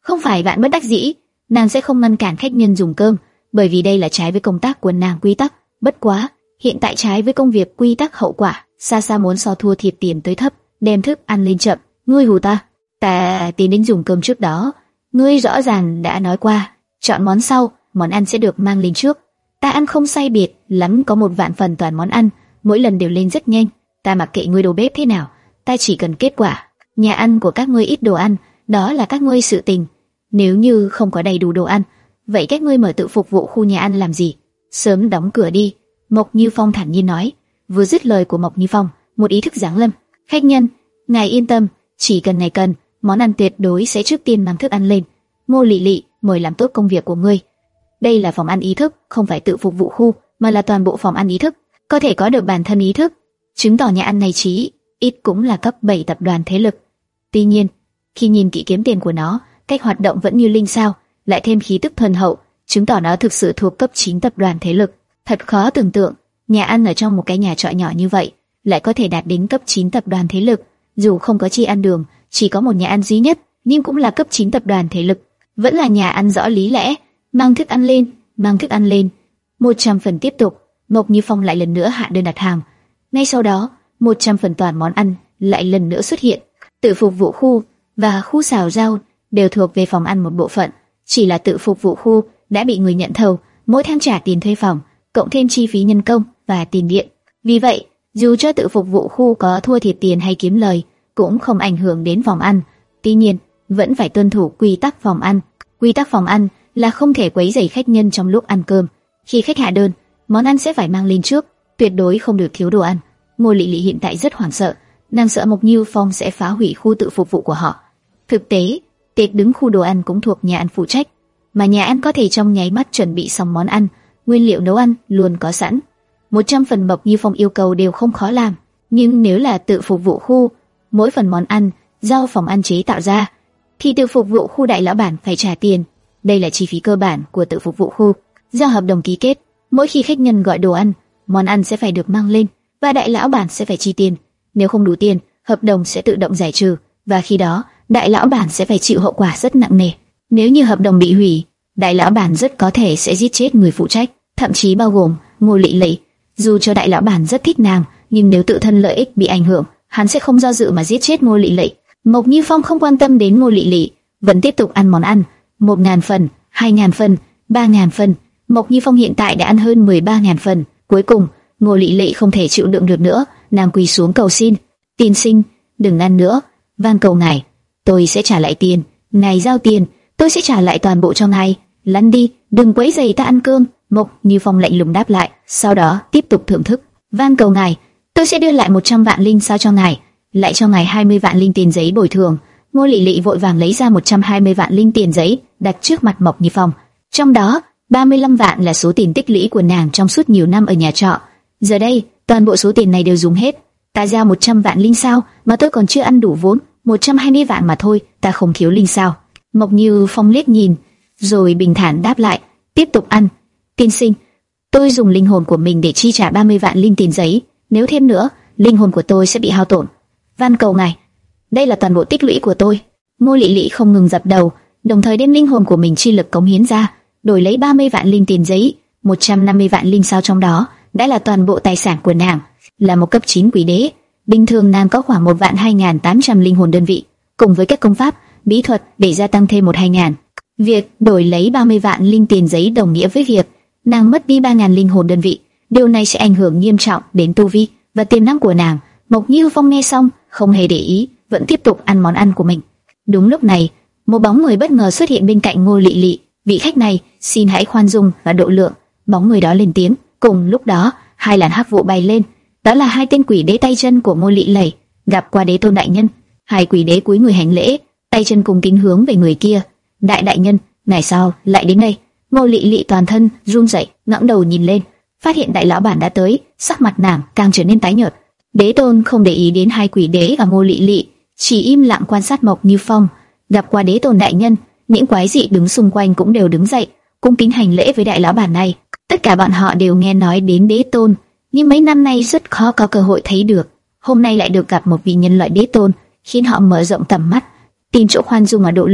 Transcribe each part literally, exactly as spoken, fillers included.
Không phải bạn bất đắc dĩ, nàng sẽ không ngăn cản khách nhân dùng cơm, bởi vì đây là trái với công tác của nàng quy tắc. Bất quá, hiện tại trái với công việc quy tắc hậu quả, xa xa muốn so thua thiệt tiền tới thấp, đem thức ăn lên chậm. Ngươi hù ta? Ta tiến đến dùng cơm trước đó, ngươi rõ ràng đã nói qua, chọn món sau, món ăn sẽ được mang lên trước. Ta ăn không sai biệt lắm có một vạn phần toàn món ăn, mỗi lần đều lên rất nhanh. Ta mặc kệ ngươi đầu bếp thế nào, ta chỉ cần kết quả. Nhà ăn của các ngươi ít đồ ăn, đó là các ngươi sự tình. Nếu như không có đầy đủ đồ ăn, vậy các ngươi mở tự phục vụ khu nhà ăn làm gì? Sớm đóng cửa đi. Mộc Như Phong thản nhiên nói. Vừa dứt lời của Mộc Như Phong, một ý thức giáng lâm. Khách nhân, ngài yên tâm, chỉ cần ngài cần, món ăn tuyệt đối sẽ trước tiên mang thức ăn lên. Ngô Lị Lị, mời làm tốt công việc của ngươi. Đây là phòng ăn ý thức, không phải tự phục vụ khu, mà là toàn bộ phòng ăn ý thức, có thể có được bản thân ý thức, chứng tỏ nhà ăn này chí ít cũng là cấp bảy tập đoàn thế lực. Tuy nhiên, khi nhìn kỹ kiếm tiền của nó, cách hoạt động vẫn như linh sao, lại thêm khí tức thuần hậu, chứng tỏ nó thực sự thuộc cấp chín tập đoàn thế lực. Thật khó tưởng tượng, nhà ăn ở trong một cái nhà trọ nhỏ như vậy, lại có thể đạt đến cấp chín tập đoàn thế lực. Dù không có chi ăn đường, chỉ có một nhà ăn duy nhất, nhưng cũng là cấp chín tập đoàn thế lực. Vẫn là nhà ăn rõ lý lẽ, mang thức ăn lên, mang thức ăn lên. một trăm phần tiếp tục, Mộc Như Phong lại lần nữa hạ đơn đặt hàng. Ngay sau đó, một trăm phần toàn món ăn lại lần nữa xuất hiện. Tự phục vụ khu và khu xào rau đều thuộc về phòng ăn một bộ phận, chỉ là tự phục vụ khu đã bị người nhận thầu, mỗi tháng trả tiền thuê phòng, cộng thêm chi phí nhân công và tiền điện. Vì vậy, dù cho tự phục vụ khu có thua thiệt tiền hay kiếm lời, cũng không ảnh hưởng đến phòng ăn. Tuy nhiên, vẫn phải tuân thủ quy tắc phòng ăn. Quy tắc phòng ăn là không thể quấy rầy khách nhân trong lúc ăn cơm. Khi khách hạ đơn, món ăn sẽ phải mang lên trước, tuyệt đối không được thiếu đồ ăn. Ngô Lị Lị hiện tại rất hoảng sợ, nàng sợ Mộc Như Phong sẽ phá hủy khu tự phục vụ của họ. Thực tế, tiệc đứng khu đồ ăn cũng thuộc nhà ăn phụ trách, mà nhà ăn có thể trong nháy mắt chuẩn bị xong món ăn, nguyên liệu nấu ăn luôn có sẵn. một trăm phần Mộc Như Phong yêu cầu đều không khó làm, nhưng nếu là tự phục vụ khu, mỗi phần món ăn do phòng ăn chế tạo ra, thì tự phục vụ khu đại lão bản phải trả tiền. Đây là chi phí cơ bản của tự phục vụ khu. Do hợp đồng ký kết, mỗi khi khách nhân gọi đồ ăn, món ăn sẽ phải được mang lên và đại lão bản sẽ phải chi tiền. Nếu không đủ tiền, hợp đồng sẽ tự động giải trừ và khi đó đại lão bản sẽ phải chịu hậu quả rất nặng nề. Nếu như hợp đồng bị hủy, đại lão bản rất có thể sẽ giết chết người phụ trách, thậm chí bao gồm Ngô Lị Lị. Dù cho đại lão bản rất thích nàng, nhưng nếu tự thân lợi ích bị ảnh hưởng, hắn sẽ không do dự mà giết chết Ngô Lị Lị. Mộc Như Phong không quan tâm đến Ngô Lị Lị, vẫn tiếp tục ăn món ăn. Một ngàn phần, hai ngàn phần, ba ngàn phần. Mộc Như Phong hiện tại đã ăn hơn mười ba ngàn phần. Cuối cùng, Ngô Lị Lị không thể chịu đựng được nữa, nàng quỳ xuống cầu xin: "Tiên sinh, đừng ăn nữa, van cầu ngài, tôi sẽ trả lại tiền. Ngài giao tiền, tôi sẽ trả lại toàn bộ cho ngài. Lăn đi, đừng quấy rầy ta ăn cơm." Mộc Như Phong lạnh lùng đáp lại, sau đó tiếp tục thưởng thức: "Van cầu ngài, tôi sẽ đưa lại một trăm vạn linh sao cho ngài, lại cho ngài hai mươi vạn linh tiền giấy bồi thường." Ngô Lị Lị vội vàng lấy ra một trăm hai mươi vạn linh tiền giấy, đặt trước mặt Mộc Như Phong. Trong đó, ba mươi lăm vạn là số tiền tích lũy của nàng trong suốt nhiều năm ở nhà trọ. Giờ đây, toàn bộ số tiền này đều dùng hết. "Ta giao một trăm vạn linh sao, mà tôi còn chưa ăn đủ vốn, một trăm hai mươi vạn mà thôi, ta không thiếu linh sao." Mộc Như Phong liếc nhìn, rồi bình thản đáp lại: "Tiếp tục ăn. Tiên sinh, tôi dùng linh hồn của mình để chi trả ba mươi vạn linh tiền giấy, nếu thêm nữa, linh hồn của tôi sẽ bị hao tổn. Van cầu ngài, đây là toàn bộ tích lũy của tôi." Ngô Lị Lị không ngừng dập đầu, đồng thời đem linh hồn của mình chi lực cống hiến ra, đổi lấy ba mươi vạn linh tiền giấy, một trăm năm mươi vạn linh sao trong đó đã là toàn bộ tài sản của nàng. Là một cấp chín quỷ đế, bình thường nàng có khoảng một vạn hai nghìn tám trăm linh hồn đơn vị, cùng với các công pháp, bí thuật để gia tăng thêm một hai nghìn. Việc đổi lấy ba mươi vạn linh tiền giấy đồng nghĩa với việc nàng mất đi ba nghìn linh hồn đơn vị. Điều này sẽ ảnh hưởng nghiêm trọng đến tu vi và tiềm năng của nàng. Mộc Như Phong nghe xong, không hề để ý, vẫn tiếp tục ăn món ăn của mình. Đúng lúc này, một bóng người bất ngờ xuất hiện bên cạnh Ngô Lị Lị. "Vị khách này, xin hãy khoan dung và độ lượng." Bóng người đó lên tiếng. Cùng lúc đó, hai làn hắc vụ bay lên. Đó là hai tên quỷ đế tay chân của Ngô Lị Lị. Gặp qua đế tôn đại nhân, hai quỷ đế cúi người hành lễ, tay chân cùng kính hướng về người kia. "Đại đại nhân, ngài sao lại đến đây?" Ngô Lị Lị toàn thân run rẩy, ngẩng đầu nhìn lên, phát hiện đại lão bản đã tới, sắc mặt nàng càng trở nên tái nhợt. Đế tôn không để ý đến hai quỷ đế và Ngô Lị Lị, chỉ im lặng quan sát Mộc Như Phong. Gặp qua đế tôn đại nhân, những quái dị đứng xung quanh cũng đều đứng dậy, cung kính hành lễ với đại lão bản này. Tất cả bọn họ đều nghe nói đến đế tôn, nhưng mấy năm nay rất khó có cơ hội thấy được. Hôm nay lại được gặp một vị nhân loại đế tôn, khiến họ mở rộng tầm mắt, tìm chỗ khoan dung và độ lượng,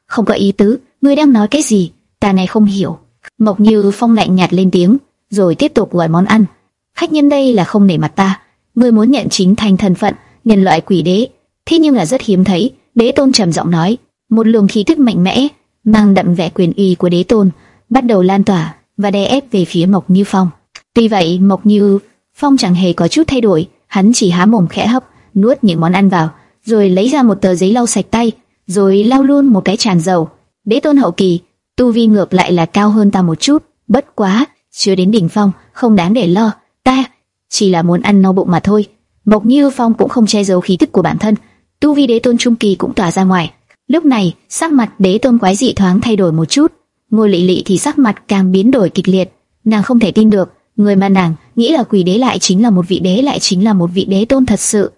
không có ý tứ, ngươi đang nói cái gì? Ta này không hiểu. Mộc Như Phong lạnh nhạt lên tiếng, rồi tiếp tục gọi món ăn. Khách nhân đây là không nể mặt ta, ngươi muốn nhận chính thành thân phận nhân loại quỷ đế, thế nhưng là rất hiếm thấy. Đế tôn trầm giọng nói, một luồng khí tức mạnh mẽ, mang đậm vẻ quyền uy của đế tôn, bắt đầu lan tỏa và đè ép về phía Mộc Như Phong. Tuy vậy, Mộc Như Phong chẳng hề có chút thay đổi, hắn chỉ há mồm khẽ hấp, nuốt những món ăn vào, rồi lấy ra một tờ giấy lau sạch tay, rồi lau luôn một cái tràn dầu. Đế tôn hậu kỳ, tu vi ngược lại là cao hơn ta một chút, bất quá chưa đến đỉnh phong, không đáng để lo. Ta chỉ là muốn ăn no bụng mà thôi. Mộc Như Phong cũng không che giấu khí tức của bản thân, tu vi đế tôn trung kỳ cũng tỏa ra ngoài. Lúc này, sắc mặt đế tôn quái dị thoáng thay đổi một chút. Ngô Lệ Lệ thì sắc mặt càng biến đổi kịch liệt, nàng không thể tin được, người mà nàng nghĩ là quỷ đế lại chính là một vị đế, lại chính là một vị đế tôn thật sự.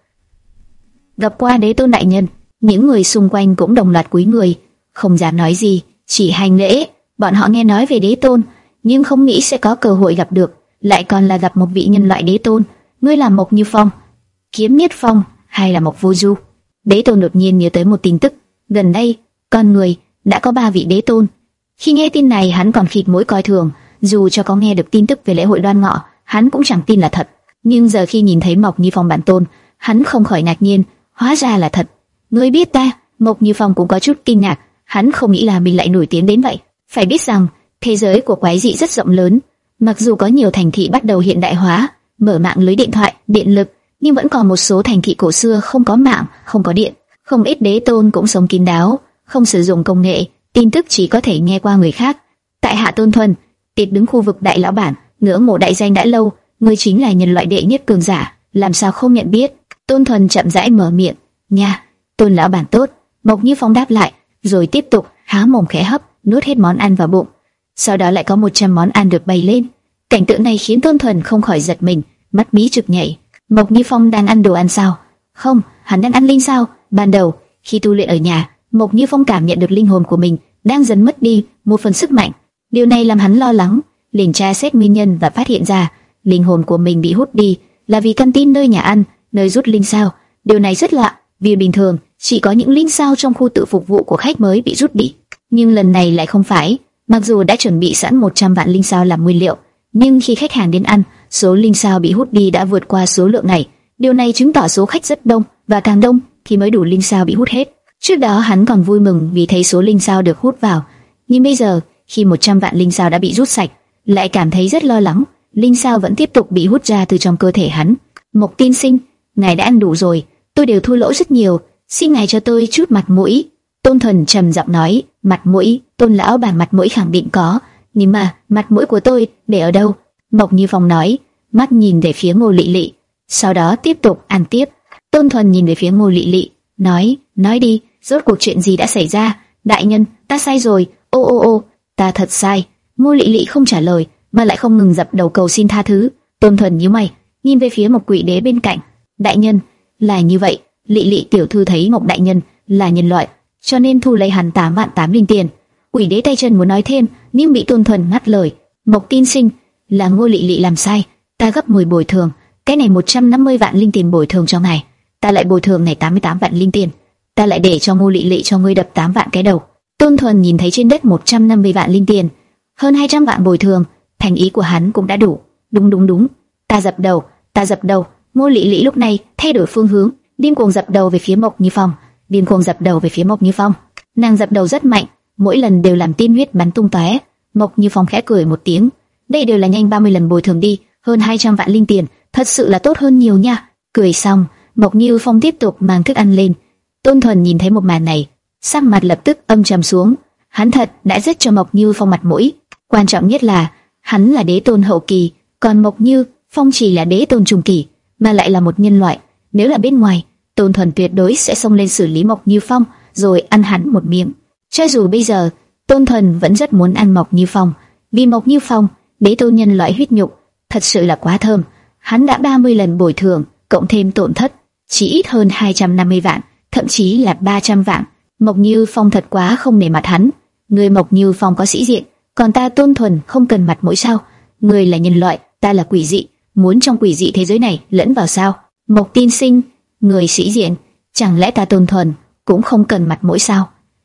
Gặp qua đế tôn đại nhân, những người xung quanh cũng đồng loạt cúi người, không dám nói gì, chỉ hành lễ. Bọn họ nghe nói về đế tôn, nhưng không nghĩ sẽ có cơ hội gặp được, lại còn là gặp một vị nhân loại đế tôn. Ngươi là Mộc Như Phong, Kiếm Niết Phong hay là Mộc Vô Du? Đế tôn đột nhiên nhớ tới một tin tức, gần đây con người đã có ba vị đế tôn. Khi nghe tin này, hắn còn khịt mũi coi thường, dù cho có nghe được tin tức về lễ hội Đoan Ngọ, hắn cũng chẳng tin là thật. Nhưng giờ khi nhìn thấy Mộc Như Phong bản tôn, hắn không khỏi ngạc nhiên, hóa ra là thật. Ngươi biết ta? Mộc Như Phong cũng có chút kinh ngạc, hắn không nghĩ là mình lại nổi tiếng đến vậy. Phải biết rằng thế giới của quái dị rất rộng lớn, mặc dù có nhiều thành thị bắt đầu hiện đại hóa, mở mạng lưới điện thoại, điện lực, nhưng vẫn còn một số thành thị cổ xưa không có mạng, không có điện. Không ít đế tôn cũng sống kín đáo, không sử dụng công nghệ, tin tức chỉ có thể nghe qua người khác. Tại hạ Tôn Thuần, tiệt đứng khu vực đại lão bản, ngưỡng mộ đại danh đã lâu, ngươi chính là nhân loại đệ nhất cường giả, làm sao không nhận biết? Tôn Thuần chậm rãi mở miệng, nha, Tôn lão bản tốt. Mộc Như Phong đáp lại, rồi tiếp tục há mồm khẽ hấp, nuốt hết món ăn vào bụng. Sau đó lại có một trăm món ăn được bày lên. Cảnh tượng này khiến Tôn Thuần không khỏi giật mình, mắt mí trực nhảy. Mộc Như Phong đang ăn đồ ăn sao? Không, hắn đang ăn linh sao? Ban đầu khi tu luyện ở nhà, Mộc Như Phong cảm nhận được linh hồn của mình đang dần mất đi một phần sức mạnh. Điều này làm hắn lo lắng, liền tra xét nguyên nhân và phát hiện ra linh hồn của mình bị hút đi là vì căn tin nơi nhà ăn, nơi rút linh sao. Điều này rất lạ, vì bình thường chỉ có những linh sao trong khu tự phục vụ của khách mới bị rút đi, nhưng lần này lại không phải. Mặc dù đã chuẩn bị sẵn một trăm vạn linh sao làm nguyên liệu, nhưng khi khách hàng đến ăn, số linh sao bị hút đi đã vượt qua số lượng này. Điều này chứng tỏ số khách rất đông, và càng đông thì mới đủ linh sao bị hút hết. Trước đó hắn còn vui mừng vì thấy số linh sao được hút vào, nhưng bây giờ khi một trăm vạn linh sao đã bị rút sạch, lại cảm thấy rất lo lắng, linh sao vẫn tiếp tục bị hút ra từ trong cơ thể hắn. Mộc tiên sinh, ngài đã ăn đủ rồi, tôi đều thua lỗ rất nhiều, xin ngài cho tôi chút mặt mũi. Tôn Thuần trầm giọng nói, mặt mũi? Tôn lão bản mặt mũi khẳng định có, nhưng mà mặt mũi của tôi để ở đâu? Mộc Như Phong nói, mắt nhìn về phía Ngô Lệ Lệ, sau đó tiếp tục ăn tiếp. Tôn Thuần nhìn về phía Ngô Lệ Lệ, nói, nói đi, rốt cuộc chuyện gì đã xảy ra? Đại nhân, ta sai rồi, ô ô ô, ta thật sai. Ngô Lệ Lệ không trả lời, mà lại không ngừng dập đầu cầu xin tha thứ. Tôn Thuần nhíu mày, nhìn về phía Mộc Quỷ Đế bên cạnh. Đại nhân, là như vậy, Lệ Lệ tiểu thư thấy Mộc đại nhân là nhân loại, cho nên thu lấy hắn tám vạn tám linh tiền. Quỷ Đế tay chân muốn nói thêm, nhưng bị Tôn Thuần ngắt lời. Mộc tiên sinh, là Ngô Lệ Lệ làm sai, ta gấp mười bồi thường, cái này một trăm năm mươi vạn linh tiền bồi thường cho ngài, ta lại bồi thường này tám mươi tám vạn linh tiền, ta lại để cho Ngô Lệ Lệ cho ngươi đập tám vạn cái đầu. Tôn Thuần nhìn thấy trên đất một trăm năm mươi vạn linh tiền, hơn hai trăm vạn bồi thường, thành ý của hắn cũng đã đủ. Đúng đúng đúng, ta dập đầu, ta dập đầu. Ngô Lệ Lệ lúc này thay đổi phương hướng, điên cuồng dập đầu về phía Mộc Như Phong, điên cuồng dập đầu về phía Mộc Như Phong. Nàng dập đầu rất mạnh, mỗi lần đều làm tiên huyết bắn tung tóe. Mộc Như Phong khẽ cười một tiếng, đây đều là nhanh ba mươi lần bồi thường đi, hơn hai trăm vạn linh tiền, thật sự là tốt hơn nhiều nha. Cười xong, Mộc Như Phong tiếp tục mang thức ăn lên. Tôn Thuần nhìn thấy một màn này, sắc mặt lập tức âm trầm xuống. Hắn thật đã rất cho Mộc Như Phong mặt mũi. Quan trọng nhất là hắn là đế tôn hậu kỳ, còn Mộc Như Phong chỉ là đế tôn trung kỳ, mà lại là một nhân loại. Nếu là bên ngoài, Tôn Thuần tuyệt đối sẽ xông lên xử lý Mộc Như Phong, rồi ăn hắn một miếng. Cho dù bây giờ Tôn Thuần vẫn rất muốn ăn Mộc Như Phong, vì Mộc Như Phong, đế tôn nhân loại huyết nhục, thật sự là quá thơm. Hắn đã ba mươi lần bồi thường, cộng thêm tổn thất, chỉ ít hơn hai trăm năm mươi vạn, thậm chí là ba trăm vạn. Mộc Như Phong thật quá không nể mặt hắn. Người Mộc Như Phong có sĩ diện, còn ta Tôn Thuần không cần mặt mũi sao? Người là nhân loại, ta là quỷ dị, muốn trong quỷ dị thế giới này lẫn vào sao? Mộc tiên sinh, người sĩ diện, chẳng lẽ ta Tôn Thuần cũng không cần mặt mũi sao?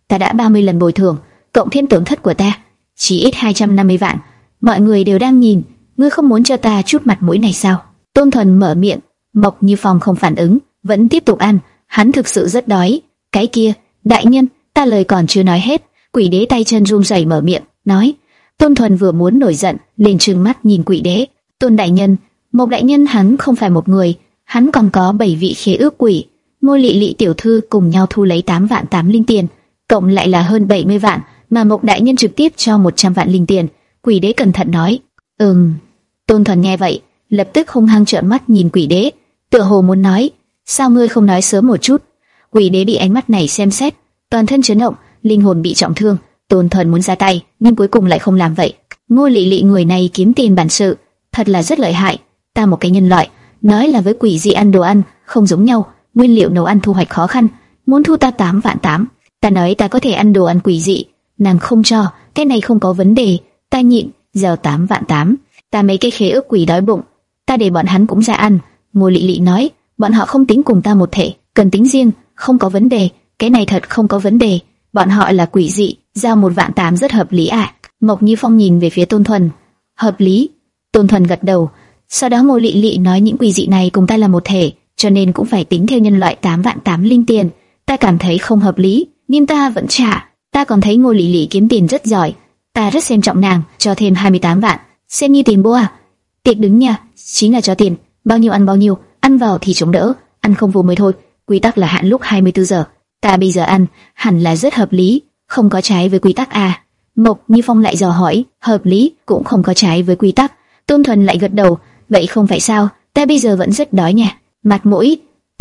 ta đã ba mươi lần bồi thường, cộng thêm tổn thất của ta, chỉ ít hai trăm năm mươi vạn. Mọi người đều đang nhìn, ngươi không muốn cho ta chút mặt mũi này sao? Tôn Thuần mở miệng. Mộc Như Phong không phản ứng, vẫn tiếp tục ăn. Hắn thực sự rất đói. Cái kia, đại nhân, ta lời còn chưa nói hết, Quỷ Đế tay chân run rẩy mở miệng nói. Tôn Thuần vừa muốn nổi giận, liền trừng mắt nhìn Quỷ Đế. Tôn đại nhân, Mộc đại nhân hắn không phải một người, hắn còn có bảy vị khế ước quỷ. Ngô Lệ Lệ tiểu thư cùng nhau thu lấy tám vạn tám linh tiền, cộng lại là hơn bảy mươi vạn, mà Mộc đại nhân trực tiếp cho một trăm vạn linh tiền. Quỷ Đế cẩn thận nói. Ừm. Tôn Thuần nghe vậy, lập tức hung hăng trợn mắt nhìn Quỷ Đế, tựa hồ muốn nói, sao ngươi không nói sớm một chút? Quỷ Đế bị ánh mắt này xem xét, toàn thân chấn động, linh hồn bị trọng thương. Tôn Thuần muốn ra tay, nhưng cuối cùng lại không làm vậy. Ngô Lệ Lệ người này kiếm tiền bản sự, thật là rất lợi hại. Ta một cái nhân loại, nói là với quỷ dị ăn đồ ăn, không giống nhau. Nguyên liệu nấu ăn thu hoạch khó khăn, muốn thu ta tám vạn tám. Ta nói ta có thể ăn đồ ăn quỷ dị, nàng không cho, cái này không có vấn đề. Ta nhịn, giờ tám vạn tám. Ta mấy cái khế ước quỷ đói bụng, ta để bọn hắn cũng ra ăn. Ngô Lệ Lệ nói, bọn họ không tính cùng ta một thể, cần tính riêng, không có vấn đề. Cái này thật không có vấn đề. Bọn họ là quỷ dị, giao một vạn tám rất hợp lý à? Mộc Như Phong nhìn về phía Tôn Thuần. Hợp lý. Tôn Thuần gật đầu. Sau đó Ngô Lệ Lệ nói những quỷ dị này cùng ta là một thể, cho nên cũng phải tính theo nhân loại tám vạn tám linh tiền. Ta cảm thấy không hợp lý, nhưng ta vẫn trả. Ta còn thấy Ngô Lệ Lệ kiếm tiền rất giỏi, ta rất xem trọng nàng, cho thêm hai mươi tám vạn, xem như tiền bua. Tiệc đứng nha, chính là cho tiền, bao nhiêu ăn bao nhiêu, ăn vào thì chống đỡ, ăn không vô mới thôi. Quy tắc là hạn lúc hai mươi tư giờ. Ta bây giờ ăn, hẳn là rất hợp lý, không có trái với quy tắc à? Mộc Như Phong lại dò hỏi. Hợp lý, cũng không có trái với quy tắc. Tôn Thuần lại gật đầu. Vậy không phải sao? Ta bây giờ vẫn rất đói nha. Mặt mũi,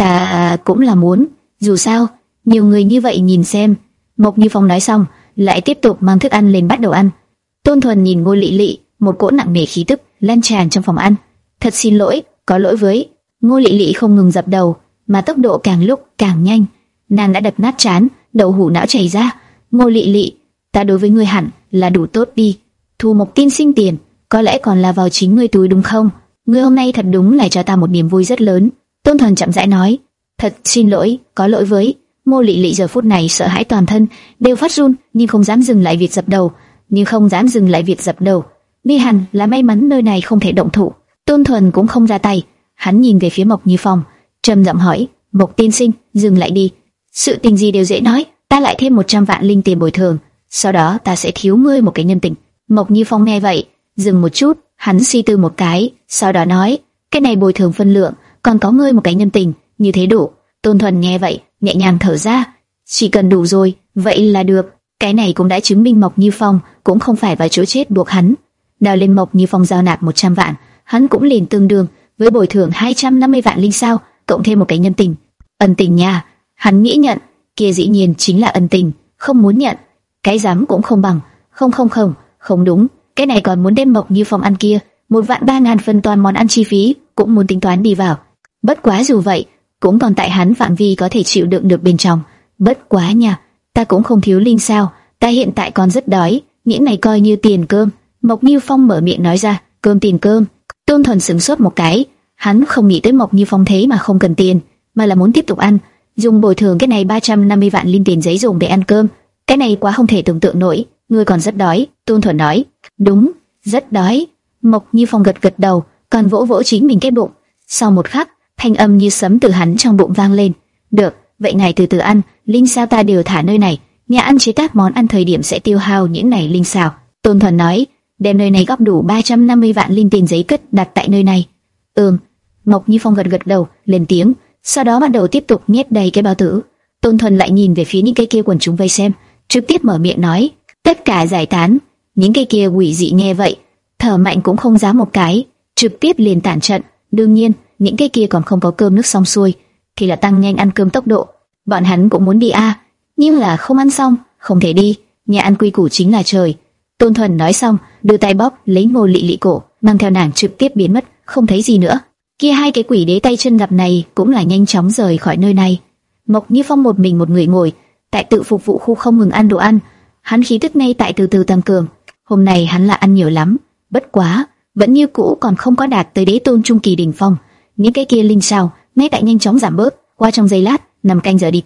ta cũng là muốn. Dù sao, nhiều người như vậy nhìn xem. Mộc Như Phong nói xong, lại tiếp tục mang thức ăn lên bắt đầu ăn. Tôn Thuần nhìn Ngô Lệ Lệ, một cỗ nặng nề khí tức lan tràn trong phòng ăn. Thật xin lỗi, có lỗi với. Ngô Lệ Lệ không ngừng dập đầu, mà tốc độ càng lúc càng nhanh. Nàng đã đập nát trán, đậu hũ não chảy ra. Ngô Lệ Lệ, ta đối với ngươi hẳn là đủ tốt đi. Thu Mộc tiên sinh tiền, có lẽ còn là vào chính ngươi túi đúng không? Ngươi hôm nay thật đúng là cho ta một niềm vui rất lớn. Tôn Thuần chậm rãi nói. Thật xin lỗi, có lỗi với. Ngô Lệ Lệ giờ phút này sợ hãi toàn thân đều phát run, nhưng không dám dừng lại việc dập đầu, nhưng không dám dừng lại việc dập đầu. Bi hẳn là may mắn nơi này không thể động thủ. Tôn Thuần cũng không ra tay, hắn nhìn về phía Mộc Như Phong, trầm giọng hỏi, Mộc tiên sinh, dừng lại đi. Sự tình gì đều dễ nói, ta lại thêm một trăm vạn linh tiền bồi thường, sau đó ta sẽ thiếu ngươi một cái nhân tình. Mộc Như Phong nghe vậy, dừng một chút, hắn suy tư một cái, sau đó nói, cái này bồi thường phân lượng, còn có ngươi một cái nhân tình, như thế đủ. Tôn Thuần nghe vậy, nhẹ nhàng thở ra, chỉ cần đủ rồi, vậy là được. Cái này cũng đã chứng minh Mộc Như Phong cũng không phải vào chỗ chết buộc hắn. Đào lên Mộc Như Phong giao nạp một trăm vạn, hắn cũng liền tương đương với bồi thường hai trăm năm mươi vạn linh sao, cộng thêm một cái nhân tình. Ân tình nha, hắn nghĩ nhận, kia dĩ nhiên chính là ân tình, không muốn nhận, cái dám cũng không bằng. Không không không, không đúng, cái này còn muốn đem Mộc Như Phong ăn kia, một vạn ba ngàn phân toàn món ăn chi phí, cũng muốn tính toán đi vào. Bất quá dù vậy, cũng còn tại hắn phạm vi có thể chịu đựng được bên trong. Bất quá nha, ta cũng không thiếu linh sao, ta hiện tại còn rất đói, những này coi như tiền cơm. Mộc Như Phong mở miệng nói ra, cơm tiền cơm. Tôn Thuần sững sốt một cái, hắn không nghĩ tới Mộc Như Phong thế mà không cần tiền, mà là muốn tiếp tục ăn, dùng bồi thường cái này ba trăm năm mươi vạn linh tiền giấy dùng để ăn cơm. Cái này quá không thể tưởng tượng nổi. Ngươi còn rất đói? Tôn Thuần nói. Đúng, rất đói. Mộc Như Phong gật gật đầu, còn vỗ vỗ chính mình cái bụng. Sau một khắc, thanh âm như sấm từ hắn trong bụng vang lên. Được, vậy ngài từ từ ăn, linh sao ta đều thả nơi này. Nhà ăn chế tác món ăn thời điểm sẽ tiêu hao những này linh sao. Tôn Thuần nói, đem nơi này góp đủ ba trăm năm mươi vạn linh tiền giấy cất đặt tại nơi này. Ừm. Mộc Như Phong gật gật đầu, lên tiếng, sau đó bắt đầu tiếp tục nhét đầy cái bao tử. Tôn Thuần lại nhìn về phía những cây kia quần chúng vây xem, trực tiếp mở miệng nói, tất cả giải tán. Những cây kia quỷ dị nghe vậy, thở mạnh cũng không dám một cái, trực tiếp liền tản trận. Đương nhiên, những cây kia còn không có cơm nước xong xuôi, thì là tăng nhanh ăn cơm tốc độ. Bọn hắn cũng muốn đi a, à, nhưng là không ăn xong, không thể đi. Nhà ăn quy củ chính là trời. Tôn Thuần nói xong, đưa tay bóp lấy Ngô Lệ Lệ cổ, mang theo nàng trực tiếp biến mất, không thấy gì nữa. Kia hai cái quỷ đế tay chân gặp này cũng là nhanh chóng rời khỏi nơi này. Mộc Như Phong một mình một người ngồi tại tự phục vụ khu không ngừng ăn đồ ăn, hắn khí tức ngay tại từ từ tăng cường. Hôm nay hắn là ăn nhiều lắm, bất quá vẫn như cũ còn không có đạt tới đế tôn trung kỳ đỉnh phong. Những cái kia linh sao ngay tại nhanh chóng giảm bớt. Qua trong giây lát, năm canh giờ đi qua,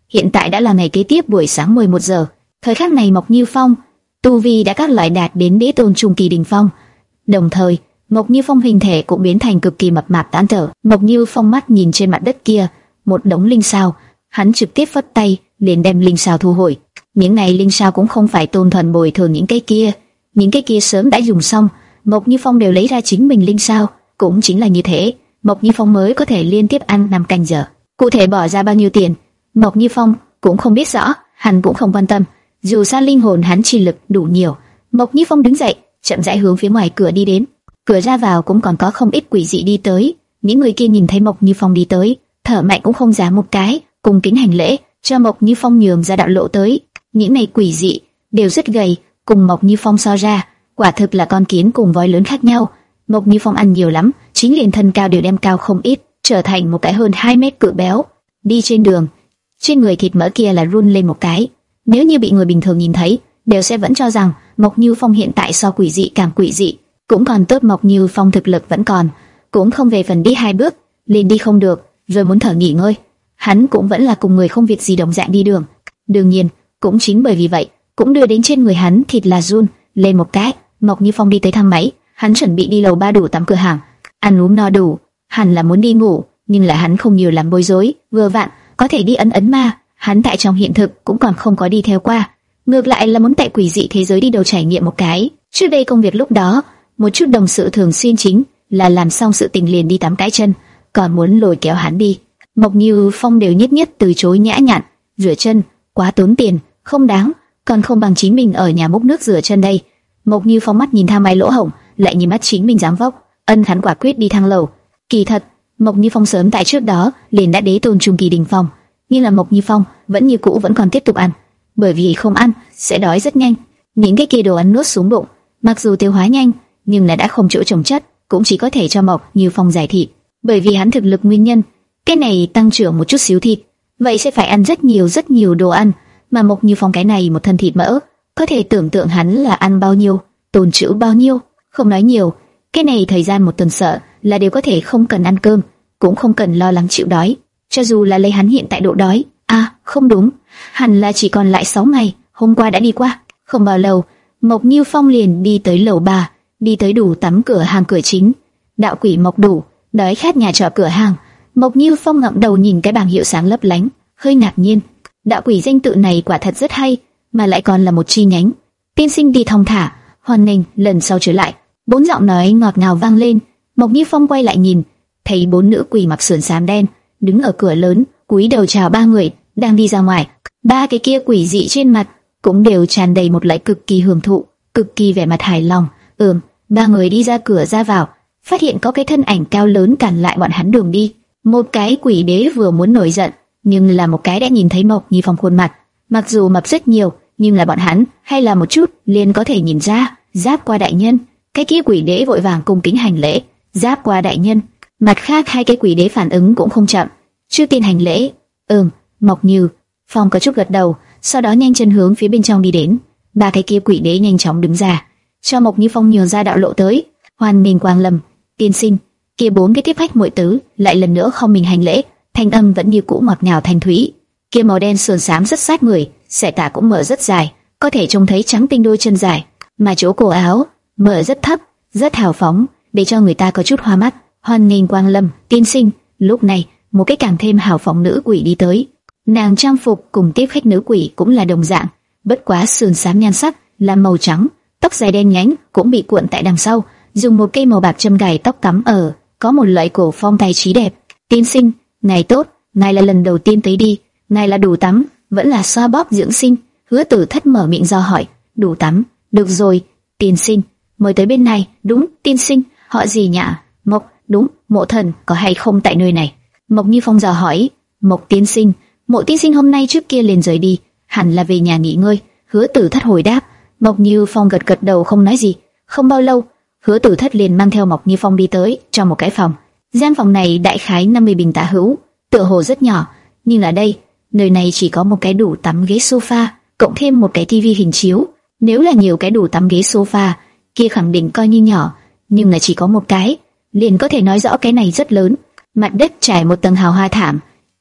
Hiện tại đã là ngày kế tiếp buổi sáng mười một giờ. Thời khắc này Mộc Như Phong tu vi đã các loại đạt đến đế tôn trung kỳ đỉnh phong. Đồng thời, Mộc Như Phong hình thể cũng biến thành cực kỳ mập mạp tán trở. Mộc Như Phong mắt nhìn trên mặt đất kia, một đống linh sao, hắn trực tiếp phất tay, liền đem linh sao thu hồi. Những này linh sao cũng không phải tôn thuần bồi thường những cái kia, những cái kia sớm đã dùng xong, Mộc Như Phong đều lấy ra chính mình linh sao, cũng chính là như thế, Mộc Như Phong mới có thể liên tiếp ăn năm canh giờ. Cụ thể bỏ ra bao nhiêu tiền, Mộc Như Phong cũng không biết rõ, hắn cũng không quan tâm, dù sao linh hồn hắn chi lực đủ nhiều. Mộc Như Phong đứng dậy, chậm rãi hướng phía ngoài cửa đi đến. Cửa ra vào cũng còn có không ít quỷ dị đi tới, những người kia nhìn thấy Mộc Như Phong đi tới, thở mạnh cũng không dám một cái, cung kính hành lễ, cho Mộc Như Phong nhường ra đạo lộ tới. Những này quỷ dị đều rất gầy, cùng Mộc Như Phong so ra, quả thực là con kiến cùng voi lớn khác nhau. Mộc Như Phong ăn nhiều lắm, chính liền thân cao đều đem cao không ít, trở thành một cái hơn hai mét cự béo. Đi trên đường, trên người thịt mỡ kia là run lên một cái. Nếu như bị người bình thường nhìn thấy, đều sẽ vẫn cho rằng Mộc Như Phong hiện tại so quỷ dị càng quỷ dị. Cũng còn tốt Mộc Như Phong thực lực vẫn còn, cũng không về phần đi hai bước liền đi không được, rồi muốn thở nghỉ ngơi. Hắn cũng vẫn là cùng người không việc gì đồng dạng đi đường. Đương nhiên, cũng chính bởi vì vậy, cũng đưa đến trên người hắn thịt là run lên một cái. Mộc Như Phong đi tới thang máy, hắn chuẩn bị đi lầu ba đủ tắm cửa hàng, ăn uống no đủ, hẳn là muốn đi ngủ, nhưng lại hắn không nhiều làm bối rối, vừa vặn có thể đi ấn ấn ma. Hắn tại trong hiện thực cũng còn không có đi theo qua, ngược lại là muốn tại quỷ dị thế giới đi đầu trải nghiệm một cái. Trước đây công việc lúc đó, một chút đồng sự thường xuyên chính là làm xong sự tình liền đi tắm cái chân, còn muốn lôi kéo hắn đi. Mộc Như Phong đều nhất nhất từ chối nhã nhặn, rửa chân quá tốn tiền, không đáng, còn không bằng chính mình ở nhà múc nước rửa chân đây. Mộc Như Phong mắt nhìn thang máy lỗ hổng, lại nhìn mắt chính mình dáng vóc, ân hắn quả quyết đi thang lầu. Kỳ thật, Mộc Như Phong sớm tại trước đó liền đã đế tôn trung kỳ đỉnh phong, nhưng là Mộc Như Phong vẫn như cũ vẫn còn tiếp tục ăn, bởi vì không ăn sẽ đói rất nhanh. Những cái kia đồ ăn nuốt xuống bụng, mặc dù tiêu hóa nhanh, nhưng là đã không chỗ trồng chất, cũng chỉ có thể cho Mộc Như Phong giải thịt. Bởi vì hắn thực lực nguyên nhân, cái này tăng trưởng một chút xíu thịt, vậy sẽ phải ăn rất nhiều rất nhiều đồ ăn, mà Mộc Như Phong cái này một thân thịt mỡ, có thể tưởng tượng hắn là ăn bao nhiêu, tồn trữ bao nhiêu. Không nói nhiều, cái này thời gian một tuần sợ là đều có thể không cần ăn cơm, cũng không cần lo lắng chịu đói. Cho dù là lấy hắn hiện tại độ đói, à không đúng, hẳn là chỉ còn lại sáu ngày, hôm qua đã đi qua. Không bao lâu, Mộc Như Phong liền đi tới lầu ba, đi tới đủ tắm cửa hàng cửa chính. Đạo quỷ Mộc Đủ, đói khát nhà trọ cửa hàng. Mộc Như Phong ngẩng đầu nhìn cái bảng hiệu sáng lấp lánh, hơi ngạc nhiên. Đạo quỷ danh tự này quả thật rất hay, mà lại còn là một chi nhánh. Tiên sinh đi thong thả, hoan nghênh lần sau trở lại. Bốn giọng nói ngọt ngào vang lên. Mộc Như Phong quay lại nhìn, thấy bốn nữ quỷ mặc sườn xám đen đứng ở cửa lớn, cúi đầu chào ba người đang đi ra ngoài. Ba cái kia quỷ dị trên mặt cũng đều tràn đầy một loại cực kỳ hưởng thụ, cực kỳ vẻ mặt hài lòng. Ừm, ba người đi ra cửa ra vào, phát hiện có cái thân ảnh cao lớn cản lại bọn hắn đường đi. Một cái quỷ đế vừa muốn nổi giận, nhưng là một cái đã nhìn thấy Mộc Như Phong khuôn mặt, mặc dù mập rất nhiều, nhưng là bọn hắn hay là một chút liền có thể nhìn ra. Giáp qua đại nhân. Cái kia quỷ đế vội vàng cung kính hành lễ. Giáp qua đại nhân. Mặt khác hai cái quỷ đế phản ứng cũng không chậm, trước tiên hành lễ. Ừm, Mộc Như Phong có chút gật đầu, sau đó nhanh chân hướng phía bên trong đi đến. Ba cái kia quỷ đế nhanh chóng đứng ra, cho Mộc Như Phong nhường ra đạo lộ tới. Hoan nghênh quang lâm, tiên sinh. Kia bốn cái tiếp khách muội tứ lại lần nữa không mình hành lễ, thanh âm vẫn như cũ ngọt ngào thanh thúy. Kia màu đen sườn xám rất sát người, xẻ tả cũng mở rất dài, có thể trông thấy trắng tinh đôi chân dài, mà chỗ cổ áo mở rất thấp, rất hào phóng, để cho người ta có chút hoa mắt. Hoan nghênh quang lâm, tiên sinh. Lúc này, một cái càng thêm hào phóng nữ quỷ đi tới. Nàng trang phục cùng tiếp khách nữ quỷ cũng là đồng dạng, bất quá sườn xám nhan sắc là màu trắng, tóc dài đen nhánh cũng bị cuộn tại đằng sau, dùng một cây màu bạc châm gài tóc cắm ở, có một loại cổ phong tài trí đẹp. Tiên sinh, ngài tốt, ngài là lần đầu tiên tới đi, ngài là đủ tắm, vẫn là xoa bóp dưỡng sinh? Hứa Tử Thất mở miệng do hỏi. Đủ tắm, được rồi, tiên sinh, mời tới bên này. Đúng, tiên sinh, họ gì nhỉ? Mộc, đúng, Mộ Thần có hay không tại nơi này? Mộc Như Phong dò hỏi. Mộc tiên sinh, Mộ tiên sinh hôm nay trước kia liền rời đi, hẳn là về nhà nghỉ ngơi. Hứa Tử Thất hồi đáp. Mộc Như Phong gật gật đầu không nói gì. Không bao lâu, Hứa Tử Thất liền mang theo Mộc Như Phong đi tới cho một cái phòng. Gian phòng này đại khái năm mươi bình tả hữu, tựa hồ rất nhỏ, nhưng ở đây, nơi này chỉ có một cái đủ tắm ghế sofa, cộng thêm một cái tivi hình chiếu. Nếu là nhiều cái đủ tắm ghế sofa, kia khẳng định coi như nhỏ, nhưng là chỉ có một cái, liền có thể nói rõ cái này rất lớn. Mặt đất trải một tầng hào hoa thảm,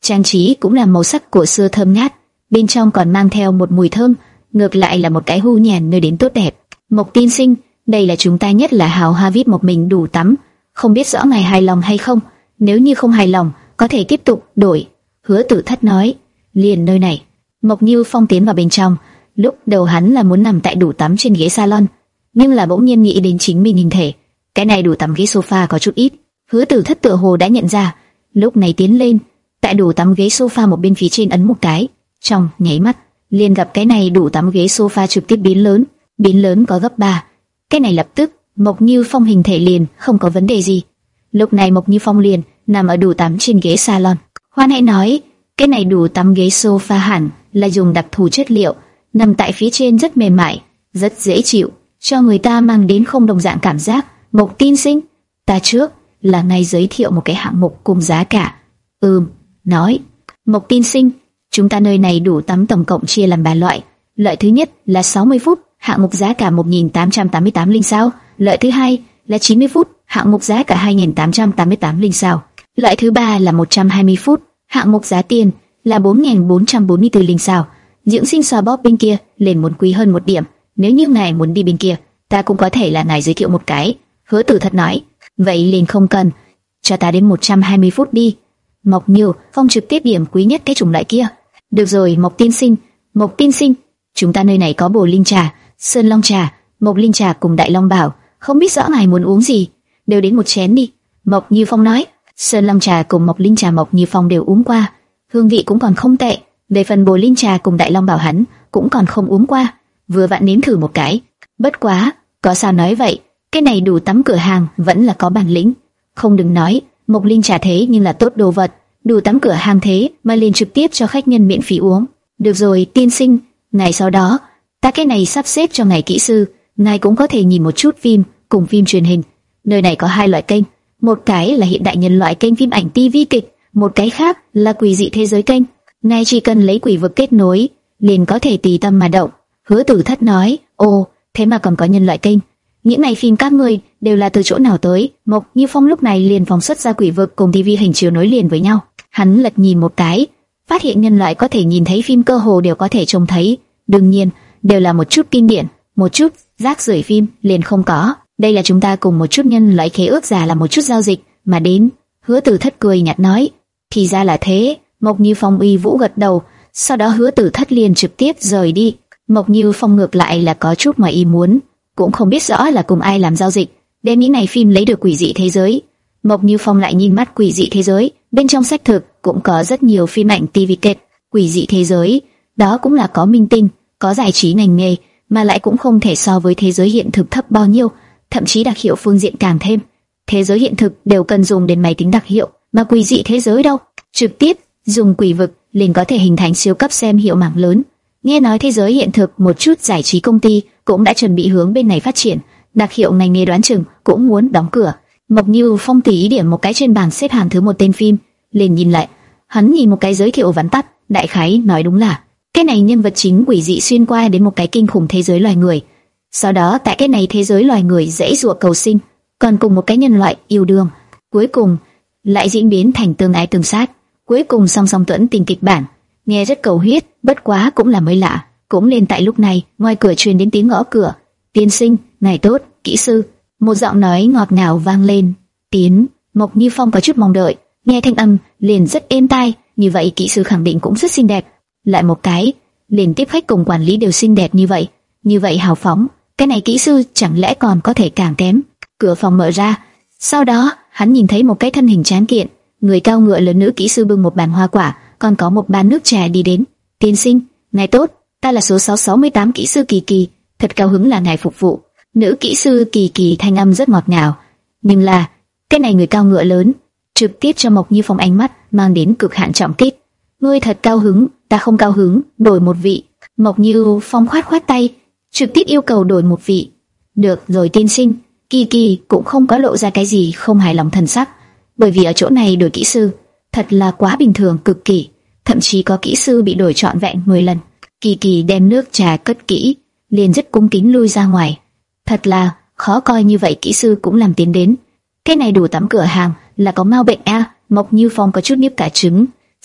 trang trí cũng là màu sắc cổ xưa thơm ngát, bên trong còn mang theo một mùi thơm, ngược lại là một cái hu nhàn nơi đến tốt đẹp. Mộc tiên sinh, đây là chúng ta nhất là hào ha vít một mình đủ tắm, không biết rõ ngài hài lòng hay không? Nếu như không hài lòng, có thể tiếp tục đổi. Hứa Tử Thất nói, liền nơi này. Mộc Như Phong tiến vào bên trong, lúc đầu hắn là muốn nằm tại đủ tắm trên ghế salon, nhưng là bỗng nhiên nghĩ đến chính mình hình thể, cái này đủ tắm ghế sofa có chút ít. Hứa Tử Thất tựa hồ đã nhận ra, lúc này tiến lên, tại đủ tắm ghế sofa một bên phía trên ấn một cái, trong nháy mắt, liền gặp cái này đủ tắm ghế sofa trực tiếp biến lớn, biến lớn có gấp ba. Cái này lập tức, Mộc Như Phong hình thể liền không có vấn đề gì. Lúc này Mộc Như Phong liền nằm ở đủ tắm trên ghế salon. Khoan hãy nói, cái này đủ tắm ghế sofa hẳn là dùng đặc thù chất liệu, nằm tại phía trên rất mềm mại, rất dễ chịu, cho người ta mang đến không đồng dạng cảm giác. Mộc tiên sinh, ta trước là ngay giới thiệu một cái hạng mục cùng giá cả. Ừm, nói. Mộc tiên sinh, chúng ta nơi này đủ tắm tổng cộng chia làm ba loại. Loại thứ nhất là sáu mươi phút, hạng mục giá cả một nghìn tám trăm tám mươi tám linh sao. Loại thứ hai là chín mươi phút, hạng mục giá cả hai nghìn tám trăm tám mươi tám linh sao. Loại thứ ba là một trăm hai mươi phút, hạng mục giá tiền là bốn nghìn bốn trăm bốn mươi tư linh sao. Dưỡng sinh xoa bóp bên kia liền muốn quý hơn một điểm. Nếu như ngài muốn đi bên kia, ta cũng có thể là ngài giới thiệu một cái. Hứa Tử Thất nói, vậy liền không cần, cho ta đến một trăm hai mươi phút đi. Mộc Như Phong trực tiếp điểm quý nhất cái chủng loại kia. Được rồi Mộc tiên sinh, Mộc tiên sinh, chúng ta nơi này có bồ linh trà, sơn long trà, mộc linh trà cùng đại long bảo, không biết rõ ngài muốn uống gì, đều đến một chén đi. Mộc Như Phong nói, sơn long trà cùng mộc linh trà Mộc Như Phong đều uống qua, hương vị cũng còn không tệ. Về phần bồ linh trà cùng đại long bảo hắn cũng còn không uống qua, vừa vặn nếm thử một cái. Bất quá, có sao nói vậy, cái này đủ tắm cửa hàng vẫn là có bản lĩnh. Không đừng nói, mộc linh trà thế nhưng là tốt đồ vật, đủ tắm cửa hàng thế mà liền trực tiếp cho khách nhân miễn phí uống. Được rồi tiên sinh, ngày sau đó, ta cái này sắp xếp cho ngài kỹ sư, ngài cũng có thể nhìn một chút phim cùng phim truyền hình. Nơi này có hai loại kênh, một cái là hiện đại nhân loại kênh phim ảnh ti vi kịch, một cái khác là quỷ dị thế giới kênh. Ngài chỉ cần lấy quỷ vực kết nối, liền có thể tùy tâm mà động. Hứa Tử Thất nói, ồ, thế mà còn có nhân loại kênh. Những này phim các ngươi đều là từ chỗ nào tới? Mộc Như Phong lúc này liền phóng xuất ra quỷ vực cùng tivi hình chiếu nối liền với nhau. Hắn lật nhìn một cái, phát hiện nhân loại có thể nhìn thấy phim cơ hồ đều có thể trông thấy. Đương nhiên, đều là một chút kinh điển, một chút rác rưởi phim liền không có. Đây là chúng ta cùng một chút nhân loại khế ước giả là một chút giao dịch mà đến. Hứa Tử Thất cười nhạt nói, thì ra là thế. Mộc Như Phong uy vũ gật đầu, sau đó Hứa Tử Thất liền trực tiếp rời đi. Mộc Như Phong ngược lại là có chút ngoài ý muốn, cũng không biết rõ là cùng ai làm giao dịch, đem những này phim lấy được quỷ dị thế giới. Mộc Như Phong lại nhìn mắt quỷ dị thế giới, bên trong sách thực cũng có rất nhiều phim ảnh ti vi kịch. Quỷ dị thế giới, đó cũng là có minh tinh, có giải trí ngành nghề, mà lại cũng không thể so với thế giới hiện thực thấp bao nhiêu, thậm chí đặc hiệu phương diện càng thêm. Thế giới hiện thực đều cần dùng đến máy tính đặc hiệu, mà quỷ dị thế giới đâu, trực tiếp dùng quỷ vực liền có thể hình thành siêu cấp xem hiệu mạng lớn. Nghe nói thế giới hiện thực một chút giải trí công ty cũng đã chuẩn bị hướng bên này phát triển, đặc hiệu ngành nghề đoán chừng cũng muốn đóng cửa. Mộc Như Phong tỉ ý điểm một cái trên bảng xếp hạng thứ một tên phim, liền nhìn lại, hắn nhìn một cái giới thiệu vắn tắt, đại khái nói đúng là cái này nhân vật chính quỷ dị xuyên qua đến một cái kinh khủng thế giới loài người, sau đó tại cái này thế giới loài người dễ dụa cầu sinh, còn cùng một cái nhân loại yêu đương, cuối cùng lại diễn biến thành tương ái tương sát, cuối cùng song song tuẫn tình kịch bản, nghe rất cầu huyết, bất quá cũng là mới lạ. Cũng lên tại lúc này, ngoài cửa truyền đến tiếng gõ cửa. Tiên sinh, ngài tốt, kỹ sư. Một giọng nói ngọt ngào vang lên. Tiến. Mộc Như Phong có chút mong đợi, nghe thanh âm liền rất êm tai, như vậy kỹ sư khẳng định cũng rất xinh đẹp. Lại một cái, liền tiếp khách cùng quản lý đều xinh đẹp như vậy, như vậy hào phóng, cái này kỹ sư chẳng lẽ còn có thể càng kém? Cửa phòng mở ra, sau đó hắn nhìn thấy một cái thân hình tráng kiện, người cao ngựa lớn nữ kỹ sư bưng một bàn hoa quả, còn có một bàn nước trà đi đến. Tiên sinh, ngài tốt, ta là số sáu sáu tám kỹ sư Kỳ Kỳ, thật cao hứng là ngài phục vụ. Nữ kỹ sư Kỳ Kỳ thanh âm rất ngọt ngào, nhưng là cái này người cao ngựa lớn trực tiếp cho Mộc Như Phong ánh mắt mang đến cực hạn trọng kích. Ngươi thật cao hứng, ta không cao hứng, đổi một vị. Mộc Như Phong khoát khoát tay, trực tiếp yêu cầu đổi một vị. Được rồi tiên sinh. Kỳ Kỳ cũng không có lộ ra cái gì không hài lòng thần sắc, bởi vì ở chỗ này đổi kỹ sư thật là quá bình thường cực kỳ, thậm chí có kỹ sư bị đổi trọn vẹn mười lần. Kỳ Kỳ đem nước trà cất kỹ, liền rất cung kính lui ra ngoài. Thật là khó coi như vậy kỹ sư cũng làm tiến đến. Cái này đủ tắm cửa hàng là có mau bệnh a? Mộc Như Phong có chút nhiếp cả trứng.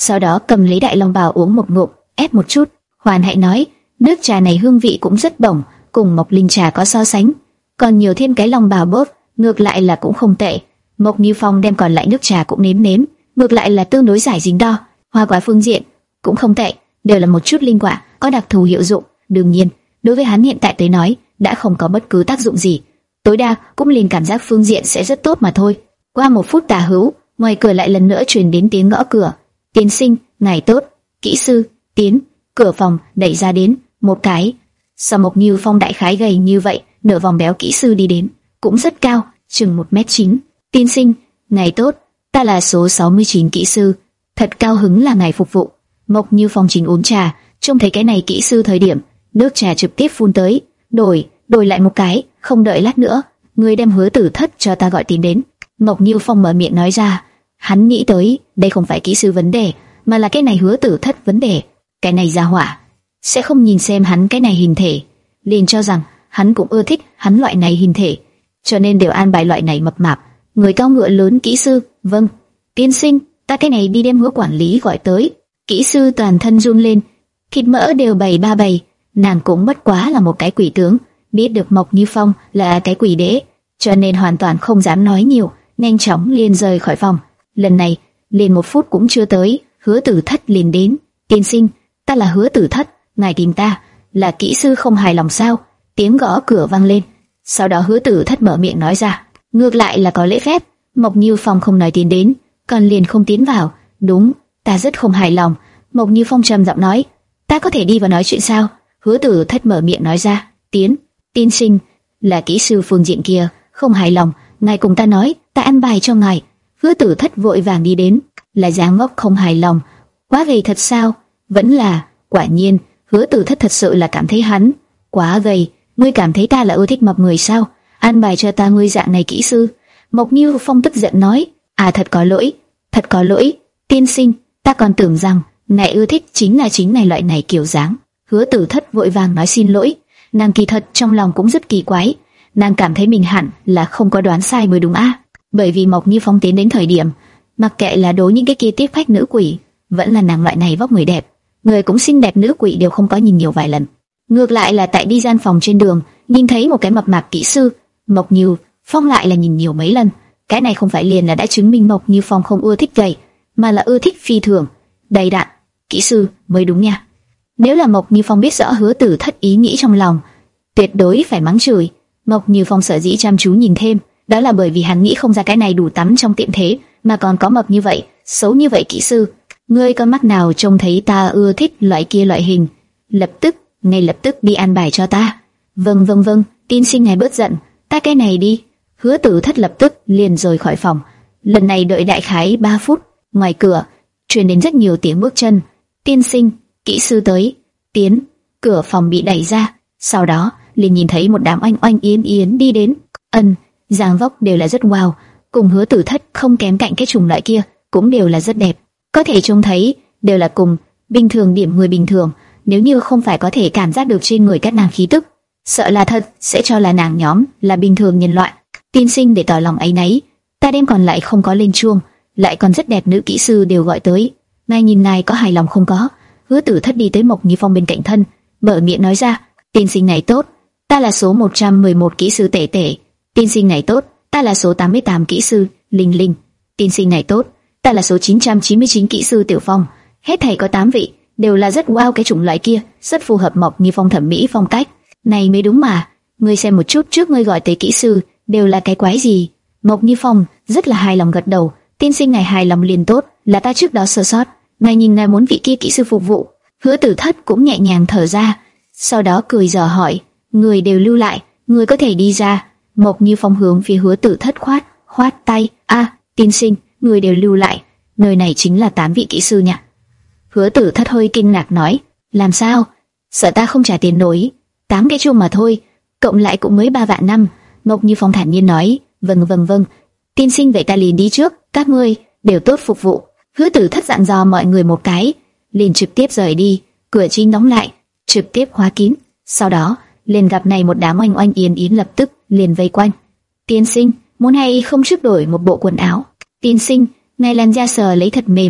sau đó cầm lấy đại long bào uống một ngụm, ép một chút. Hoàn Hạnh nói, nước trà này hương vị cũng rất bổng, cùng Mộc Linh trà có so sánh, còn nhiều thêm cái long bào bốt, ngược lại là cũng không tệ. Mộc Như Phong đem còn lại nước trà cũng nếm nếm, ngược lại là tương đối giải dính đo. Hoa quả phương diện cũng không tệ, đều là một chút linh quả, có đặc thù hiệu dụng. Đương nhiên, đối với hắn hiện tại tới nói, đã không có bất cứ tác dụng gì, tối đa cũng liền cảm giác phương diện sẽ rất tốt mà thôi. Qua một phút tà hữu, ngoài cửa lại lần nữa truyền đến tiếng gõ cửa. Tiên sinh, ngài tốt. Kỹ sư, tiến. Cửa phòng đẩy ra đến một cái. Sao Mộc Như Phong đại khái gầy như vậy, nửa vòng béo kỹ sư đi đến, cũng rất cao, chừng một mét chín. Tiên sinh, ngài tốt, ta là số sáu mươi chín kỹ sư, thật cao hứng là ngài phục vụ. Mộc Như Phong chính uống trà, trông thấy cái này kỹ sư thời điểm, nước trà trực tiếp phun tới, đổi, đổi lại một cái, không đợi lát nữa, người đem Hứa Tử Thất cho ta gọi tìm đến. Mộc Như Phong mở miệng nói ra, hắn nghĩ tới, đây không phải kỹ sư vấn đề, mà là cái này Hứa Tử Thất vấn đề. Cái này gia hỏa sẽ không nhìn xem hắn cái này hình thể, liền cho rằng hắn cũng ưa thích hắn loại này hình thể, cho nên đều an bài loại này mập mạp, người cao ngựa lớn kỹ sư. Vâng, tiên sinh, ta cái này đi đem Hứa quản lý gọi tới. Kỹ sư toàn thân run lên, thịt mỡ đều bầy ba bầy. Nàng cũng bất quá là một cái quỷ tướng, biết được Mộc Như Phong là cái quỷ đế, cho nên hoàn toàn không dám nói nhiều, nhanh chóng liền rời khỏi phòng. Lần này liền một phút cũng chưa tới, Hứa Tử Thất liền đến. Tiên sinh, ta là Hứa Tử Thất, ngài tìm ta là kỹ sư không hài lòng sao? Tiếng gõ cửa vang lên, sau đó Hứa Tử Thất mở miệng nói ra, ngược lại là có lễ phép. Mộc Như Phong không nói tiến đến, còn liền không tiến vào. Đúng, ta rất không hài lòng. Mộc Như Phong trầm giọng nói, ta có thể đi vào nói chuyện sao? Hứa Tử Thất mở miệng nói ra, tiến. Tiên sinh, là kỹ sư phương diện kia không hài lòng, ngài cùng ta nói, ta ăn bài cho ngài. Hứa Tử Thất vội vàng đi đến, là dáng vóc không hài lòng, quá gầy thật sao? Vẫn là, quả nhiên, Hứa Tử Thất thật sự là cảm thấy hắn quá gầy. Ngươi cảm thấy ta là ưa thích mập người sao? Ăn bài cho ta ngươi dạng này kỹ sư. Mộc Như Phong tức giận nói, à thật có lỗi, thật có lỗi, tiên sinh, ta còn tưởng rằng ngài ưa thích chính là chính này loại này kiểu dáng. Hứa Tử Thất vội vàng nói xin lỗi, nàng kỳ thật trong lòng cũng rất kỳ quái, nàng cảm thấy mình hẳn là không có đoán sai mới đúng a, bởi vì Mộc Như Phong tiến đến thời điểm, mặc kệ là đối những cái kia tiếp khách nữ quỷ, vẫn là nàng loại này vóc người đẹp, người cũng xinh đẹp nữ quỷ đều không có nhìn nhiều vài lần. Ngược lại là tại đi gian phòng trên đường, nhìn thấy một cái mập mạp kỹ sư, Mộc Như Phong lại là nhìn nhiều mấy lần. Cái này không phải liền là đã chứng minh Mộc Như Phong không ưa thích vậy, mà là ưa thích phi thường đầy đặn kỹ sư mới đúng nha. Nếu là Mộc Như Phong biết rõ Hứa Tử Thất ý nghĩ trong lòng, tuyệt đối phải mắng chửi. Mộc Như Phong sở dĩ chăm chú nhìn thêm, đó là bởi vì hắn nghĩ không ra cái này đủ tắm trong tiệm thế mà còn có mập như vậy, xấu như vậy kỹ sư. Ngươi con mắt nào trông thấy ta ưa thích loại kia loại hình, lập tức, ngay lập tức đi ăn bài cho ta. Vâng vâng vâng, tiên sinh ngài bớt giận, ta cái này đi. Hứa Tử Thất lập tức liền rời khỏi phòng. Lần này đợi đại khái ba phút, ngoài cửa truyền đến rất nhiều tiếng bước chân. Tiên sinh, kỹ sư tới. Tiến. Cửa phòng bị đẩy ra, sau đó liền nhìn thấy một đám oanh oanh yến yến đi đến. Ân, dáng vóc đều là rất wow, cùng Hứa Tử Thất không kém cạnh cái chủng loại kia, cũng đều là rất đẹp. Có thể trông thấy đều là cùng bình thường điểm người bình thường, nếu như không phải có thể cảm giác được trên người các nàng khí tức, sợ là thật sẽ cho là nàng nhóm là bình thường nhân loại. Tiên sinh, để tỏ lòng áy náy, ta đem còn lại không có lên chuông, lại còn rất đẹp nữ kỹ sư đều gọi tới. Ngài nhìn ngài có hài lòng không có? Hứa Tử Thất đi tới Mộc Như Phong bên cạnh thân, mở miệng nói ra, tiên sinh này tốt, ta là số một trăm mười một kỹ sư Tể Tể. Tiên sinh này tốt, ta là số tám mươi tám kỹ sư Linh Linh. Tiên sinh này tốt, ta là số chín trăm chín mươi chín kỹ sư Tiểu Phong. Hết thảy có tám vị, đều là rất wow cái chủng loại kia, rất phù hợp Mộc Như Phong thẩm mỹ phong cách. Này mới đúng mà, ngươi xem một chút trước ngươi gọi tới kỹ sư đều là cái quái gì? Mộc Như Phong rất là hài lòng gật đầu, tiên sinh ngài hài lòng liền tốt, là ta trước đó sơ sót. Ngài nhìn ngài muốn vị kia kỹ sư phục vụ. Hứa Tử Thất cũng nhẹ nhàng thở ra, sau đó cười dò hỏi, người đều lưu lại, người có thể đi ra. Mộc Như Phong hướng phía Hứa Tử Thất khoát khoát tay, a, tiên sinh, người đều lưu lại, nơi này chính là tám vị kỹ sư nhỉ? Hứa Tử Thất hơi kinh ngạc nói, làm sao? Sợ ta không trả tiền nổi, tám cái chung mà thôi, cộng lại cũng mới ba vạn năm. Mộc Như Phong thản nhiên nói, vâng vâng vâng, tiên sinh vậy ta liền đi trước, các ngươi đều tốt phục vụ. Hứa Tử Thất dặn dò mọi người một cái, liền trực tiếp rời đi, cửa chính đóng lại, trực tiếp khóa kín. Sau đó, liền gặp này một đám oanh oanh yến yến lập tức liền vây quanh. Tiên sinh, muốn hay không trước đổi một bộ quần áo? Tiên sinh, ngài làn da sờ lấy thật mềm,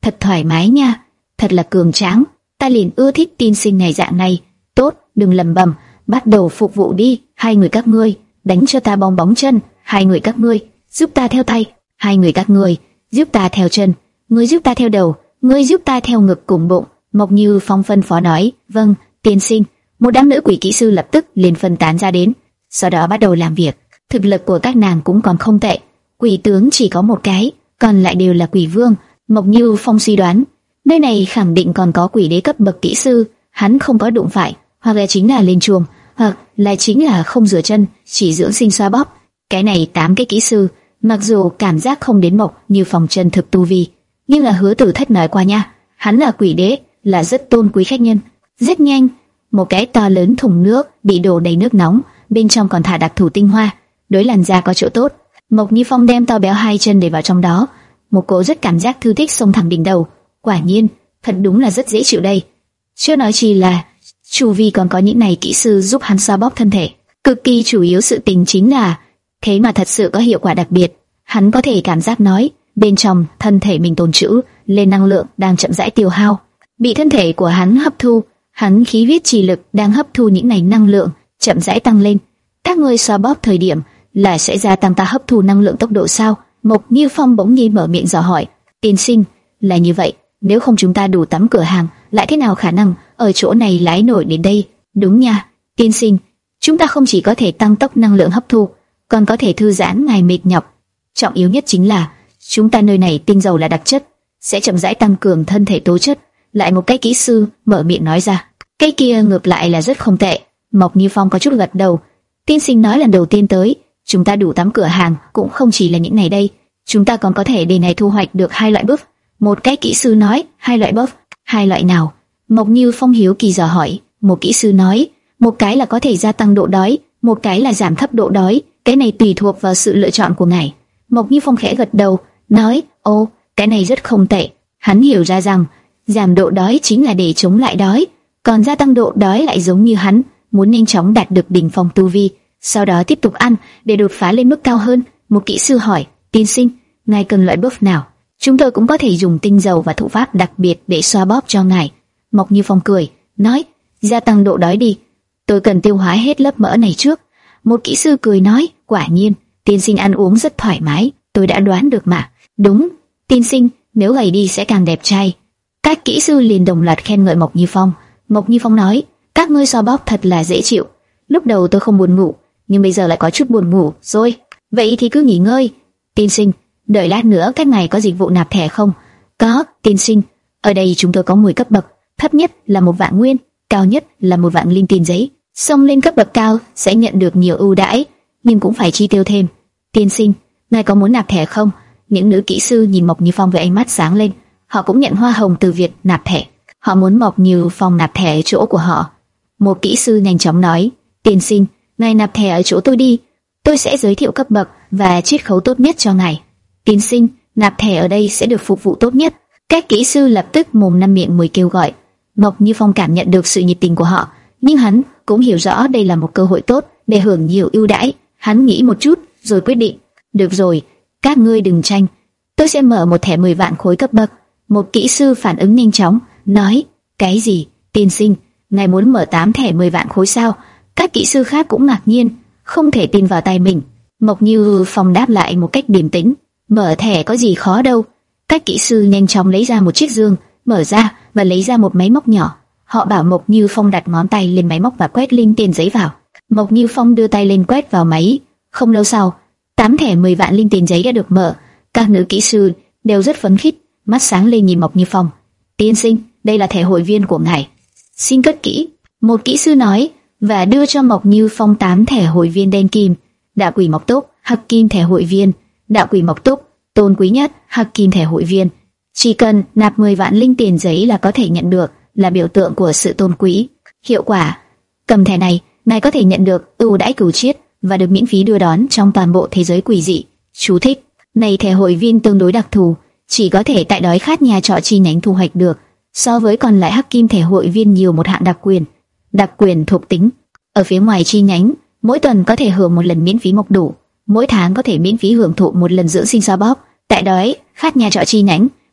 thật thoải mái nha, thật là cường tráng. Ta liền ưa thích tiên sinh này dạng này. Tốt, đừng lầm bầm, bắt đầu phục vụ đi. Hai người các ngươi đánh cho ta bong bóng chân, hai người các ngươi giúp ta theo tay, hai người các ngươi giúp ta theo chân, ngươi giúp ta theo đầu, ngươi giúp ta theo ngực cùng bụng. Mộc Như Phong phân phó nói. Vâng, tiên sinh. Một đám nữ quỷ kỹ sư lập tức liền phân tán ra đến, sau đó bắt đầu làm việc. Thực lực của các nàng cũng còn không tệ, quỷ tướng chỉ có một cái, còn lại đều là quỷ vương. Mộc Như Phong suy đoán, nơi này khẳng định còn có quỷ đế cấp bậc kỹ sư, hắn không có đụng phải, hoặc là chính là lên chuồng, hoặc là chính là không rửa chân, chỉ dưỡng sinh xoa bóp. Cái này tám cái kỹ sư, mặc dù cảm giác không đến Mộc Như Phong chân thực tu vi, nhưng là Hứa Tử Thất nói qua nha, hắn là quỷ đế, là rất tôn quý khách nhân. Rất nhanh, một cái to lớn thùng nước bị đổ đầy nước nóng, bên trong còn thả đặc thủ tinh hoa, đối làn da có chỗ tốt. Mộc Như Phong đem to béo hai chân để vào trong đó, một cỗ rất cảm giác thư thích xông thẳng đỉnh đầu. Quả nhiên, thật đúng là rất dễ chịu đây. Chưa nói chi là chu vi còn có những này kỹ sư giúp hắn xoa bóp thân thể. Cực kỳ chủ yếu sự tình chính là, thế mà thật sự có hiệu quả đặc biệt. Hắn có thể cảm giác nói, bên trong thân thể mình tồn trữ lên năng lượng đang chậm rãi tiêu hao, bị thân thể của hắn hấp thu. Hắn khí huyết trì lực đang hấp thu những này năng lượng, chậm rãi tăng lên. Các ngươi xoa bóp thời điểm là sẽ gia tăng ta hấp thu năng lượng tốc độ sao? Mộc Như Phong bỗng nhiên mở miệng dò hỏi. Tiên sinh, là như vậy, nếu không chúng ta đủ tắm cửa hàng, lại thế nào khả năng ở chỗ này lái nổi đến đây? Đúng nha, tiên sinh, chúng ta không chỉ có thể tăng tốc năng lượng hấp thu, còn có thể thư giãn ngài mệt nhọc. Trọng yếu nhất chính là, chúng ta nơi này tinh dầu là đặc chất, sẽ chậm rãi tăng cường thân thể tố chất. Lại một cái kỹ sư mở miệng nói ra. Cái kia ngược lại là rất không tệ. Mộc Như Phong có chút gật đầu. Tiên sinh nói lần đầu tiên tới, chúng ta đủ tắm cửa hàng cũng không chỉ là những này đây, chúng ta còn có thể để này thu hoạch được hai loại buff. Một cái kỹ sư nói. Hai loại buff? Hai loại nào? Mộc Như Phong hiếu kỳ dò hỏi. Một kỹ sư nói, một cái là có thể gia tăng độ đói, một cái là giảm thấp độ đói. Cái này tùy thuộc vào sự lựa chọn của ngài. Mộc Như Phong khẽ gật đầu, nói, ô, cái này rất không tệ. Hắn hiểu ra rằng giảm độ đói chính là để chống lại đói, còn gia tăng độ đói lại giống như hắn muốn nhanh chóng đạt được đỉnh phong tu vi, sau đó tiếp tục ăn để đột phá lên mức cao hơn. Một kỹ sư hỏi, tiên sinh, ngài cần loại buff nào? Chúng tôi cũng có thể dùng tinh dầu và thủ pháp đặc biệt để xoa bóp cho ngài. Mộc Như Phong cười, nói, gia tăng độ đói đi, tôi cần tiêu hóa hết lớp mỡ này trước. Một kỹ sư cười nói, quả nhiên, tiên sinh ăn uống rất thoải mái, tôi đã đoán được mà. Đúng, tiên sinh, nếu gầy đi sẽ càng đẹp trai. Các kỹ sư liền đồng loạt khen ngợi Mộc Như Phong. Mộc Như Phong nói, các ngươi xoa bóp thật là dễ chịu. Lúc đầu tôi không buồn ngủ, nhưng bây giờ lại có chút buồn ngủ rồi. Vậy thì cứ nghỉ ngơi. Tiên sinh, đợi lát nữa các ngài có dịch vụ nạp thẻ không? Có, tiên sinh. Ở đây chúng tôi có mười cấp bậc, thấp nhất là một vạn nguyên, cao nhất là một vạn linh tiền giấy. Xông lên cấp bậc cao sẽ nhận được nhiều ưu đãi, nhưng cũng phải chi tiêu thêm. Tiên sinh, ngài có muốn nạp thẻ không? Những nữ kỹ sư nhìn Mộc Như Phong với ánh mắt sáng lên. Họ cũng nhận hoa hồng từ việc nạp thẻ. Họ muốn Mộc Như Phong nạp thẻ ở chỗ của họ. Một kỹ sư nhanh chóng nói, tiên sinh, ngài nạp thẻ ở chỗ tôi đi, tôi sẽ giới thiệu cấp bậc và chiết khấu tốt nhất cho ngài. Tiên sinh, nạp thẻ ở đây sẽ được phục vụ tốt nhất. Các kỹ sư lập tức mồm năm miệng mười kêu gọi. Mộc Như Phong cảm nhận được sự nhiệt tình của họ, nhưng hắn cũng hiểu rõ đây là một cơ hội tốt để hưởng nhiều ưu đãi. Hắn nghĩ một chút rồi quyết định, được rồi, các ngươi đừng tranh, tôi sẽ mở một thẻ mười vạn khối cấp bậc. Một kỹ sư phản ứng nhanh chóng, nói, cái gì, tiên sinh, ngài muốn mở tám thẻ mười vạn khối sao? Các kỹ sư khác cũng ngạc nhiên, không thể tin vào tai mình. Mộc Như Phong đáp lại một cách điềm tĩnh, mở thẻ có gì khó đâu. Các kỹ sư nhanh chóng lấy ra một chiếc dương, mở ra và lấy ra một máy móc nhỏ. Họ bảo Mộc Như Phong đặt ngón tay lên máy móc và quét linh tiền giấy vào. Mộc Như Phong đưa tay lên quét vào máy. Không lâu sau, tám thẻ mười vạn linh tiền giấy đã được mở. Các nữ kỹ sư đều rất phấn khích, mắt sáng lên nhìn Mộc Như Phong. Tiên sinh, đây là thẻ hội viên của ngài, xin cất kỹ. Một kỹ sư nói và đưa cho Mộc Như Phong tám thẻ hội viên đen kim. Đạo quỷ mộc túc, hắc kim thẻ hội viên. Đạo quỷ mộc túc, tôn quý nhất, hắc kim thẻ hội viên. Chỉ cần nạp mười vạn linh tiền giấy là có thể nhận được, là biểu tượng của sự tôn quý. Hiệu quả, cầm thẻ này, ngài có thể nhận được ưu đãi cửu chiết và được miễn phí đưa đón trong toàn bộ thế giới quỷ dị. Chú thích: này thẻ hội viên tương đối đặc thù, chỉ có thể tại đói khát nhà trọ chi nhánh thu hoạch được. So với còn lại hắc kim thẻ hội viên nhiều một hạng đặc quyền. Đặc quyền thuộc tính: ở phía ngoài chi nhánh, mỗi tuần có thể hưởng một lần miễn phí mộc đủ, mỗi tháng có thể miễn phí hưởng thụ một lần dưỡng sinh xoa bóp. Tại đói khát nhà trọ chi nhánh,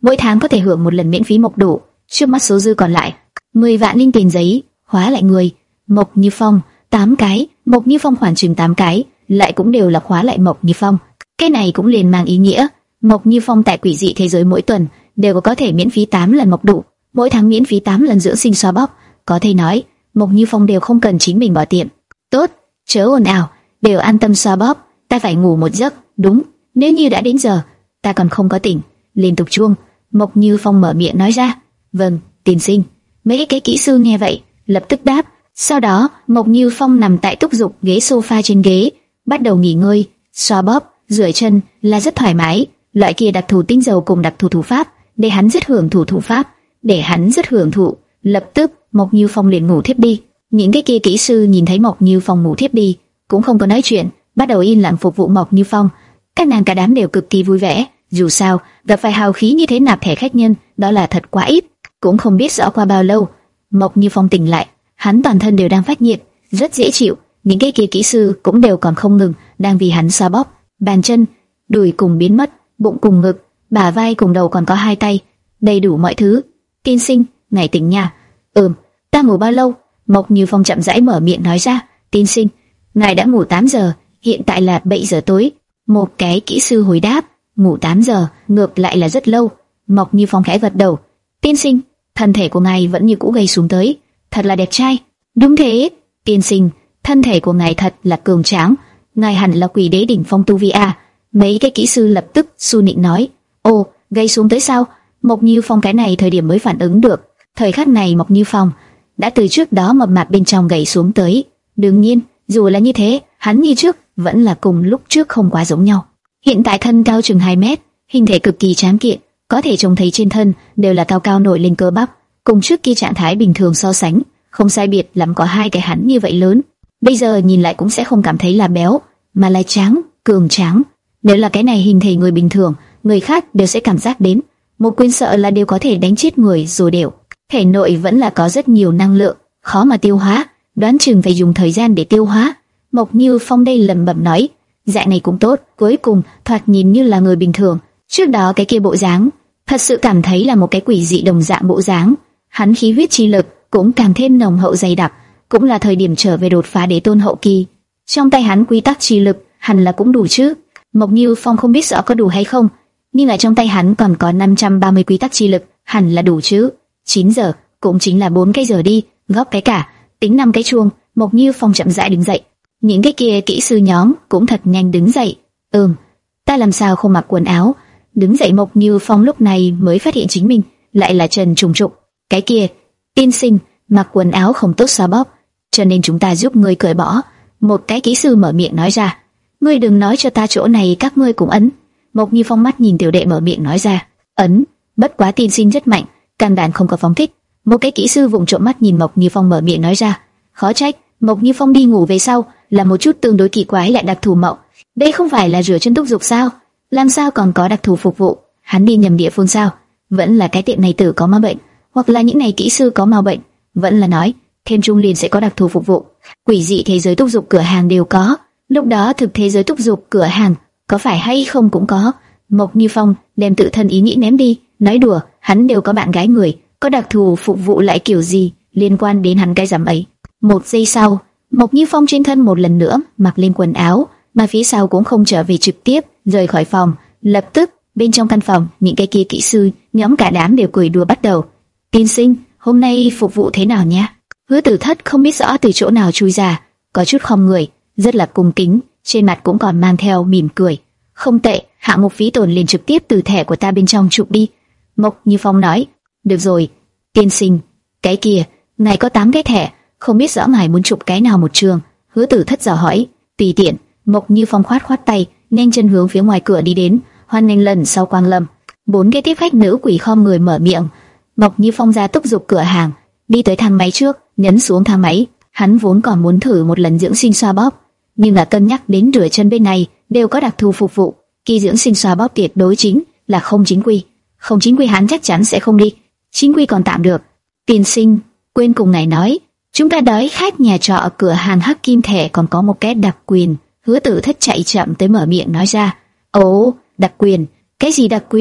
mỗi tháng có thể hưởng một lần miễn phí mộc đủ. Trước mắt số dư còn lại mười vạn linh tiền giấy, hóa lại người. Mộc Như Phong, tám cái. Mộc Như Phong hoàn chừng tám cái, lại cũng đều là khóa lại Mộc Như Phong. Cái này cũng liền mang ý nghĩa Mộc Như Phong tại quỷ dị thế giới mỗi tuần đều có thể miễn phí tám lần mộc đủ, mỗi tháng miễn phí tám lần dưỡng sinh xoa bóp. Có thể nói Mộc Như Phong đều không cần chính mình bỏ tiền. Tốt, chớ ồn ào, đều an tâm xoa bóp, ta phải ngủ một giấc. Đúng, nếu như đã đến giờ ta còn không có tỉnh. Liên tục chuông. Mộc Như Phong mở miệng nói ra. Vâng, tiên sinh. Mấy cái kỹ sư nghe vậy lập tức đáp. Sau đó Mộc Như Phong nằm tại túc dục ghế sofa trên ghế, bắt đầu nghỉ ngơi, xoa bóp, rửa chân là rất thoải mái. Loại kia đặc thù tinh dầu cùng đặc thù thủ pháp, để hắn rất hưởng thụ thủ pháp, để hắn rất hưởng thụ. Lập tức Mộc Như Phong liền ngủ thiếp đi. Những cái kia kỹ sư nhìn thấy Mộc Như Phong ngủ thiếp đi, cũng không có nói chuyện, bắt đầu yên lặng phục vụ Mộc Như Phong. Các nàng cả đám đều cực kỳ vui vẻ, dù sao gặp phải hào khí như thế nạp thẻ khách nhân, đó là thật quá ít. Cũng không biết rõ qua bao lâu, Mộc Như Phong tỉnh lại, hắn toàn thân đều đang phát nhiệt, rất dễ chịu. Những cái kia kỹ sư cũng đều còn không ngừng, đang vì hắn xoa bóp. Bàn chân, đùi cùng biến mất, bụng cùng ngực, bả vai cùng đầu còn có hai tay, đầy đủ mọi thứ. Tiên sinh, ngài tỉnh nha. Ừm, ta ngủ bao lâu? Mộc Như Phong chậm rãi mở miệng nói ra. Tiên sinh, ngài đã ngủ tám giờ, hiện tại là bảy giờ tối. Một cái kỹ sư hồi đáp. Ngủ tám giờ, ngược lại là rất lâu. Mộc Như Phong khẽ gật đầu. Tiên sinh, thân thể của ngài vẫn như cũ gầy xuống tới, thật là đẹp trai. Đúng thế, tiên sinh, thân thể của ngài thật là cường tráng, ngài hẳn là quỷ đế đỉnh phong tu vi a. Mấy cái kỹ sư lập tức su nịnh nói. Ồ, gầy xuống tới sao? Mộc Như Phong cái này thời điểm mới phản ứng được. Thời khắc này Mộc Như Phong đã từ trước đó mập mạp bên trong gầy xuống tới. Đương nhiên, dù là như thế, hắn như trước vẫn là cùng lúc trước không quá giống nhau. Hiện tại thân cao chừng hai mét, hình thể cực kỳ tráng kiện, có thể trông thấy trên thân đều là cao cao nổi lên cơ bắp, cùng trước kia trạng thái bình thường so sánh, không sai biệt lắm có hai cái hắn như vậy lớn. Bây giờ nhìn lại cũng sẽ không cảm thấy là béo, mà là tráng, cường tráng. Nếu là cái này hình thể người bình thường, người khác đều sẽ cảm giác đến, một quyền sợ là đều có thể đánh chết người rồi đều. Thể nội vẫn là có rất nhiều năng lượng, khó mà tiêu hóa, đoán chừng phải dùng thời gian để tiêu hóa. Mộc Như Phong đây lẩm bẩm nói, dạng này cũng tốt, cuối cùng thoạt nhìn như là người bình thường. Trước đó cái kia bộ dáng, thật sự cảm thấy là một cái quỷ dị đồng dạng bộ dáng. Hắn khí huyết chi lực cũng càng thêm nồng hậu dày đặc, cũng là thời điểm trở về đột phá đế tôn hậu kỳ. Trong tay hắn quy tắc chi lực hẳn là cũng đủ chứ. Mộc Như Phong không biết rõ có đủ hay không, nhưng là trong tay hắn còn có năm trăm ba mươi quy tắc chi lực, hẳn là đủ chứ. chín giờ, cũng chính là bốn cái giờ đi, góp cái cả, tính năm cái chuông. Mộc Như Phong chậm rãi đứng dậy. Những cái kia kỹ sư nhóm cũng thật nhanh đứng dậy. Ừm, ta làm sao không mặc quần áo? Đứng dậy Mộc Như Phong lúc này mới phát hiện chính mình lại là trần trùng trục. Cái kia, tiên sinh, mặc quần áo không tốt xoa bóp, cho nên chúng ta giúp ngươi cởi bỏ. Một cái kỹ sư mở miệng nói ra. Ngươi đừng nói cho ta chỗ này các ngươi cũng ấn. Mộc Như Phong mắt nhìn tiểu đệ mở miệng nói ra. Ấn, bất quá tiên sinh rất mạnh, can đảm không có phóng thích. Một cái kỹ sư vụng trộm mắt nhìn Mộc Như Phong mở miệng nói ra. Khó trách, Mộc Như Phong đi ngủ về sau là một chút tương đối kỳ quái lại đặc thù mộng. Đây không phải là rửa chân túc dục sao? Làm sao còn có đặc thù phục vụ? Hắn đi nhầm địa phương sao? Vẫn là cái tiệm này tử có ma bệnh, hoặc là những này kỹ sư có ma bệnh? Vẫn là nói thêm trung liền sẽ có đặc thù phục vụ? Quỷ dị thế giới túc dục cửa hàng đều có, lúc đó thực thế giới túc dục cửa hàng có phải hay không cũng có. Mộc Như Phong đem tự thân ý nghĩ ném đi, nói đùa, hắn đều có bạn gái người, có đặc thù phục vụ lại kiểu gì liên quan đến hắn cái dám ấy. Một giây sau, Mộc Như Phong trên thân một lần nữa mặc lên quần áo, mà phía sau cũng không trở về, trực tiếp rời khỏi phòng. Lập tức bên trong căn phòng, những cái kia kỹ sư nhóm cả đám đều cười đùa bắt đầu. Tiên sinh, hôm nay phục vụ thế nào nhá? Hứa Tử Thất không biết rõ từ chỗ nào chui ra, có chút khom người, rất là cung kính, trên mặt cũng còn mang theo mỉm cười. Không tệ, hạng mục phí tổn liền trực tiếp từ thẻ của ta bên trong chụp đi. Mộc Như Phong nói. Được rồi, tiên sinh. Cái kia, ngài có tám cái thẻ, không biết rõ ngài muốn chụp cái nào một trường? Hứa Tử Thất dò hỏi. Tùy tiện. Mộc Như Phong khoát khoát tay, nhanh chân hướng phía ngoài cửa đi đến. Hoan nghênh lần sau quang lâm. Bốn cái tiếp khách nữ quỷ khom người mở miệng. Mộc Như Phong ra túc dục cửa hàng, đi tới thang máy trước, nhấn xuống thang máy. Hắn vốn còn muốn thử một lần dưỡng sinh xoa bóp, nhưng là cân nhắc đến rửa chân bên này đều có đặc thù phục vụ, kỳ dưỡng sinh xoa bóp tuyệt đối chính là không chính quy. Không chính quy hắn chắc chắn sẽ không đi, chính quy còn tạm được. Tiên sinh, quên cùng ngài nói, chúng ta đói khách nhà trọ ở cửa hàng Hắc Kim thẻ còn có một cái đặc quyền. Hứa Tử Thất chạy chậm tới mở miệng nói ra. Ồ, đặc quyền, cái gì đặc quyền?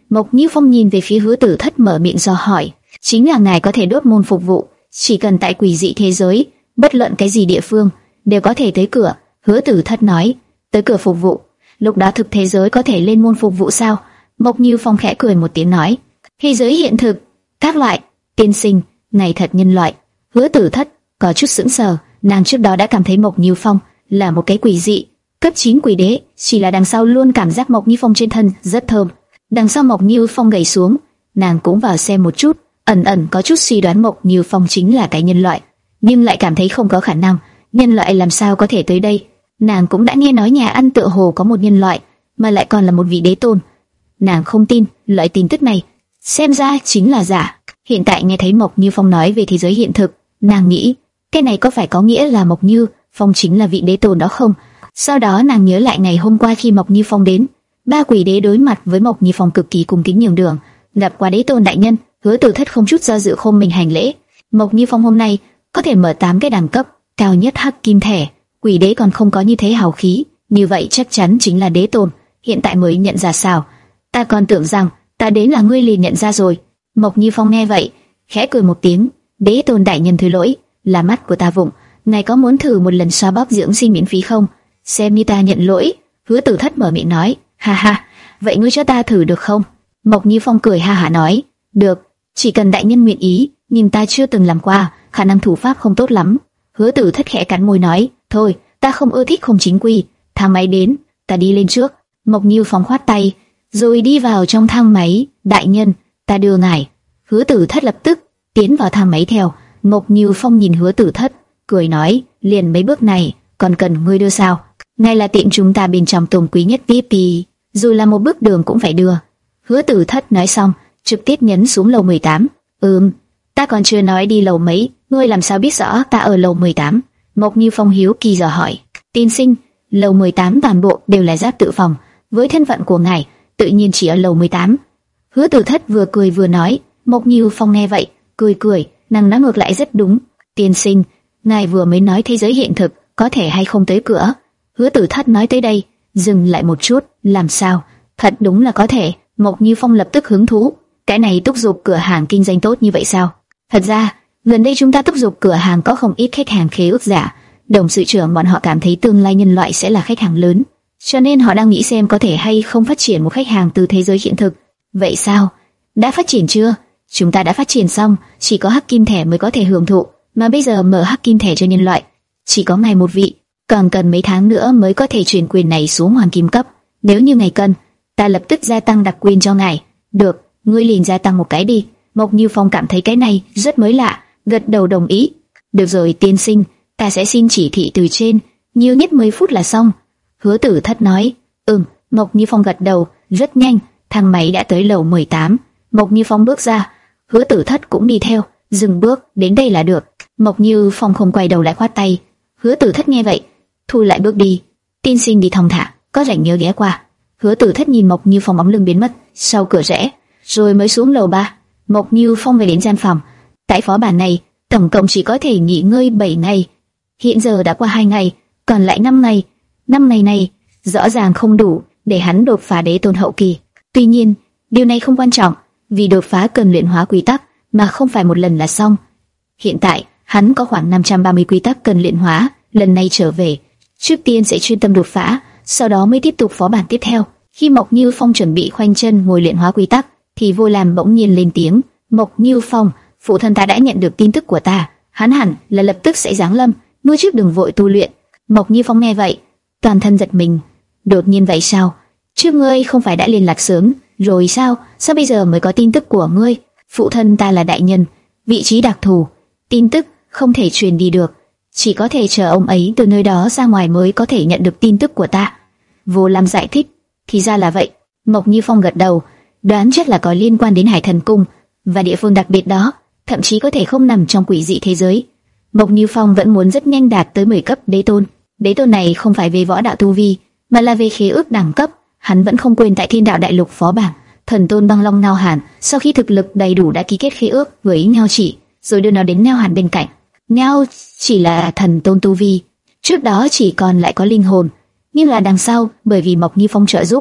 Mộc Như Phong nhìn về phía Hứa Tử Thất mở miệng do hỏi, chính là ngài có thể đốt môn phục vụ, chỉ cần tại quỷ dị thế giới, bất luận cái gì địa phương đều có thể tới cửa. Hứa Tử Thất nói, tới cửa phục vụ, lúc đó thực thế giới có thể lên môn phục vụ sao? Mộc Như Phong khẽ cười một tiếng nói, thế giới hiện thực, các loại, tiên sinh, này thật nhân loại. Hứa Tử Thất có chút sững sờ, nàng trước đó đã cảm thấy Mộc Như Phong là một cái quỷ dị cấp chín quỷ đế, chỉ là đằng sau luôn cảm giác Mộc Như Phong trên thân rất thơm. Đằng sau Mộc Như Phong gầy xuống, nàng cũng vào xem một chút, ẩn ẩn có chút suy đoán Mộc Như Phong chính là cái nhân loại, nhưng lại cảm thấy không có khả năng, nhân loại làm sao có thể tới đây? Nàng cũng đã nghe nói nhà ăn tựa hồ có một nhân loại, mà lại còn là một vị đế tôn. Nàng không tin loại tin tức này, xem ra chính là giả. Hiện tại nghe thấy Mộc Như Phong nói về thế giới hiện thực, nàng nghĩ, cái này có phải có nghĩa là Mộc Như Phong chính là vị đế tôn đó không? Sau đó nàng nhớ lại ngày hôm qua khi Mộc Như Phong đến, ba quỷ đế đối mặt với Mộc Như Phong cực kỳ cung kính nhường đường, gặp qua đế tôn đại nhân. Hứa Tử Thất không chút do dự khom mình hành lễ. Mộc Như Phong hôm nay có thể mở tám cái đẳng cấp, cao nhất hắc kim thẻ, quỷ đế còn không có như thế hào khí, như vậy chắc chắn chính là đế tôn. Hiện tại mới nhận ra sao? Ta còn tưởng rằng ta đến là ngươi liền nhận ra rồi. Mộc Như Phong nghe vậy, khẽ cười một tiếng, đế tôn đại nhân thứ lỗi, là mắt của ta vụng, ngài có muốn thử một lần xoa bóp dưỡng sinh miễn phí không? Xem như ta nhận lỗi. Hứa Tử Thất mở miệng nói, ha ha, vậy ngươi cho ta thử được không? Mộc Như Phong cười ha hả nói, được, chỉ cần đại nhân nguyện ý, nhưng ta chưa từng làm qua, khả năng thủ pháp không tốt lắm. Hứa Tử Thất khẽ cắn môi nói, thôi, ta không ưa thích không chính quy, thang máy đến, ta đi lên trước. Mộc Như Phong khoát tay, rồi đi vào trong thang máy. Đại nhân, ta đưa ngài. Hứa Tử Thất lập tức tiến vào thang máy theo. Mộc Như Phong nhìn Hứa Tử Thất, cười nói, liền mấy bước này, còn cần ngươi đưa sao? Ngay là tiện chúng ta bên trong tôn quý nhất vê i pê, dù là một bước đường cũng phải đưa. Hứa Tử Thất nói xong, trực tiếp nhấn xuống lầu mười tám. Ừm, ta còn chưa nói đi lầu mấy, ngươi làm sao biết rõ ta ở lầu mười tám? Mộc Như Phong hiếu kỳ dò hỏi. Tiên sinh, lầu mười tám toàn bộ đều là giáp tự phòng, với thân phận của ngài, tự nhiên chỉ ở lầu mười tám. Hứa Tử Thất vừa cười vừa nói. Mộc Như Phong nghe vậy, cười cười, nàng nói ngược lại rất đúng. Tiên sinh, ngài vừa mới nói thế giới hiện thực có thể hay không tới cửa? Hứa Tử Thất nói tới đây, dừng lại một chút, làm sao? Thật đúng là có thể. Mộc Như Phong lập tức hứng thú, cái này thúc giục cửa hàng kinh doanh tốt như vậy sao? Thật ra, gần đây chúng ta thúc giục cửa hàng có không ít khách hàng khế ước giả, đồng sự trưởng bọn họ cảm thấy tương lai nhân loại sẽ là khách hàng lớn, cho nên họ đang nghĩ xem có thể hay không phát triển một khách hàng từ thế giới hiện thực. Vậy sao? Đã phát triển chưa? Chúng ta đã phát triển xong, chỉ có hắc kim thẻ mới có thể hưởng thụ, mà bây giờ mở hắc kim thẻ cho nhân loại, chỉ có ngài một vị, còn cần mấy tháng nữa mới có thể chuyển quyền này xuống hoàng kim cấp. Nếu như ngài cần, ta lập tức gia tăng đặc quyền cho ngài. Được, ngươi liền gia tăng một cái đi. Mộc Như Phong cảm thấy cái này rất mới lạ, gật đầu đồng ý. Được rồi tiên sinh, ta sẽ xin chỉ thị từ trên, nhiều nhất mười phút là xong. Hứa Tử Thất nói. Ừm. Mộc Như Phong gật đầu. Rất nhanh, thang máy đã tới lầu mười tám. Mộc Như Phong bước ra, Hứa Tử Thất cũng đi theo, dừng bước, đến đây là được. Mộc Như Phong không quay đầu lại khoát tay. Hứa Tử Thất nghe vậy, thu lại bước đi. Tiên sinh đi thong thả, có rảnh nhớ ghé qua. Hứa Tử Thất nhìn Mộc Như Phong bóng lưng biến mất sau cửa rẽ, rồi mới xuống lầu ba. Mộc Như Phong về đến gian phòng. Tại phó bản này, tổng cộng chỉ có thể nghỉ ngơi bảy ngày. Hiện giờ đã qua hai ngày, còn lại năm ngày. Năm ngày này rõ ràng không đủ để hắn đột phá đế tôn hậu kỳ. Tuy nhiên, điều này không quan trọng, vì đột phá cần luyện hóa quy tắc, mà không phải một lần là xong. Hiện tại, hắn có khoảng năm trăm ba mươi quy tắc cần luyện hóa, lần này trở về, trước tiên sẽ chuyên tâm đột phá, sau đó mới tiếp tục phó bản tiếp theo. Khi Mộc Như Phong chuẩn bị khoanh chân ngồi luyện hóa quy tắc, thì Vô Lam bỗng nhiên lên tiếng, "Mộc Như Phong, phụ thân ta đã nhận được tin tức của ta, hắn hẳn là lập tức sẽ giáng lâm, ngươi trước đừng vội tu luyện." Mộc Như Phong nghe vậy, toàn thân giật mình. Đột nhiên vậy sao? Trước ngươi không phải đã liên lạc sớm rồi sao? Sao bây giờ mới có tin tức của ngươi? Phụ thân ta là đại nhân, vị trí đặc thù, tin tức không thể truyền đi được, chỉ có thể chờ ông ấy từ nơi đó ra ngoài mới có thể nhận được tin tức của ta. Vô Lam giải thích. Thì ra là vậy. Mộc Như Phong gật đầu, đoán chắc là có liên quan đến Hải Thần Cung và địa phương đặc biệt đó, thậm chí có thể không nằm trong quỷ dị thế giới. Mộc Như Phong vẫn muốn rất nhanh đạt tới mười cấp đế tôn. Đế tôn này không phải về võ đạo tu vi, mà là về khế ước đẳng cấp. Hắn vẫn không quên tại Thiên Đạo Đại Lục phó bảng, thần tôn băng long Ngao Hàn sau khi thực lực đầy đủ đã ký kết khế ước với Ngao Chỉ, rồi đưa nó đến Ngao Hàn bên cạnh. Ngao chỉ là thần tôn tu vi, trước đó chỉ còn lại có linh hồn, nhưng là đằng sau bởi vì Mộc Như Phong trợ giúp,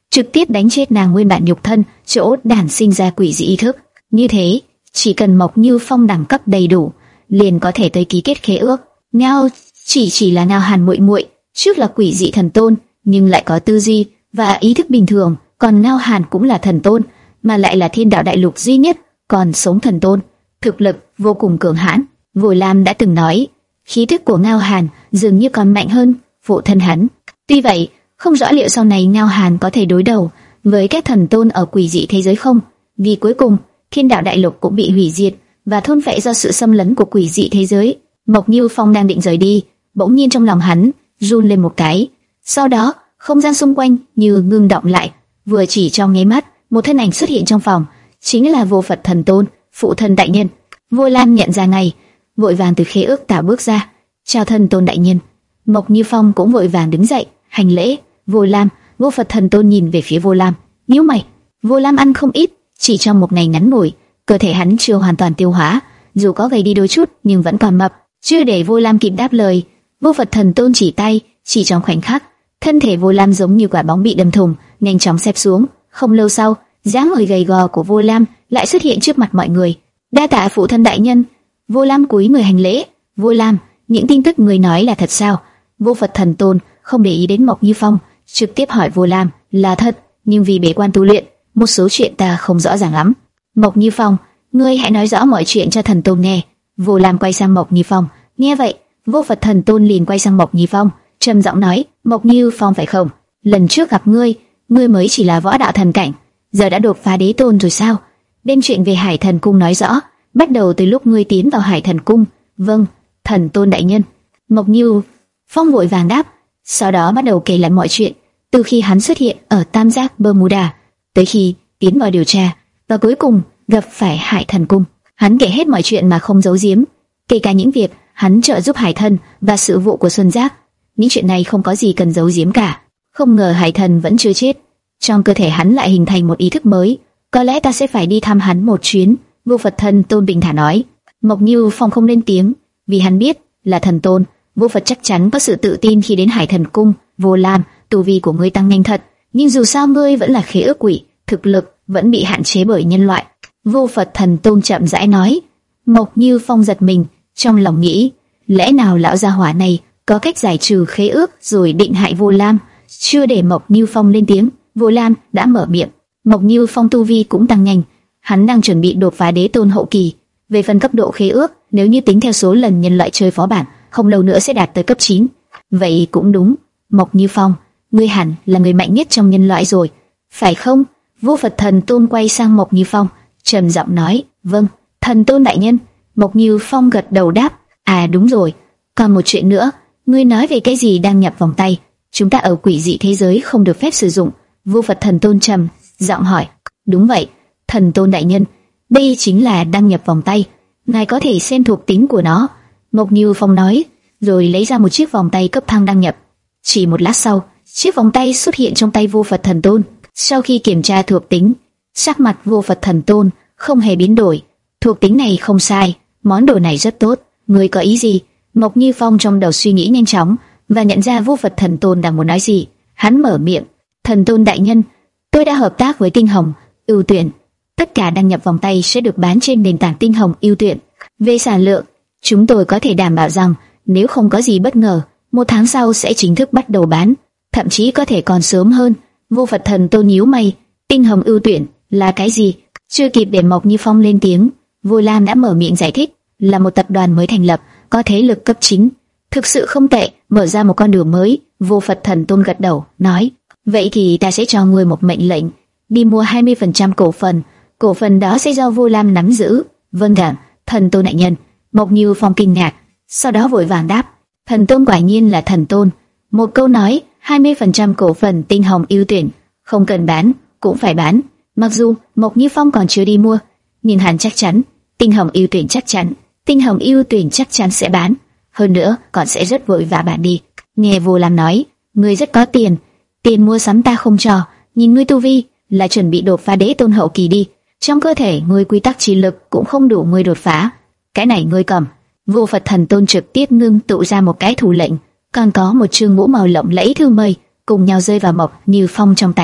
trực tiếp đánh chết nàng nguyên bản nhục thân, chỗ đản sinh ra quỷ dị ý thức. Như thế, chỉ cần Mộc Như Phong đẳng cấp đầy đủ, liền có thể tới ký kết khế ước. Ngao chỉ chỉ là Ngao Hàn muội muội, trước là quỷ dị thần tôn, nhưng lại có tư duy và ý thức bình thường, còn Ngao Hàn cũng là thần tôn, mà lại là thiên đạo đại lục duy nhất còn sống thần tôn, thực lực vô cùng cường hãn. Vô Lam đã từng nói, khí thức của Ngao Hàn dường như còn mạnh hơn phụ thân hắn. Tuy vậy, không rõ liệu sau này Ngao Hàn có thể đối đầu với các thần tôn ở quỷ dị thế giới không, vì cuối cùng thiên đạo đại lục cũng bị hủy diệt và thôn phệ do sự xâm lấn của quỷ dị thế giới. Mộc Như Phong đang định rời đi, bỗng nhiên trong lòng hắn run lên một cái, sau đó không gian xung quanh như ngưng động lại, vừa chỉ trong nháy mắt, một thân ảnh xuất hiện trong phòng, chính là Vô Phật Thần Tôn, phụ thân đại nhân. Vô Lam nhận ra ngay, vội vàng từ khế ước tảo bước ra, chào Thần Tôn đại nhân. Mộc Như Phong cũng vội vàng đứng dậy, hành lễ. Vô Lam, Vô Phật Thần Tôn nhìn về phía Vô Lam, nhíu mày. Vô Lam ăn không ít, chỉ trong một ngày ngắn ngủi, cơ thể hắn chưa hoàn toàn tiêu hóa, dù có gầy đi đôi chút nhưng vẫn còn mập. Chưa để Vô Lam kịp đáp lời, Vô Phật Thần Tôn chỉ tay, chỉ trong khoảnh khắc, thân thể Vô Lam giống như quả bóng bị đâm thủng, nhanh chóng xẹp xuống. Không lâu sau, dáng người gầy gò của Vô Lam lại xuất hiện trước mặt mọi người. Đa tạ phụ thân đại nhân. Vô Lam cúi người hành lễ. Vô Lam, những tin tức người nói là thật sao? Vô Phật Thần Tôn không để ý đến Mộc Như Phong, trực tiếp hỏi Vô Lam, là thật, nhưng vì bế quan tu luyện, một số chuyện ta không rõ ràng lắm. Mộc Như Phong, ngươi hãy nói rõ mọi chuyện cho Thần Tôn nghe. Vô Lam quay sang Mộc Như Phong, nghe vậy, Vô Phật Thần Tôn liền quay sang Mộc Như Phong, trầm giọng nói, Mộc Như Phong phải không? Lần trước gặp ngươi, ngươi mới chỉ là võ đạo thần cảnh, giờ đã đột phá đế tôn rồi sao? Đem chuyện về Hải Thần Cung nói rõ, bắt đầu từ lúc ngươi tiến vào Hải Thần Cung. Vâng, Thần Tôn đại nhân. Mộc Như Phong vội vàng đáp, sau đó bắt đầu kể lại mọi chuyện, từ khi hắn xuất hiện ở Tam Giác Bermuda, tới khi tiến vào điều tra, và cuối cùng gặp phải Hải Thần Cung. Hắn kể hết mọi chuyện mà không giấu giếm, kể cả những việc hắn trợ giúp Hải Thần và sự vụ của Xuân Giác. Những chuyện này không có gì cần giấu giếm cả. Không ngờ Hải Thần vẫn chưa chết, trong cơ thể hắn lại hình thành một ý thức mới. Có lẽ ta sẽ phải đi thăm hắn một chuyến. Vô Phật Thần Tôn bình thản nói. Mộc Như Phong không lên tiếng, vì hắn biết là thần tôn, Vô Phật chắc chắn có sự tự tin khi đến Hải Thần Cung. Vô Lam, tu vi của ngươi tăng nhanh thật, nhưng dù sao ngươi vẫn là khế ước quỷ, thực lực vẫn bị hạn chế bởi nhân loại. Vô Phật Thần Tôn chậm rãi nói. Mộc Như Phong giật mình, trong lòng nghĩ, lẽ nào lão gia hỏa này có cách giải trừ khế ước rồi định hại Vô Lam? Chưa để Mộc Như Phong lên tiếng, Vô Lam đã mở miệng. Mộc Như Phong tu vi cũng tăng nhanh, hắn đang chuẩn bị đột phá đế tôn hậu kỳ. Về phần cấp độ khế ước, nếu như tính theo số lần nhân loại chơi phó bản, không lâu nữa sẽ đạt tới cấp chín. Vậy cũng đúng, Mộc Như Phong, ngươi hẳn là người mạnh nhất trong nhân loại rồi, phải không? Vô Phật Thần Tôn quay sang Mộc Như Phong, trầm giọng nói, vâng, Thần Tôn đại nhân. Mộc Như Phong gật đầu đáp, à đúng rồi, còn một chuyện nữa, ngươi nói về cái gì đang nhập vòng tay? Chúng ta ở quỷ dị thế giới không được phép sử dụng. Vô Phật Thần Tôn trầm giọng hỏi. Đúng vậy, Thần Tôn đại nhân, đây chính là đăng nhập vòng tay, ngài có thể xem thuộc tính của nó. Mộc Như Phong nói, rồi lấy ra một chiếc vòng tay cấp thang đăng nhập. Chỉ một lát sau, chiếc vòng tay xuất hiện trong tay Vô Phật Thần Tôn. Sau khi kiểm tra thuộc tính, sắc mặt Vô Phật Thần Tôn không hề biến đổi. Thuộc tính này không sai, món đồ này rất tốt. Ngươi có ý gì? Mộc Như Phong trong đầu suy nghĩ nhanh chóng và nhận ra Vô Phật Thần Tôn đang muốn nói gì. Hắn mở miệng, Thần Tôn đại nhân, tôi đã hợp tác với Tinh Hồng ưu tuyển, tất cả đăng nhập vòng tay sẽ được bán trên nền tảng Tinh Hồng ưu tuyển. Về sản lượng, chúng tôi có thể đảm bảo rằng nếu không có gì bất ngờ, một tháng sau sẽ chính thức bắt đầu bán, thậm chí có thể còn sớm hơn. Vô Phật Thần Tôn nhíu mày, Tinh Hồng ưu tuyển là cái gì? Chưa kịp để Mộc Như Phong lên tiếng, Vô Lam đã mở miệng giải thích, là một tập đoàn mới thành lập, có thế lực cấp chín, thực sự không tệ, mở ra một con đường mới. Vô Phật Thần Tôn gật đầu, nói, vậy thì ta sẽ cho ngươi một mệnh lệnh, đi mua hai mươi phần trăm cổ phần, cổ phần đó sẽ do Vô Lam nắm giữ. Vâng ạ, Thần Tôn đại nhân. Mộc Như Phong kinh ngạc, sau đó vội vàng đáp, Thần Tôn quả nhiên là thần tôn. Một câu nói, hai mươi phần trăm cổ phần Tinh Hồng ưu tuyển, không cần bán, cũng phải bán. Mặc dù Mộc Như Phong còn chưa đi mua, nhưng hắn chắc chắn, Tinh Hồng ưu tuyển chắc chắn, Tinh Hồng ưu tuyển chắc chắn sẽ bán, hơn nữa còn sẽ rất vội vã bán đi. Nghe Vô Lam nói, ngươi rất có tiền, tiền mua sắm ta không cho, nhìn ngươi tu vi là chuẩn bị đột phá đế tôn hậu kỳ đi, trong cơ thể ngươi quy tắc chi lực cũng không đủ ngươi đột phá, cái này ngươi cầm. Vô Phật Thần Tôn trực tiếp ngưng tụ ra một cái thủ lệnh, còn có một chương mũ màu lộng lẫy thư mây, cùng nhau rơi vào Mộc Như Phong trong tay.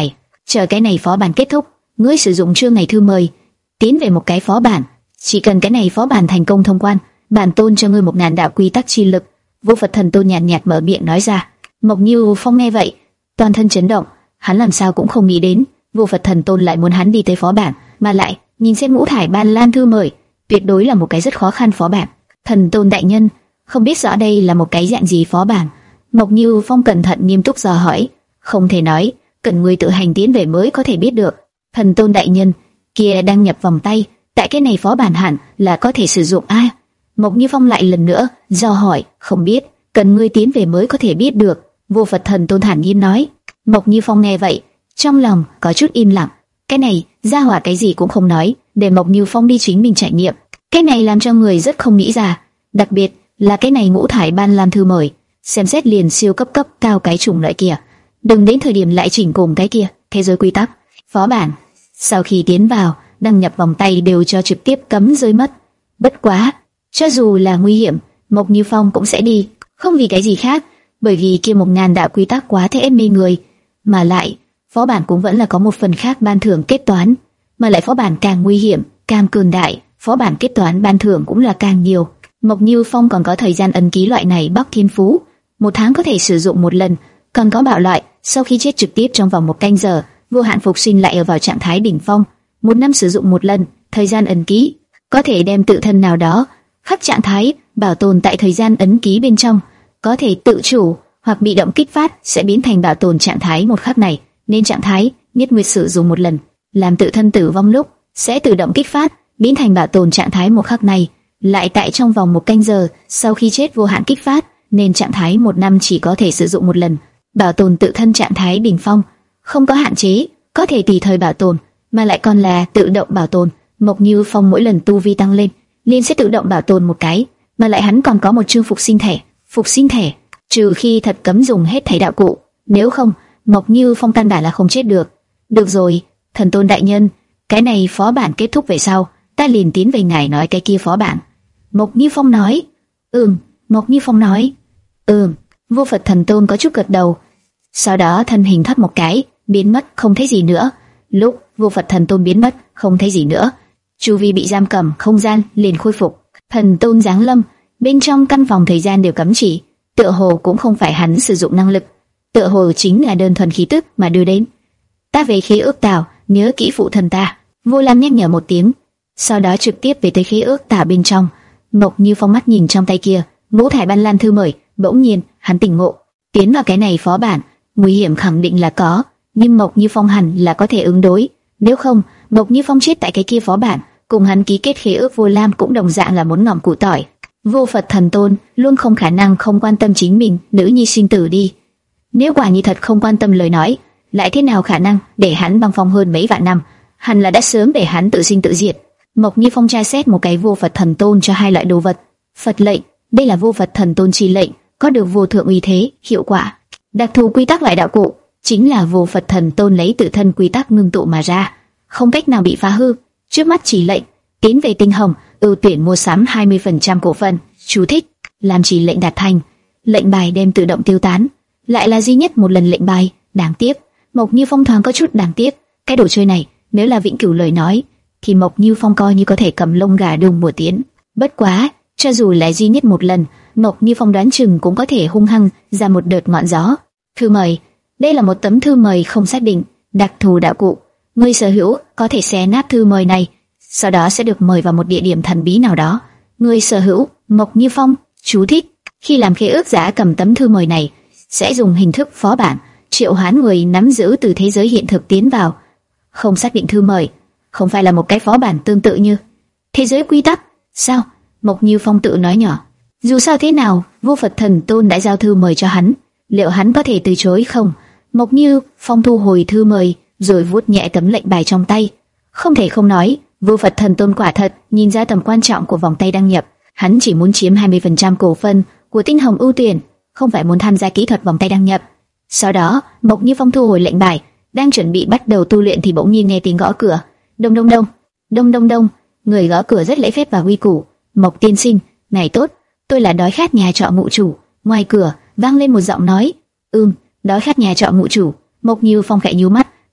chờ cái này phó bản kết thúc, ngươi sử dụng chương này thư mời, tiến về một cái phó bản. Chỉ cần cái này phó bản thành công thông quan, bản tôn cho ngươi một ngàn đạo quy tắc chi lực. Vô Phật Thần Tôn nhàn nhạt, nhạt mở miệng nói ra. Mộc Như Phong nghe vậy, toàn thân chấn động. Hắn làm sao cũng không nghĩ đến, Vô Phật Thần Tôn lại muốn hắn đi tới phó bản, mà lại nhìn xem ngũ thải ban lan thư mời, tuyệt đối là một cái rất khó khăn phó bản. Thần Tôn đại nhân, không biết rõ đây là một cái dạng gì phó bản? Mộc Như Phong cẩn thận nghiêm túc dò hỏi. Không thể nói, cần ngươi tự hành tiến về mới có thể biết được. Thần Tôn đại nhân, kia đang nhập vòng tay, tại cái này phó bản hẳn là có thể sử dụng a? Mộc Như Phong lại lần nữa dò hỏi. Không biết, cần ngươi tiến về mới có thể biết được. Vô Phật Thần Tôn thản nhiên nói. Mộc Như Phong nghe vậy, trong lòng có chút im lặng. Cái này, gia hỏa cái gì cũng không nói, để Mộc Như Phong đi chính mình trải nghiệm. Cái này làm cho người rất không nghĩ ra, đặc biệt là cái này ngũ thải ban lan thư mời, xem xét liền siêu cấp cấp cao cái chủng loại kia. Đừng đến thời điểm lại chỉnh cùng cái kia, thế giới quy tắc, phó bản. Sau khi tiến vào, đăng nhập vòng tay đều cho trực tiếp cấm rơi mất. Bất quá, cho dù là nguy hiểm, Mộc Như Phong cũng sẽ đi, không vì cái gì khác, bởi vì kia một ngàn đạo quy tắc quá thế mê người, mà lại phó bản cũng vẫn là có một phần khác ban thưởng kết toán, mà lại phó bản càng nguy hiểm, càng cường đại, phó bản kết toán ban thưởng cũng là càng nhiều. Mộc Như Phong còn có thời gian ấn ký loại này bóc thiên phú, một tháng có thể sử dụng một lần, còn có bạo loại, sau khi chết trực tiếp trong vòng một canh giờ, vô hạn phục sinh lại ở vào trạng thái đỉnh phong, một năm sử dụng một lần. Thời gian ấn ký có thể đem tự thân nào đó khắc trạng thái bảo tồn tại thời gian ấn ký bên trong, có thể tự chủ hoặc bị động kích phát sẽ biến thành bảo tồn trạng thái một khắc này, nên trạng thái nhất nguyệt sử dụng một lần, làm tự thân tử vong lúc sẽ tự động kích phát biến thành bảo tồn trạng thái một khắc này, lại tại trong vòng một canh giờ sau khi chết vô hạn kích phát, nên trạng thái một năm chỉ có thể sử dụng một lần. Bảo tồn tự thân trạng thái đỉnh phong, không có hạn chế, có thể tùy thời bảo tồn, mà lại còn là tự động bảo tồn. Mộc Như Phong mỗi lần tu vi tăng lên, liền sẽ tự động bảo tồn một cái, mà lại hắn còn có một chương phục sinh thẻ. Phục sinh thẻ, trừ khi thật cấm dùng hết thảy đạo cụ, nếu không, Mộc Như Phong căn bản là không chết được. Được rồi, Thần Tôn đại nhân, cái này phó bản kết thúc về sau, ta liền tiến về ngài nói cái kia phó bản. Mộc Như Phong nói. Ừm. Mộc Như Phong nói. Ừm. Vô Phật Thần Tôn có chút gật đầu, sau đó thân hình thoát một cái, biến mất không thấy gì nữa. Lúc Vô Phật Thần Tôn biến mất không thấy gì nữa, chu vi bị giam cầm không gian liền khôi phục. Thần Tôn giáng lâm, bên trong căn phòng thời gian đều cấm chỉ, tựa hồ cũng không phải hắn sử dụng năng lực, tựa hồ chính là đơn thuần khí tức mà đưa đến. Ta về khế ước tảo, nhớ kỹ phụ thần ta. Vô Lam nhắc nhở một tiếng, sau đó trực tiếp về tới khế ước tảo bên trong. Mộc Như Phong mắt nhìn trong tay kia ngũ thải ban lan thư mời, bỗng nhiên hắn tỉnh ngộ, tiến vào cái này phó bản, nguy hiểm khẳng định là có, nhưng Mộc Như Phong hẳn là có thể ứng đối. Nếu không, Mộc Như Phong chết tại cái kia phó bản, cùng hắn ký kết khế ước Vô Lam cũng đồng dạng là muốn ngỏm củ tỏi. Vô Phật Thần Tôn luôn không khả năng không quan tâm chính mình nữ nhi sinh tử đi. Nếu quả như thật không quan tâm lời nói, lại thế nào khả năng để hắn băng phong hơn mấy vạn năm? Hẳn là đã sớm để hắn tự sinh tự diệt. Mộc Như Phong tra xét một cái Vô Phật Thần Tôn cho hai loại đồ vật. Phật lệnh, đây là Vô Phật Thần Tôn chi lệnh, có được vô thượng uy thế, hiệu quả. Đặc thù quy tắc loại đạo cụ, chính là Vô Phật Thần Tôn lấy tự thân quy tắc ngưng tụ mà ra, không cách nào bị phá hư. Trước mắt chỉ lệnh, tiến về tinh hồng, ưu tuyển mua sắm hai mươi phần trăm cổ phần. Chú thích: làm chỉ lệnh đạt thành, lệnh bài đem tự động tiêu tán. Lại là duy nhất một lần lệnh bài, đáng tiếc. Mộc Như Phong thoáng có chút đáng tiếc. Cái đồ chơi này, nếu là vĩnh cửu lời nói, thì Mộc Như Phong coi như có thể cầm lông gà đùng mùa tiến. Bất quá, cho dù là duy nhất một lần, Mộc Như Phong đoán chừng cũng có thể hung hăng ra một đợt ngọn gió. Thư mời, đây là một tấm thư mời không xác định, đặc thù đạo cụ. Người sở hữu có thể xé nát thư mời này, sau đó sẽ được mời vào một địa điểm thần bí nào đó. Người sở hữu, Mộc Như Phong. Chú thích: khi làm khế ước giả cầm tấm thư mời này, sẽ dùng hình thức phó bản triệu hoán người nắm giữ từ thế giới hiện thực tiến vào. Không xác định thư mời, không phải là một cái phó bản tương tự như thế giới quy tắc sao? Mộc Như Phong tự nói nhỏ. Dù sao thế nào, Vô Phật Thần Tôn đã giao thư mời cho hắn, liệu hắn có thể từ chối không? Mộc Như Phong thu hồi thư mời, rồi vuốt nhẹ tấm lệnh bài trong tay. Không thể không nói, Vô Phật Thần Tôn quả thật nhìn ra tầm quan trọng của vòng tay đăng nhập. Hắn chỉ muốn chiếm hai mươi phần trăm cổ phần của tinh hồng ưu tuyển, không phải muốn tham gia kỹ thuật vòng tay đăng nhập. Sau đó, Mộc Như Phong thu hồi lệnh bài, đang chuẩn bị bắt đầu tu luyện thì bỗng nhiên nghe tiếng gõ cửa. Đông đông đông, đông đông đông. Người gõ cửa rất lễ phép và uy củ. Mộc tiên sinh, ngày tốt, tôi là đói khát nhà trọ ngụ chủ. Ngoài cửa vang lên một giọng nói. Ừm, đói khát nhà trọ ngụ chủ. Mộc Như Phong khẽ nhíu mắt,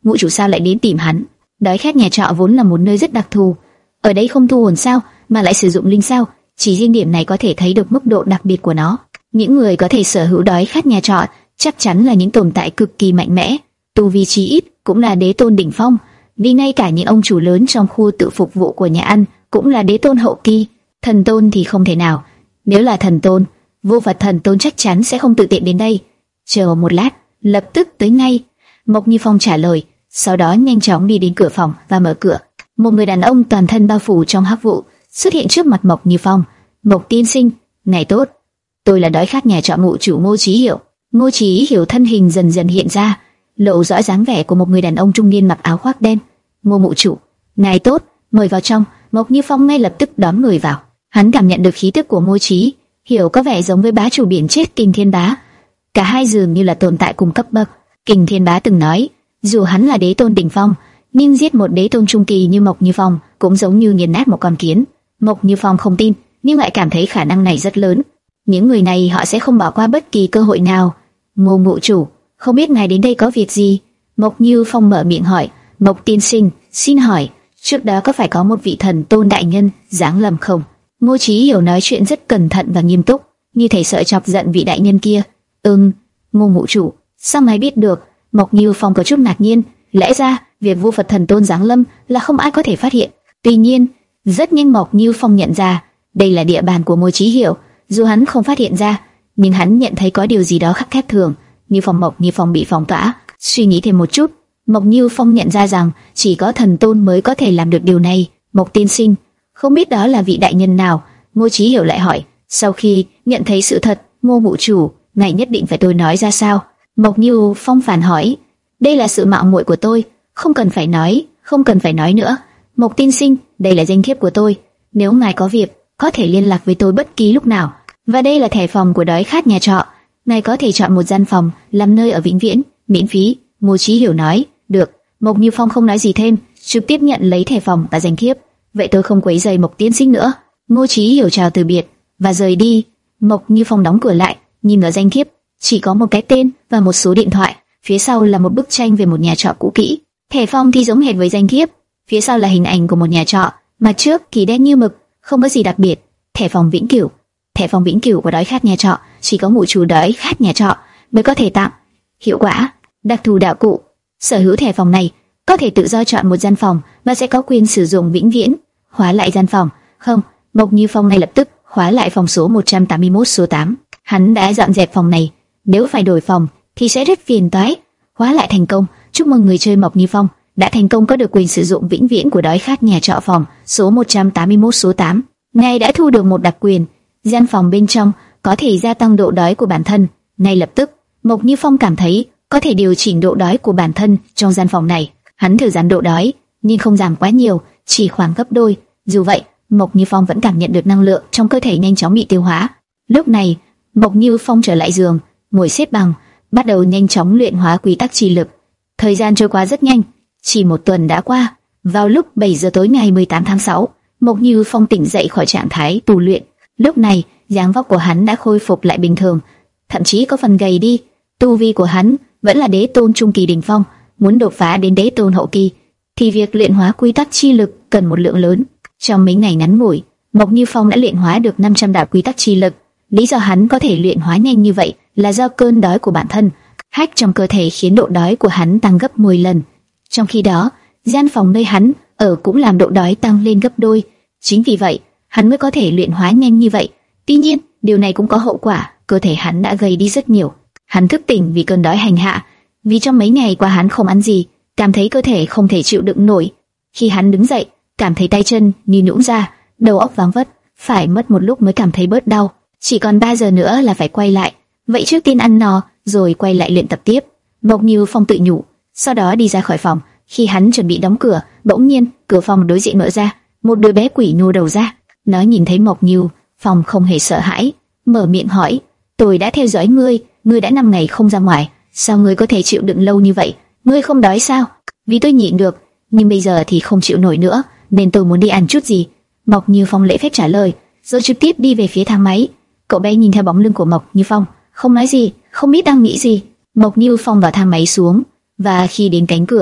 ngũ chủ sao lại đến tìm hắn? Đói khát nhà trọ vốn là một nơi rất đặc thù, ở đây không thu hồn sao, mà lại sử dụng linh sao? Chỉ riêng điểm này có thể thấy được mức độ đặc biệt của nó. Những người có thể sở hữu đói khát nhà trọ chắc chắn là những tồn tại cực kỳ mạnh mẽ, tu vi chí ít cũng là đế tôn đỉnh phong, vì ngay cả những ông chủ lớn trong khu tự phục vụ của nhà ăn cũng là đế tôn hậu kỳ. Thần tôn thì không thể nào. Nếu là thần tôn, vô Phật thần tôn chắc chắn sẽ không tự tiện đến đây. Chờ một lát, lập tức tới ngay. Mộc Như Phong trả lời, sau đó nhanh chóng đi đến cửa phòng và mở cửa. Một người đàn ông toàn thân bao phủ trong hắc vụ xuất hiện trước mặt Mộc Như Phong. Mộc tiên sinh, ngày tốt. Tôi là đói khát nhà trọ ngụ chủ Ngô Chí Hiểu. Ngô Chí Hiểu thân hình dần dần hiện ra, lộ rõ dáng vẻ của một người đàn ông trung niên mặc áo khoác đen. Ngô ngụ chủ, ngài tốt, mời vào trong. Mộc Như Phong ngay lập tức đón người vào. Hắn cảm nhận được khí tức của Ngô Chí Hiểu có vẻ giống với bá chủ biển chết Kình Thiên Bá. Cả hai dường như là tồn tại cùng cấp bậc. Kình Thiên Bá từng nói, dù hắn là đế tôn đỉnh phong, nhưng giết một đế tôn trung kỳ như Mộc Như Phong cũng giống như nghiền nát một con kiến. Mộc Như Phong không tin, nhưng lại cảm thấy khả năng này rất lớn. Những người này họ sẽ không bỏ qua bất kỳ cơ hội nào. Ngô ngụ chủ, không biết ngài đến đây có việc gì? Mộc Như Phong mở miệng hỏi. Mộc tiên sinh, xin hỏi, trước đó có phải có một vị thần tôn đại nhân giáng lâm không? Ngô Chí Hiểu nói chuyện rất cẩn thận và nghiêm túc, như thể sợ chọc giận vị đại nhân kia. Ừm, Ngô ngụ chủ, sao ngài biết được? Mộc Như Phong có chút ngạc nhiên. Lẽ ra việc vô Phật thần tôn giáng lâm là không ai có thể phát hiện. Tuy nhiên, rất nhanh Mộc Như Phong nhận ra đây là địa bàn của Ngô Chí Hiểu. Dù hắn không phát hiện ra, nhưng hắn nhận thấy có điều gì đó khác khác thường. Như phòng Mộc Như Phong bị phong tỏa. Suy nghĩ thêm một chút, Mộc Như Phong nhận ra rằng chỉ có thần tôn mới có thể làm được điều này. Mộc tiên sinh, không biết đó là vị đại nhân nào? Ngô Chí Hiểu lại hỏi. Sau khi nhận thấy sự thật, Ngô ngụ chủ, ngài nhất định phải tôi nói ra sao? Mộc Như Phong phản hỏi. Đây là sự mạo muội của tôi, không cần phải nói, không cần phải nói nữa. Mộc tiên sinh, đây là danh thiếp của tôi. Nếu ngài có việc, có thể liên lạc với tôi bất kỳ lúc nào. Và đây là thẻ phòng của đói khát nhà trọ. Ngài có thể chọn một gian phòng làm nơi ở vĩnh viễn, miễn phí. Ngô Chí Hiểu nói. Được. Mộc Như Phong không nói gì thêm, trực tiếp nhận lấy thẻ phòng và danh thiếp. Vậy tôi không quấy rầy Mộc tiên sinh nữa. Ngô Chí Hiểu chào từ biệt và rời đi. Mộc Như Phong đóng cửa lại, nhìn ở danh thiếp, chỉ có một cái tên và một số điện thoại. Phía sau là một bức tranh về một nhà trọ cũ kỹ. Thẻ phòng thì giống hệt với danh thiếp. Phía sau là hình ảnh của một nhà trọ, mặt trước thì đen như mực, không có gì đặc biệt. Thẻ phòng vĩnh cửu. Thẻ phòng vĩnh cửu của đói khát nhà trọ chỉ có ngụ chủ đói khát nhà trọ mới có thể tặng. Hiệu quả, đặc thù đạo cụ. Sở hữu thẻ phòng này có thể tự do chọn một gian phòng và sẽ có quyền sử dụng vĩnh viễn. Khóa lại gian phòng. Không, Mộc Như Phong ngay lập tức khóa lại phòng số một trăm tám mươi mốt số tám. Hắn đã dọn dẹp phòng này, nếu phải đổi phòng thì sẽ rất phiền toái. Khóa lại thành công. Chúc mừng người chơi Mộc Như Phong đã thành công có được quyền sử dụng vĩnh viễn của đói khát nhà trọ phòng số một trăm tám mươi mốt số tám. Ngài đã thu được một đặc quyền, gian phòng bên trong có thể gia tăng độ đói của bản thân. Ngay lập tức, Mộc Như Phong cảm thấy có thể điều chỉnh độ đói của bản thân trong gian phòng này. Hắn thử giảm độ đói, nhưng không giảm quá nhiều, chỉ khoảng gấp đôi. Dù vậy, Mộc Như Phong vẫn cảm nhận được năng lượng trong cơ thể nhanh chóng bị tiêu hóa. Lúc này, Mộc Như Phong trở lại giường, ngồi xếp bằng, bắt đầu nhanh chóng luyện hóa quy tắc chi lực. Thời gian trôi qua rất nhanh, chỉ một tuần đã qua. Vào lúc bảy giờ tối ngày mười tám tháng sáu, Mộc Như Phong tỉnh dậy khỏi trạng thái tu luyện. Lúc này, dáng vóc của hắn đã khôi phục lại bình thường, thậm chí có phần gầy đi. Tu vi của hắn vẫn là đế tôn trung kỳ đỉnh phong, muốn đột phá đến đế tôn hậu kỳ thì việc luyện hóa quy tắc chi lực cần một lượng lớn. Trong mấy ngày ngắn ngủi, Mộc Như Phong đã luyện hóa được năm trăm đạo quy tắc chi lực. Lý do hắn có thể luyện hóa nhanh như vậy là do cơn đói của bản thân. Hách trong cơ thể khiến độ đói của hắn tăng gấp mười lần. Trong khi đó, gian phòng nơi hắn ở cũng làm độ đói tăng lên gấp đôi. Chính vì vậy, hắn mới có thể luyện hóa nhanh như vậy. Tuy nhiên, điều này cũng có hậu quả, cơ thể hắn đã gầy đi rất nhiều. Hắn thức tỉnh vì cơn đói hành hạ, vì trong mấy ngày qua hắn không ăn gì, cảm thấy cơ thể không thể chịu đựng nổi. Khi hắn đứng dậy, cảm thấy tay chân như nhũn ra, đầu óc váng vất, phải mất một lúc mới cảm thấy bớt đau. Chỉ còn ba giờ nữa là phải quay lại, vậy trước tiên ăn no, rồi quay lại luyện tập tiếp. Mộc Như Phong tự nhủ, sau đó đi ra khỏi phòng. Khi hắn chuẩn bị đóng cửa, bỗng nhiên cửa phòng đối diện mở ra, một đứa bé quỷ nhô đầu ra. Nó nhìn thấy Mộc Như Phong không hề sợ hãi, mở miệng hỏi: "Tôi đã theo dõi ngươi, ngươi đã năm ngày không ra ngoài, sao ngươi có thể chịu đựng lâu như vậy? Ngươi không đói sao?" "Vì tôi nhịn được, nhưng bây giờ thì không chịu nổi nữa, nên tôi muốn đi ăn chút gì." Mộc Như Phong lễ phép trả lời, rồi trực tiếp đi về phía thang máy. Cậu bé nhìn theo bóng lưng của Mộc Như Phong, không nói gì, không biết đang nghĩ gì. Mộc Như Phong vào thang máy xuống, và khi đến cánh cửa,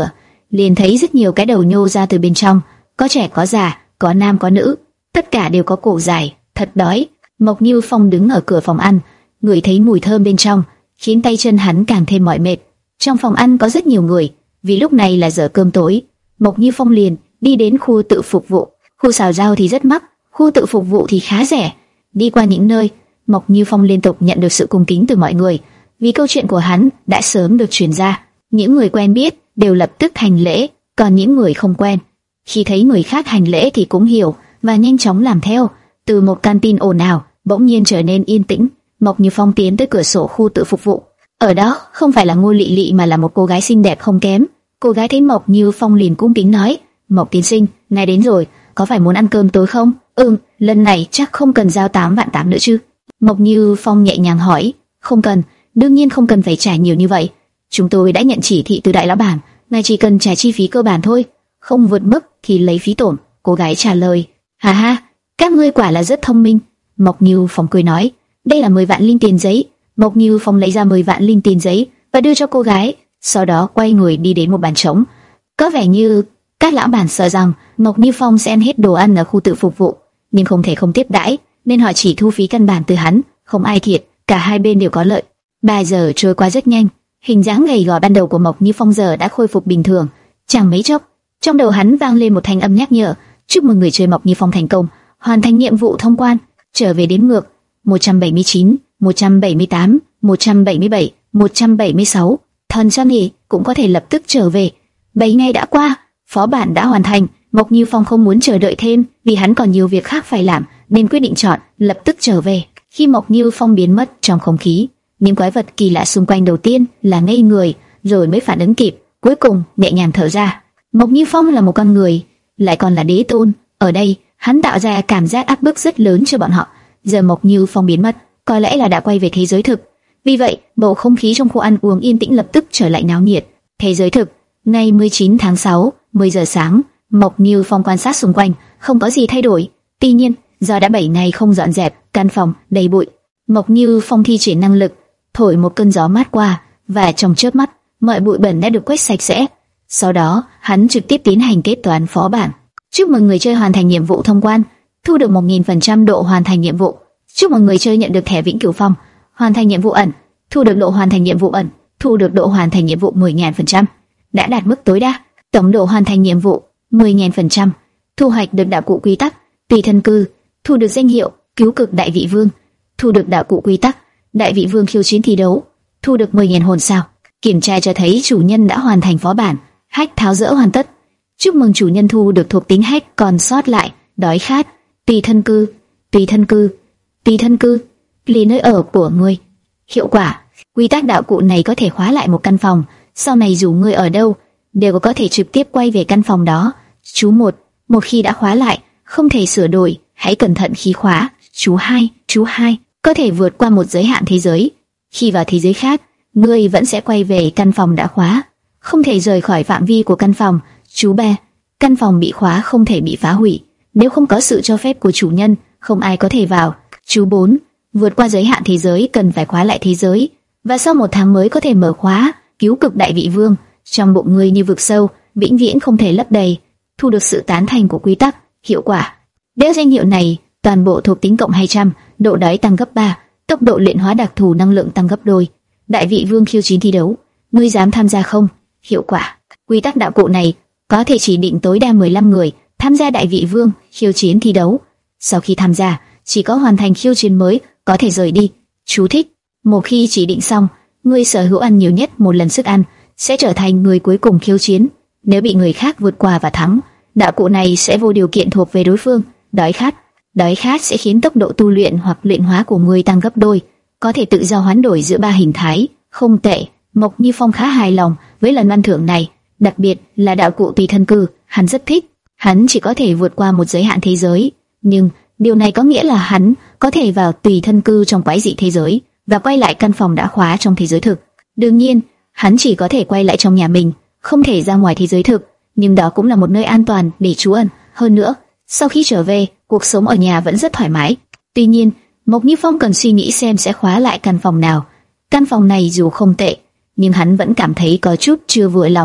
liền thấy rất nhiều cái đầu nhô ra từ bên trong, có trẻ có già, có nam có nữ, tất cả đều có cổ dài, thật đói. Mộc Như Phong đứng ở cửa phòng ăn, ngửi thấy mùi thơm bên trong, khiến tay chân hắn càng thêm mỏi mệt. Trong phòng ăn có rất nhiều người, vì lúc này là giờ cơm tối. Mộc Như Phong liền đi đến khu tự phục vụ. Khu xào rau thì rất mắc, khu tự phục vụ thì khá rẻ. Đi qua những nơi, Mộc Như Phong liên tục nhận được sự cung kính từ mọi người, vì câu chuyện của hắn đã sớm được truyền ra. Những người quen biết đều lập tức hành lễ, còn những người không quen, khi thấy người khác hành lễ thì cũng hiểu và nhanh chóng làm theo. Từ một canteen ồn ào bỗng nhiên trở nên yên tĩnh. Mộc Như Phong tiến tới cửa sổ khu tự phục vụ. Ở đó không phải là Ngô Lệ Lệ mà là một cô gái xinh đẹp không kém. Cô gái thấy Mộc Như Phong liền cung kính nói: "Mộc tiên sinh, ngài đến rồi, có phải muốn ăn cơm tối không?" "Ừm, lần này chắc không cần giao tám vạn tám nữa chứ?" Mộc Như Phong nhẹ nhàng hỏi. "Không cần, đương nhiên không cần phải trả nhiều như vậy. Chúng tôi đã nhận chỉ thị từ đại lão bản, ngài chỉ cần trả chi phí cơ bản thôi, không vượt mức thì lấy phí tổn." Cô gái trả lời. "Ha ha, các ngươi quả là rất thông minh." Mộc Như Phong cười nói. "Đây là mười vạn linh tiền giấy." Mộc Như Phong lấy ra mười vạn linh tiền giấy và đưa cho cô gái, sau đó quay người đi đến một bàn trống. Có vẻ như các lão bản sợ rằng Mộc Như Phong sẽ ăn hết đồ ăn ở khu tự phục vụ, nhưng không thể không tiếp đãi, nên họ chỉ thu phí căn bản từ hắn, không ai thiệt, cả hai bên đều có lợi. Ba giờ trôi qua rất nhanh, hình dáng gầy gò ban đầu của Mộc Như Phong giờ đã khôi phục bình thường. Chẳng mấy chốc, trong đầu hắn vang lên một thanh âm nhắc nhở: "Chúc mừng người chơi Mộc Như Phong thành công, hoàn thành nhiệm vụ thông quan." Trở về đếm ngược: một trăm bảy mươi chín, một trăm bảy mươi tám, một trăm bảy mươi bảy, một trăm bảy mươi sáu. Thần Johnny cũng có thể lập tức trở về. Bảy ngày đã qua, phó bản đã hoàn thành. Mộc Như Phong không muốn chờ đợi thêm, vì hắn còn nhiều việc khác phải làm, nên quyết định chọn lập tức trở về. Khi Mộc Như Phong biến mất trong không khí, những quái vật kỳ lạ xung quanh đầu tiên là ngây người, rồi mới phản ứng kịp, cuối cùng nhẹ nhàng thở ra. Mộc Như Phong là một con người, lại còn là đế tôn, ở đây hắn tạo ra cảm giác áp bức rất lớn cho bọn họ. Giờ Mộc Như Phong biến mất, có lẽ là đã quay về thế giới thực. Vì vậy, bầu không khí trong khu ăn uống yên tĩnh lập tức trở lại náo nhiệt. Thế giới thực, ngày mười chín tháng sáu, mười giờ sáng, Mộc Như Phong quan sát xung quanh, không có gì thay đổi. Tuy nhiên, do đã bảy ngày không dọn dẹp, căn phòng đầy bụi. Mộc Như Phong thi triển năng lực, thổi một cơn gió mát qua, và trong chớp mắt, mọi bụi bẩn đã được quét sạch sẽ. Sau đó, hắn trực tiếp tiến hành kết toán phó bản. Chúc mừng người chơi hoàn thành nhiệm vụ thông quan, thu được một nghìn phần trăm độ hoàn thành nhiệm vụ. Chúc mừng người chơi nhận được thẻ vĩnh cửu phong, hoàn thành nhiệm vụ ẩn, thu được độ hoàn thành nhiệm vụ ẩn, thu được độ hoàn thành nhiệm vụ mười nghìn phần trăm. Đã đạt mức tối đa, tổng độ hoàn thành nhiệm vụ mười nghìn phần trăm. Thu hoạch được đạo cụ quy tắc, tùy thân cư, thu được danh hiệu cứu cực đại vị vương, thu được đạo cụ quy tắc đại vị vương khiêu chiến thi đấu, thu được mười nghìn hồn sao. Kiểm tra cho thấy chủ nhân đã hoàn thành phó bản, hack tháo dỡ hoàn tất. Chúc mừng chủ nhân thu được thuộc tính hack còn sót lại, đói khát, tùy thân cư, tùy thân cư, tùy thân cư, lì nơi ở của ngươi. Hiệu quả, quy tắc đạo cụ này có thể khóa lại một căn phòng, sau này dù ngươi ở đâu, đều có thể trực tiếp quay về căn phòng đó. Chú một, một khi đã khóa lại, không thể sửa đổi, hãy cẩn thận khi khóa. Chú hai, chú hai, có thể vượt qua một giới hạn thế giới. Khi vào thế giới khác, ngươi vẫn sẽ quay về căn phòng đã khóa, không thể rời khỏi phạm vi của căn phòng. Chú ba, căn phòng bị khóa không thể bị phá hủy, nếu không có sự cho phép của chủ nhân, không ai có thể vào. Chú bốn, vượt qua giới hạn thế giới cần phải khóa lại thế giới, và sau một tháng mới có thể mở khóa. Cứu cực đại vị vương, trong bụng ngươi như vực sâu, vĩnh viễn không thể lấp đầy. Thu được sự tán thành của quy tắc. Hiệu quả, đeo danh hiệu này, toàn bộ thuộc tính cộng hai trăm, độ đói tăng gấp ba, tốc độ luyện hóa đặc thù năng lượng tăng gấp đôi. Đại vị vương khiêu chiến thi đấu, ngươi dám tham gia không? Hiệu quả, quy tắc đạo cụ này có thể chỉ định tối đa mười lăm người tham gia đại vị vương khiêu chiến thi đấu. Sau khi tham gia, chỉ có hoàn thành khiêu chiến mới có thể rời đi. Chú thích, một khi chỉ định xong, người sở hữu ăn nhiều nhất một lần sức ăn sẽ trở thành người cuối cùng khiêu chiến. Nếu bị người khác vượt qua và thắng, đạo cụ này sẽ vô điều kiện thuộc về đối phương. Đói khát, đói khát sẽ khiến tốc độ tu luyện hoặc luyện hóa của người tăng gấp đôi, có thể tự do hoán đổi giữa ba hình thái. Không tệ, Mộc Như Phong khá hài lòng với lần ban thưởng này, đặc biệt là đạo cụ tùy thân cư, hắn rất thích. Hắn chỉ có thể vượt qua một giới hạn thế giới, nhưng điều này có nghĩa là hắn có thể vào tùy thân cư trong quái dị thế giới và quay lại căn phòng đã khóa trong thế giới thực. Đương nhiên, hắn chỉ có thể quay lại trong nhà mình, không thể ra ngoài thế giới thực, nhưng đó cũng là một nơi an toàn để trú ẩn. Hơn nữa, sau khi trở về, cuộc sống ở nhà vẫn rất thoải mái. Tuy nhiên, Mộc Như Phong cần suy nghĩ xem sẽ khóa lại căn phòng nào. Căn phòng này dù không tệ, nhưng hắn vẫn cảm thấy có chút chưa vừa lòng.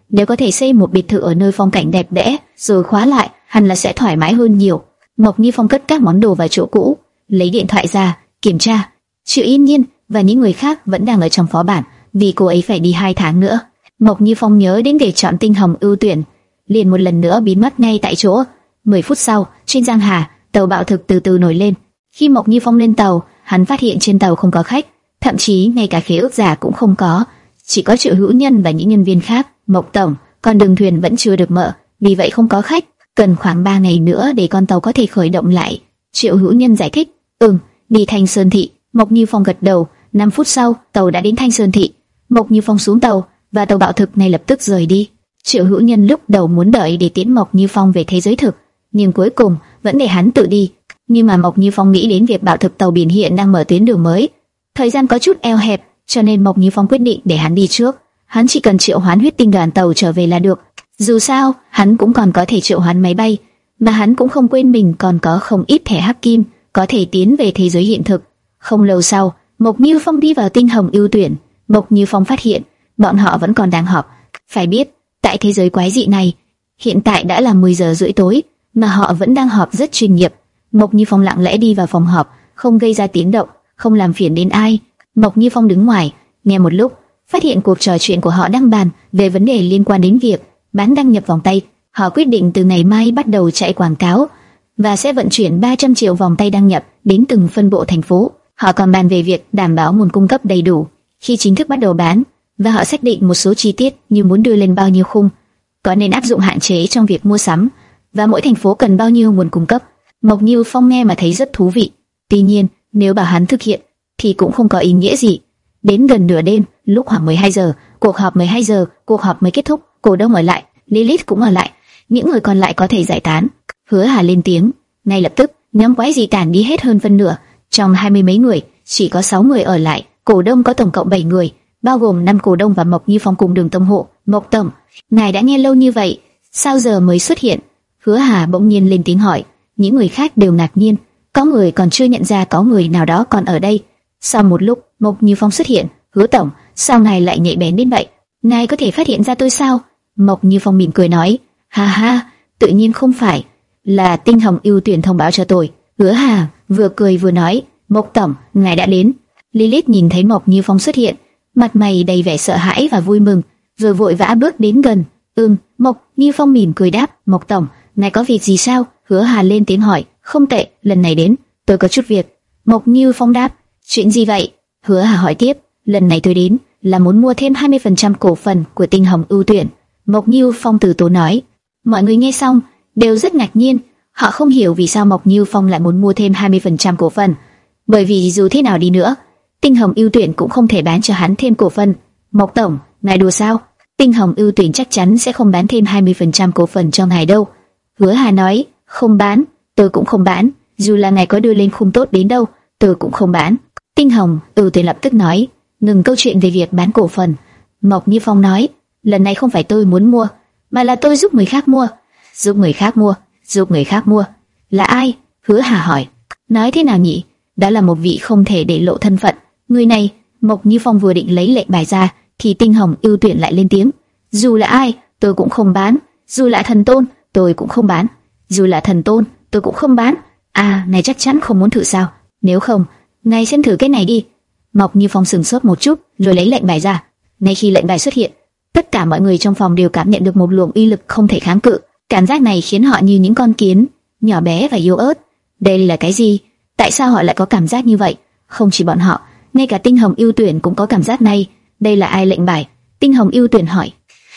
Nếu có thể xây một biệt thự ở nơi phong cảnh đẹp đẽ, rồi khóa lại, hẳn là sẽ thoải mái hơn nhiều. Mộc Như Phong cất các món đồ vào chỗ cũ, lấy điện thoại ra, kiểm tra. Triệu Yên Nhiên và những người khác vẫn đang ở trong phó bản, vì cô ấy phải đi hai tháng nữa. Mộc Như Phong nhớ đến để chọn tinh hồng ưu tuyển, liền một lần nữa biến mất ngay tại chỗ. Mười phút sau, trên Giang Hà, tàu bạo thực từ từ nổi lên. Khi Mộc Như Phong lên tàu, hắn phát hiện trên tàu không có khách, thậm chí ngay cả khế ước giả cũng không có, chỉ có Triệu Hữu Nhân và những nhân viên khác. Mộc tổng, con đường thuyền vẫn chưa được mở, vì vậy không có khách, cần khoảng ba ngày nữa để con tàu có thể khởi động lại. Triệu Hữu Nhân giải thích. Ừm, đi Thanh Sơn Thị. Mộc Như Phong gật đầu. Năm phút sau, tàu đã đến Thanh Sơn Thị. Mộc Như Phong xuống tàu và tàu bạo thực này lập tức rời đi. Triệu Hữu Nhân lúc đầu muốn đợi để tiễn Mộc Như Phong về thế giới thực, nhưng cuối cùng vẫn để hắn tự đi. Nhưng mà Mộc Như Phong nghĩ đến việc bạo thực tàu biển hiện đang mở tuyến đường mới, thời gian có chút eo hẹp, cho nên Mộc Như Phong quyết định để hắn đi trước. Hắn chỉ cần triệu hoán huyết tinh đoàn tàu trở về là được. Dù sao, hắn cũng còn có thể triệu hoán máy bay, mà hắn cũng không quên mình còn có không ít thẻ hắc kim, có thể tiến về thế giới hiện thực. Không lâu sau, Mộc Như Phong đi vào tinh hồng ưu tuyển. Mộc Như Phong phát hiện bọn họ vẫn còn đang họp. Phải biết, tại thế giới quái dị này, hiện tại đã là mười giờ rưỡi tối, mà họ vẫn đang họp rất chuyên nghiệp. Mộc Như Phong lặng lẽ đi vào phòng họp, không gây ra tiếng động, không làm phiền đến ai. Mộc Như Phong đứng ngoài, nghe một lúc, phát hiện cuộc trò chuyện của họ đang bàn về vấn đề liên quan đến việc bán đăng nhập vòng tay. Họ quyết định từ ngày mai bắt đầu chạy quảng cáo và sẽ vận chuyển ba trăm triệu vòng tay đăng nhập đến từng phân bộ thành phố. Họ còn bàn về việc đảm bảo nguồn cung cấp đầy đủ khi chính thức bắt đầu bán, và họ xác định một số chi tiết như muốn đưa lên bao nhiêu khung, có nên áp dụng hạn chế trong việc mua sắm, và mỗi thành phố cần bao nhiêu nguồn cung cấp. Mộc Như Phong nghe mà thấy rất thú vị. Tuy nhiên, nếu bảo hắn thực hiện thì cũng không có ý nghĩa gì. Đến gần nửa đêm, lúc khoảng mười hai giờ, cuộc họp mười hai giờ, cuộc họp mới kết thúc. Cổ đông ở lại, Lilith cũng ở lại, những người còn lại có thể giải tán. Hứa Hà lên tiếng. Ngay lập tức, nhóm quái dị tản đi hết hơn phân nửa. Trong hai mươi mấy người, chỉ có sáu người ở lại. Cổ đông có tổng cộng bảy người, bao gồm năm cổ đông và Mộc Như Phong cùng Đường Tâm Hộ. Mộc tổng, ngài đã nghe lâu như vậy, sao giờ mới xuất hiện? Hứa Hà bỗng nhiên lên tiếng hỏi. Những người khác đều ngạc nhiên, có người còn chưa nhận ra có người nào đó còn ở đây. Sau một lúc, Mộc Như Phong xuất hiện. Hứa tổng, sao ngài lại nhạy bén đến vậy? Ngài có thể phát hiện ra tôi sao? Mộc Như Phong mỉm cười nói. Ha ha, tự nhiên không phải, là tinh hồng ưu tuyển thông báo cho tôi. Hứa Hà vừa cười vừa nói. Mộc tổng, ngài đã đến. Lilith nhìn thấy Mộc Như Phong xuất hiện, mặt mày đầy vẻ sợ hãi và vui mừng, rồi vội vã bước đến gần. Ừm, Mộc Như Phong mỉm cười đáp. Mộc tổng, ngài có việc gì sao? Hứa Hà lên tiếng hỏi. Không tệ, lần này đến, tôi có chút việc. Mộc Như Phong đáp. Chuyện gì vậy? Hứa Hà hỏi tiếp. Lần này tôi đến là muốn mua thêm hai mươi phần trăm cổ phần của tinh hồng ưu tuyển. Mộc Như Phong từ tốn nói. Mọi người nghe xong đều rất ngạc nhiên, họ không hiểu vì sao Mộc Như Phong lại muốn mua thêm hai mươi phần trăm cổ phần, bởi vì dù thế nào đi nữa, tinh hồng ưu tuyển cũng không thể bán cho hắn thêm cổ phần. Mộc tổng, ngài đùa sao? Tinh hồng ưu tuyển chắc chắn sẽ không bán thêm hai mươi phần trăm cổ phần cho ngài đâu. Hứa Hà nói. Không bán, tôi cũng không bán, dù là ngài có đưa lên khung tốt đến đâu, tôi cũng không bán. Tinh hồng ưu tuyển lập tức nói. Ngừng câu chuyện về việc bán cổ phần. Mộc Như Phong nói. Lần này không phải tôi muốn mua, mà là tôi giúp người khác mua. Giúp người khác mua? Giúp người khác mua? Là ai? Hứa Hà hỏi. Nói thế nào nhỉ? Đó là một vị không thể để lộ thân phận. Người này. Mộc Như Phong vừa định lấy lệnh bài ra, thì tinh hồng ưu tuyển lại lên tiếng. Dù là ai, tôi cũng không bán. Dù là thần tôn, tôi cũng không bán. Dù là thần tôn, tôi cũng không bán. À, này chắc chắn không muốn thử sao? Nếu không, ngài xem thử cái này đi. Mộc Như Phong sừng sốt một chút, rồi lấy lệnh bài ra. Ngay khi lệnh bài xuất hiện, tất cả mọi người trong phòng đều cảm nhận được một luồng uy lực không thể kháng cự. Cảm giác này khiến họ như những con kiến, nhỏ bé và yếu ớt. Đây là cái gì? Tại sao họ lại có cảm giác như vậy? Không chỉ bọn họ, ngay cả tinh hồng ưu tuyển cũng có cảm giác này. Đây là ai lệnh bài? Tinh hồng ưu tuyển hỏi.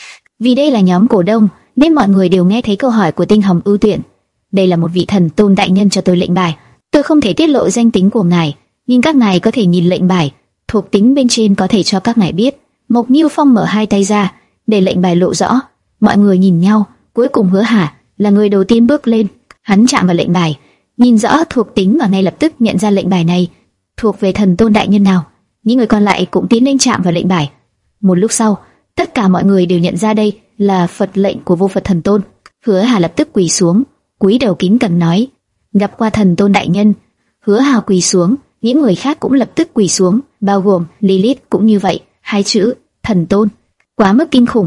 Vì đây là nhóm cổ đông, nên mọi người đều nghe thấy câu hỏi của tinh hồng ưu tuyển. Đây là một vị thần tôn đại nhân cho tôi lệnh bài. Tôi không thể tiết lộ danh tính của ngài, nhưng các ngài có thể nhìn lệnh bài, thuộc tính bên trên có thể cho các ngài biết. Mộc Như Phong mở hai tay ra, để lệnh bài lộ rõ. Mọi người nhìn nhau, cuối cùng Hứa Hà là người đầu tiên bước lên. Hắn chạm vào lệnh bài, nhìn rõ thuộc tính và ngay lập tức nhận ra lệnh bài này thuộc về thần tôn đại nhân nào. Những người còn lại cũng tiến lên chạm vào lệnh bài. Một lúc sau, tất cả mọi người đều nhận ra đây là Phật lệnh của vô Phật thần tôn. Hứa Hà lập tức quỳ xuống, cúi đầu kính cẩn nói: gặp qua thần tôn đại nhân. Hứa Hà quỳ xuống, những người khác cũng lập tức quỳ xuống, bao gồm Lilith cũng như vậy. Hai chữ thần tôn quá mức kinh khủng,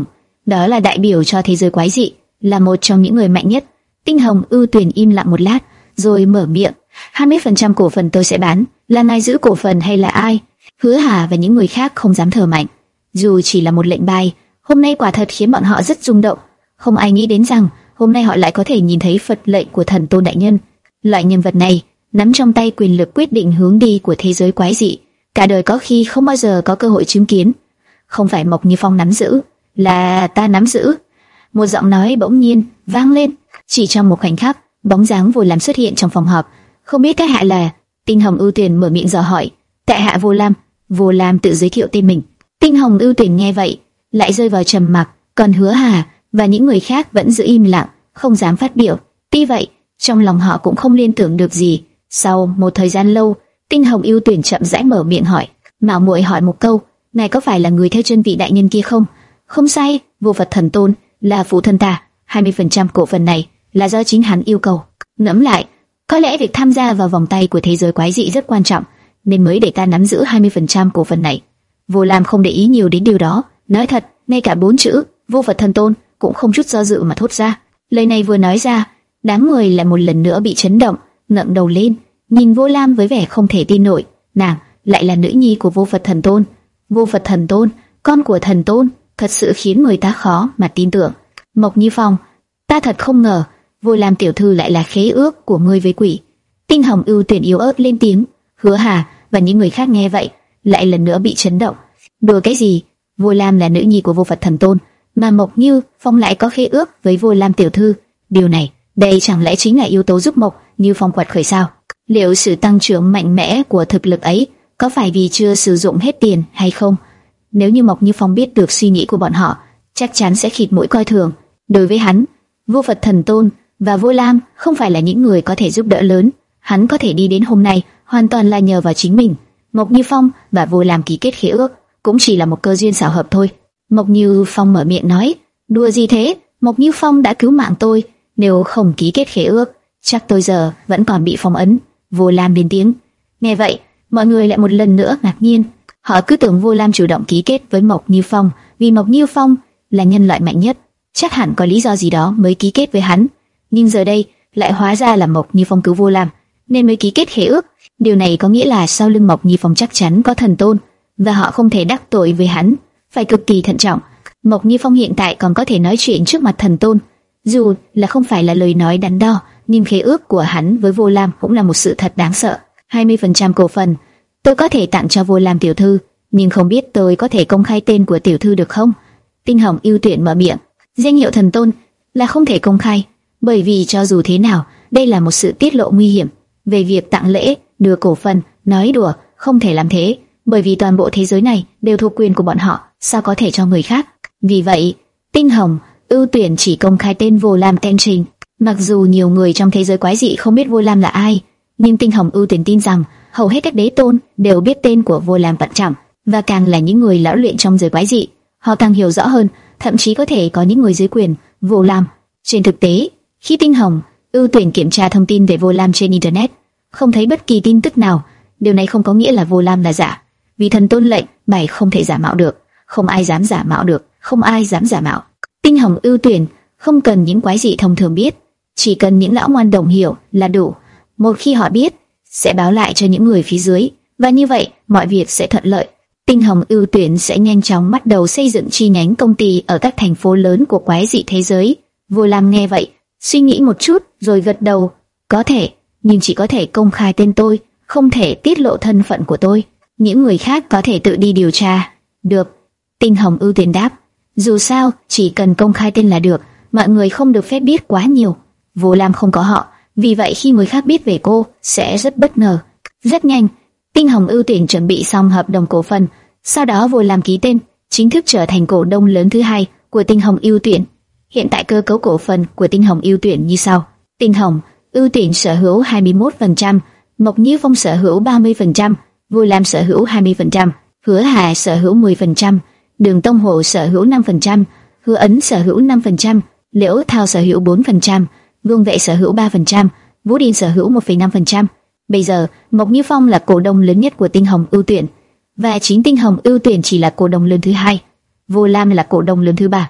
đó là đại biểu cho thế giới quái dị, là một trong những người mạnh nhất. Tinh Hồng Ưu Tuyển im lặng một lát, rồi mở miệng. hai mươi phần trăm cổ phần tôi sẽ bán, là ai giữ cổ phần hay là ai? Hứa Hà và những người khác không dám thở mạnh. Dù chỉ là một lệnh bài, hôm nay quả thật khiến bọn họ rất rung động. Không ai nghĩ đến rằng hôm nay họ lại có thể nhìn thấy Phật lệnh của Thần Tôn đại nhân. Loại nhân vật này nắm trong tay quyền lực quyết định hướng đi của thế giới quái dị, cả đời có khi không bao giờ có cơ hội chứng kiến. Không phải Mộc Như Phong nắm giữ, là ta nắm giữ. Một giọng nói bỗng nhiên vang lên. Chỉ trong một khoảnh khắc, bóng dáng Vô Lam xuất hiện trong phòng họp. Không biết các hạ là? Tinh Hồng Ưu Tuyển mở miệng dò hỏi. Tại hạ Vô Lam. Vô Lam tự giới thiệu tên mình. Tinh Hồng Ưu Tuyển nghe vậy, lại rơi vào trầm mặc. Còn Hứa Hà và những người khác vẫn giữ im lặng, không dám phát biểu. Tuy vậy, trong lòng họ cũng không liên tưởng được gì. Sau một thời gian lâu, Tinh Hồng Ưu Tuyển chậm rãi mở miệng hỏi. Mạo muội hỏi một câu, này có phải là người theo chân vị đại nhân kia không? Không sai, Vô Phật Thần Tôn là phụ thân ta. hai mươi phần trăm cổ phần này là do chính hắn yêu cầu. Ngẫm lại, có lẽ việc tham gia vào vòng tay của thế giới quái dị rất quan trọng, nên mới để ta nắm giữ hai mươi phần trăm cổ phần này. Vô Lam không để ý nhiều đến điều đó, nói thật, ngay cả bốn chữ Vô Phật Thần Tôn cũng không chút do dự mà thốt ra. Lời này vừa nói ra, đám người lại một lần nữa bị chấn động, ngẩng đầu lên, nhìn Vô Lam với vẻ không thể tin nổi. Nàng lại là nữ nhi của Vô Phật Thần Tôn. Vô Phật Thần Tôn, con của Thần Tôn, thật sự khiến người ta khó mà tin tưởng. Mộc Như Phong, ta thật không ngờ Vô Lam tiểu thư lại là khế ước của ngươi với quỷ. Tinh Hồng Ưu Tuyển yếu ớt lên tiếng. Hứa Hà và những người khác nghe vậy, lại lần nữa bị chấn động. Đùa cái gì? Vô Lam là nữ nhi của Vô Phật Thần Tôn, mà Mộc Như Phong lại có khế ước với Vô Lam tiểu thư. Điều này, đây chẳng lẽ chính là yếu tố giúp Mộc Như Phong quật khởi sao? Liệu sự tăng trưởng mạnh mẽ của thực lực ấy có phải vì chưa sử dụng hết tiền hay không? Nếu như Mộc Như Phong biết được suy nghĩ của bọn họ, chắc chắn sẽ khịt mũi coi thường. Đối với hắn, Vô Phật Thần Tôn và Vô Lam không phải là những người có thể giúp đỡ lớn. Hắn có thể đi đến hôm nay hoàn toàn là nhờ vào chính mình. Mộc Như Phong và Vô Lam ký kết khế ước cũng chỉ là một cơ duyên xảo hợp thôi. Mộc Như Phong mở miệng nói. Đùa gì thế? Mộc Như Phong đã cứu mạng tôi, nếu không ký kết khế ước, chắc tôi giờ vẫn còn bị phong ấn. Vô Lam lên tiếng. Nghe vậy, mọi người lại một lần nữa ngạc nhiên. Họ cứ tưởng Vô Lam chủ động ký kết với Mộc Như Phong, vì Mộc Như Phong là nhân loại mạnh nhất, chắc hẳn có lý do gì đó mới ký kết với hắn. Nhưng giờ đây lại hóa ra là Mộc Như Phong cứu Vô Lam, nên mới ký kết khế ước. Điều này có nghĩa là sau lưng Mộc Như Phong chắc chắn có Thần Tôn, và họ không thể đắc tội với hắn, phải cực kỳ thận trọng. Mộc Như Phong hiện tại còn có thể nói chuyện trước mặt Thần Tôn, dù là không phải là lời nói đắn đo, nhưng khế ước của hắn với Vô Lam cũng là một sự thật đáng sợ. hai mươi phần trăm cổ phần tôi có thể tặng cho Vô Lam tiểu thư, nhưng không biết tôi có thể công khai tên của tiểu thư được không? Tinh Hồng Ưu Tuyển mở miệng. Danh hiệu Thần Tôn là không thể công khai, bởi vì cho dù thế nào, đây là một sự tiết lộ nguy hiểm. Về việc tặng lễ, đưa cổ phần, nói đùa, không thể làm thế, bởi vì toàn bộ thế giới này đều thuộc quyền của bọn họ, sao có thể cho người khác? Vì vậy, Tinh Hồng Ưu Tuyển chỉ công khai tên Vô Lam Ten Trình. Mặc dù nhiều người trong thế giới quái dị không biết Vô Lam là ai, nhưng Tinh Hồng Ưu Tuyển tin rằng hầu hết các đế tôn đều biết tên của Vô Lam Vận Trọng, và càng là những người lão luyện trong giới quái dị, họ càng hiểu rõ hơn, thậm chí có thể có những người dưới quyền Vô Lam. Trên thực tế, khi Tinh Hồng Ưu Tuyển kiểm tra thông tin về Vô Lam trên internet, không thấy bất kỳ tin tức nào. Điều này không có nghĩa là Vô Lam là giả, vì Thần Tôn lệnh bài không thể giả mạo được, không ai dám giả mạo được, không ai dám giả mạo. Tinh Hồng Ưu Tuyển không cần những quái dị thông thường biết, chỉ cần những lão ngoan đồng hiểu là đủ. Một khi họ biết, sẽ báo lại cho những người phía dưới, và như vậy mọi việc sẽ thuận lợi. Tinh Hồng Ưu Tuyển sẽ nhanh chóng bắt đầu xây dựng chi nhánh công ty ở các thành phố lớn của quái dị thế giới. Vô Lam nghe vậy, suy nghĩ một chút rồi gật đầu. Có thể, nhưng chỉ có thể công khai tên tôi, không thể tiết lộ thân phận của tôi. Những người khác có thể tự đi điều tra. Được. Tinh Hồng Ưu Tuyển đáp. Dù sao, chỉ cần công khai tên là được, mọi người không được phép biết quá nhiều. Vô Lam không có họ, vì vậy khi người khác biết về cô, sẽ rất bất ngờ. Rất nhanh, Tinh Hồng Ưu Tuyển chuẩn bị xong hợp đồng cổ phần, sau đó Vô Lam ký tên, chính thức trở thành cổ đông lớn thứ hai của Tinh Hồng Ưu Tuyển. Hiện tại cơ cấu cổ phần của Tinh Hồng Ưu Tuyển như sau: Tinh Hồng Ưu Tuyển sở hữu hai mươi mốt phần trăm, Mộc Như Phong sở hữu ba mươi phần trăm, Vô Lam sở hữu hai mươi phần trăm, Hứa Hà sở hữu mười phần trăm, Đường Tông Hồ sở hữu năm phần trăm, Hứa Ấn sở hữu năm phần trăm, Liễu Thao sở hữu bốn phần trăm, Vương Vệ sở hữu ba phần trăm, Vũ Điền sở hữu một phẩy năm phần trăm. Bây giờ, Mộc Như Phong là cổ đông lớn nhất của Tinh Hồng Ưu Tuyển, và chính Tinh Hồng Ưu Tuyển chỉ là cổ đông lớn thứ hai. Vô Lam là cổ đông lớn thứ ba.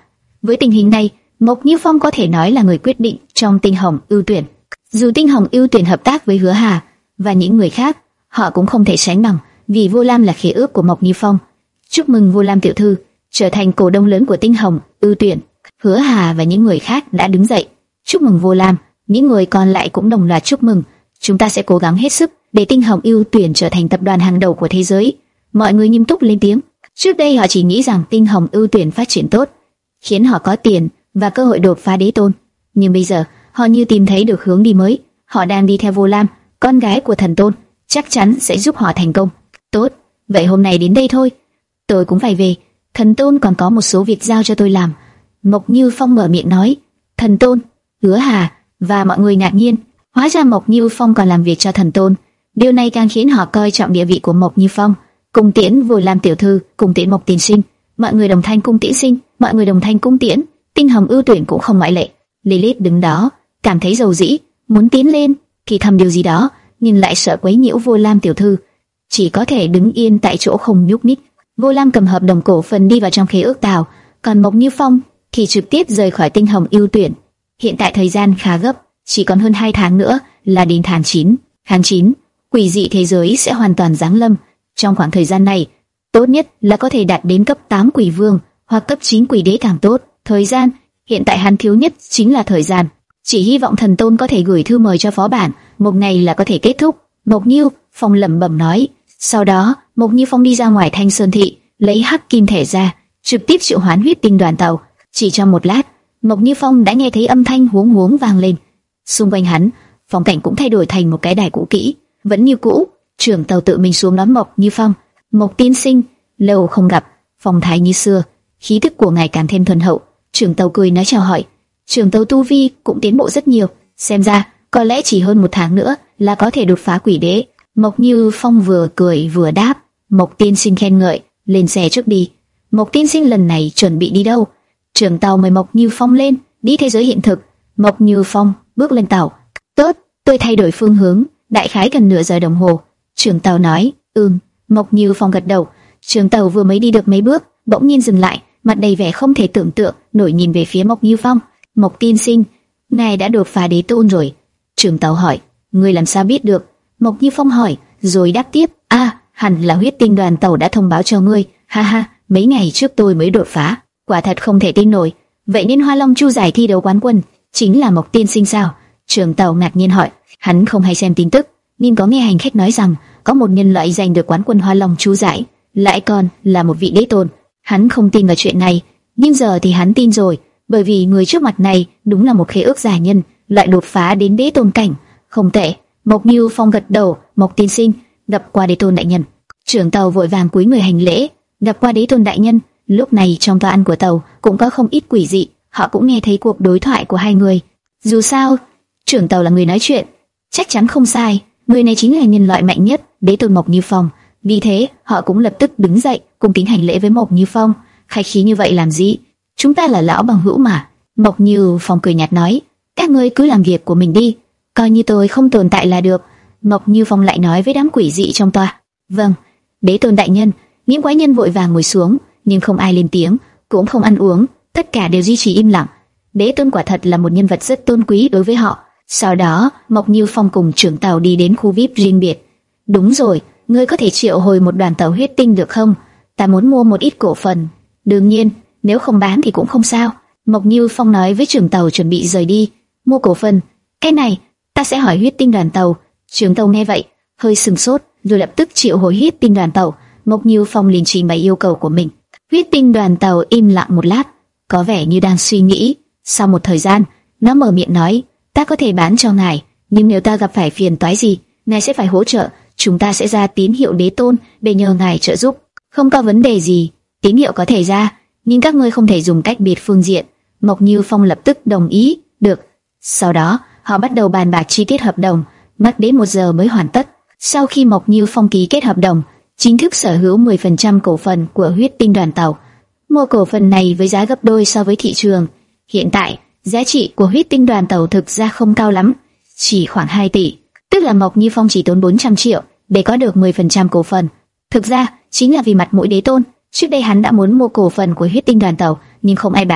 Với tình hình này, Mộc Như Phong có thể nói là người quyết định trong Tinh Hồng ưu tuyển. Dù Tinh Hồng ưu tuyển hợp tác với Hứa Hà và những người khác, họ cũng không thể sánh bằng, vì Vô Lam là khế ước của Mộc Như Phong. Chúc mừng Vô Lam tiểu thư trở thành cổ đông lớn của Tinh Hồng ưu tuyển. Hứa Hà và những người khác đã đứng dậy. Chúc mừng Vô Lam. Những người còn lại cũng đồng loạt chúc mừng. Chúng ta sẽ cố gắng hết sức để Tinh Hồng ưu tuyển trở thành tập đoàn hàng đầu của thế giới. Mọi người nghiêm túc lên tiếng. Trước đây họ chỉ nghĩ rằng Tinh Hồng ưu tuyển phát triển tốt, khiến họ có tiền và cơ hội đột phá đế tôn. Nhưng bây giờ, họ như tìm thấy được hướng đi mới. Họ đang đi theo Vô Lam, con gái của thần tôn, chắc chắn sẽ giúp họ thành công. Tốt, vậy hôm nay đến đây thôi. Tôi cũng phải về. Thần tôn còn có một số việc giao cho tôi làm. Mộc Như Phong mở miệng nói. Thần tôn, Hứa Hà và mọi người ngạc nhiên. Hóa ra Mộc Như Phong còn làm việc cho thần tôn. Điều này càng khiến họ coi trọng địa vị của Mộc Như Phong. Cung tiễn Vô Lam tiểu thư, cung tiễn Mộc Tiên sinh. Mọi người đồng thanh cung tiễn sinh, mọi người đồng thanh cung tiễn. Tinh Hồng ưu tuyển cũng không ngoại lệ. Lilith đứng đó, cảm thấy dầu dĩ, muốn tiến lên, thì thầm điều gì đó, nhưng lại sợ quấy nhiễu Vô Lam tiểu thư, chỉ có thể đứng yên tại chỗ không nhúc nhích. Vô Lam cầm hợp đồng cổ phần đi vào trong khế ước tàu, còn Mộc Như Phong thì trực tiếp rời khỏi Tinh Hồng ưu tuyển. Hiện tại thời gian khá gấp, chỉ còn hơn hai tháng nữa là đến tháng chín. Tháng chín, quỷ dị thế giới sẽ hoàn toàn giáng lâm. Trong khoảng thời gian này, tốt nhất là có thể đạt đến cấp tám quỷ vương hoặc cấp chín quỷ đế càng tốt. Thời gian, hiện tại hắn thiếu nhất chính là thời gian. Chỉ hy vọng thần tôn có thể gửi thư mời cho phó bản, một ngày là có thể kết thúc. Mộc Như Phong lẩm bẩm nói. Sau đó, Mộc Như Phong đi ra ngoài Thanh Sơn thị, lấy hắc kim thể ra, trực tiếp triệu hoán huyết tinh đoàn tàu. Chỉ trong một lát, Mộc Như Phong đã nghe thấy âm thanh huống huống vang lên. Xung quanh hắn, phong cảnh cũng thay đổi thành một cái đài cũ kỹ, vẫn như cũ. Trưởng tàu tự mình xuống đón Mộc Như Phong. Mộc tiên sinh, lâu không gặp, phong thái như xưa, khí tức của ngài càng thêm thuần hậu. Trưởng tàu cười nói chào hỏi. Trưởng tàu tu vi cũng tiến bộ rất nhiều, xem ra có lẽ chỉ hơn một tháng nữa là có thể đột phá quỷ đế. Mộc Như Phong vừa cười vừa đáp. Mộc tiên sinh khen ngợi, lên xe trước đi. Mộc tiên sinh lần này chuẩn bị đi đâu? Trưởng tàu mời Mộc Như Phong lên, đi thế giới hiện thực. Mộc Như Phong bước lên tàu. Tốt, tôi thay đổi phương hướng, đại khái gần nửa giờ đồng hồ. Trưởng tàu nói. Ừm. Mộc Như Phong gật đầu. Trưởng tàu vừa mới đi được mấy bước, bỗng nhiên dừng lại, mặt đầy vẻ không thể tưởng tượng nổi nhìn về phía Mộc Như Phong. Mộc tiên sinh, ngài đã đột phá đế tôn rồi. Trưởng tàu hỏi. Ngươi làm sao biết được? Mộc Như Phong hỏi, rồi đáp tiếp. A, à, hẳn là huyết tinh đoàn tàu đã thông báo cho ngươi. Ha ha, mấy ngày trước tôi mới đột phá. Quả thật không thể tin nổi. Vậy nên Hoa Long Chu giải thi đấu quán quân chính là Mộc tiên sinh sao? Trưởng tàu ngạc nhiên hỏi. Hắn không hay xem tin tức, nhưng có nghe hành khách nói rằng có một nhân loại giành được quán quân Hoa Long Chu giải, lại còn là một vị đế tôn. Hắn không tin vào chuyện này, nhưng giờ thì hắn tin rồi, bởi vì người trước mặt này đúng là một khế ước giả nhân, lại đột phá đến đế tôn cảnh. Không tệ. Mộc Như Phong gật đầu. Mộc tiên sinh, gặp qua đế tôn đại nhân. Trưởng tàu vội vàng cúi người hành lễ. Gặp qua đế tôn đại nhân. Lúc này trong toa ăn của tàu cũng có không ít quỷ dị, họ cũng nghe thấy cuộc đối thoại của hai người. Dù sao, trưởng tàu là người nói chuyện, chắc chắn không sai. Người này chính là nhân loại mạnh nhất, đế tôn Mộc Như Phong. Vì thế, họ cũng lập tức đứng dậy, cung kính hành lễ với Mộc Như Phong. Khách khí như vậy làm gì? Chúng ta là lão bằng hữu mà. Mộc Như Phong cười nhạt nói. Các ngươi cứ làm việc của mình đi, coi như tôi không tồn tại là được. Mộc Như Phong lại nói với đám quỷ dị trong toa. Vâng, đế tôn đại nhân. Những quái nhân vội vàng ngồi xuống, nhưng không ai lên tiếng, cũng không ăn uống, tất cả đều duy trì im lặng. Đế tôn quả thật là một nhân vật rất tôn quý đối với họ. Sau đó, Mộc Như Phong cùng trưởng tàu đi đến khu vi ai pi riêng biệt. Đúng rồi, ngươi có thể triệu hồi một đoàn tàu huyết tinh được không? Ta muốn mua một ít cổ phần. Đương nhiên, nếu không bán thì cũng không sao. Mộc Như Phong nói với trưởng tàu chuẩn bị rời đi. Mua cổ phần? Cái này, ta sẽ hỏi huyết tinh đoàn tàu. Trưởng tàu nghe vậy, hơi sừng sốt, rồi lập tức triệu hồi huyết tinh đoàn tàu. Mộc Như Phong liền trình bày yêu cầu của mình. Huyết tinh đoàn tàu im lặng một lát, có vẻ như đang suy nghĩ. Sau một thời gian, nó mở miệng nói, ta có thể bán cho ngài, nhưng nếu ta gặp phải phiền toái gì, ngài sẽ phải hỗ trợ. Chúng ta sẽ ra tín hiệu đế tôn để nhờ ngài trợ giúp. Không có vấn đề gì, tín hiệu có thể ra, nhưng các ngươi không thể dùng cách biệt phương diện. Mộc Như Phong lập tức đồng ý. Được. Sau đó, họ bắt đầu bàn bạc chi tiết hợp đồng, mất đến một giờ mới hoàn tất. Sau khi Mộc Như Phong ký kết hợp đồng, chính thức sở hữu mười phần trăm cổ phần của huyết tinh đoàn tàu. Mua cổ phần này với giá gấp đôi so với thị trường. Hiện tại, giá trị của huyết tinh đoàn tàu thực ra không cao lắm, chỉ khoảng hai tỷ. Tức là Mộc Như Phong chỉ tốn bốn trăm triệu để có được mười phần trăm cổ phần. Thực ra, chính là vì mặt mũi đế tôn. Trước đây hắn đã muốn mua cổ phần của huyết tinh đoàn tàu, nhưng không ai bán.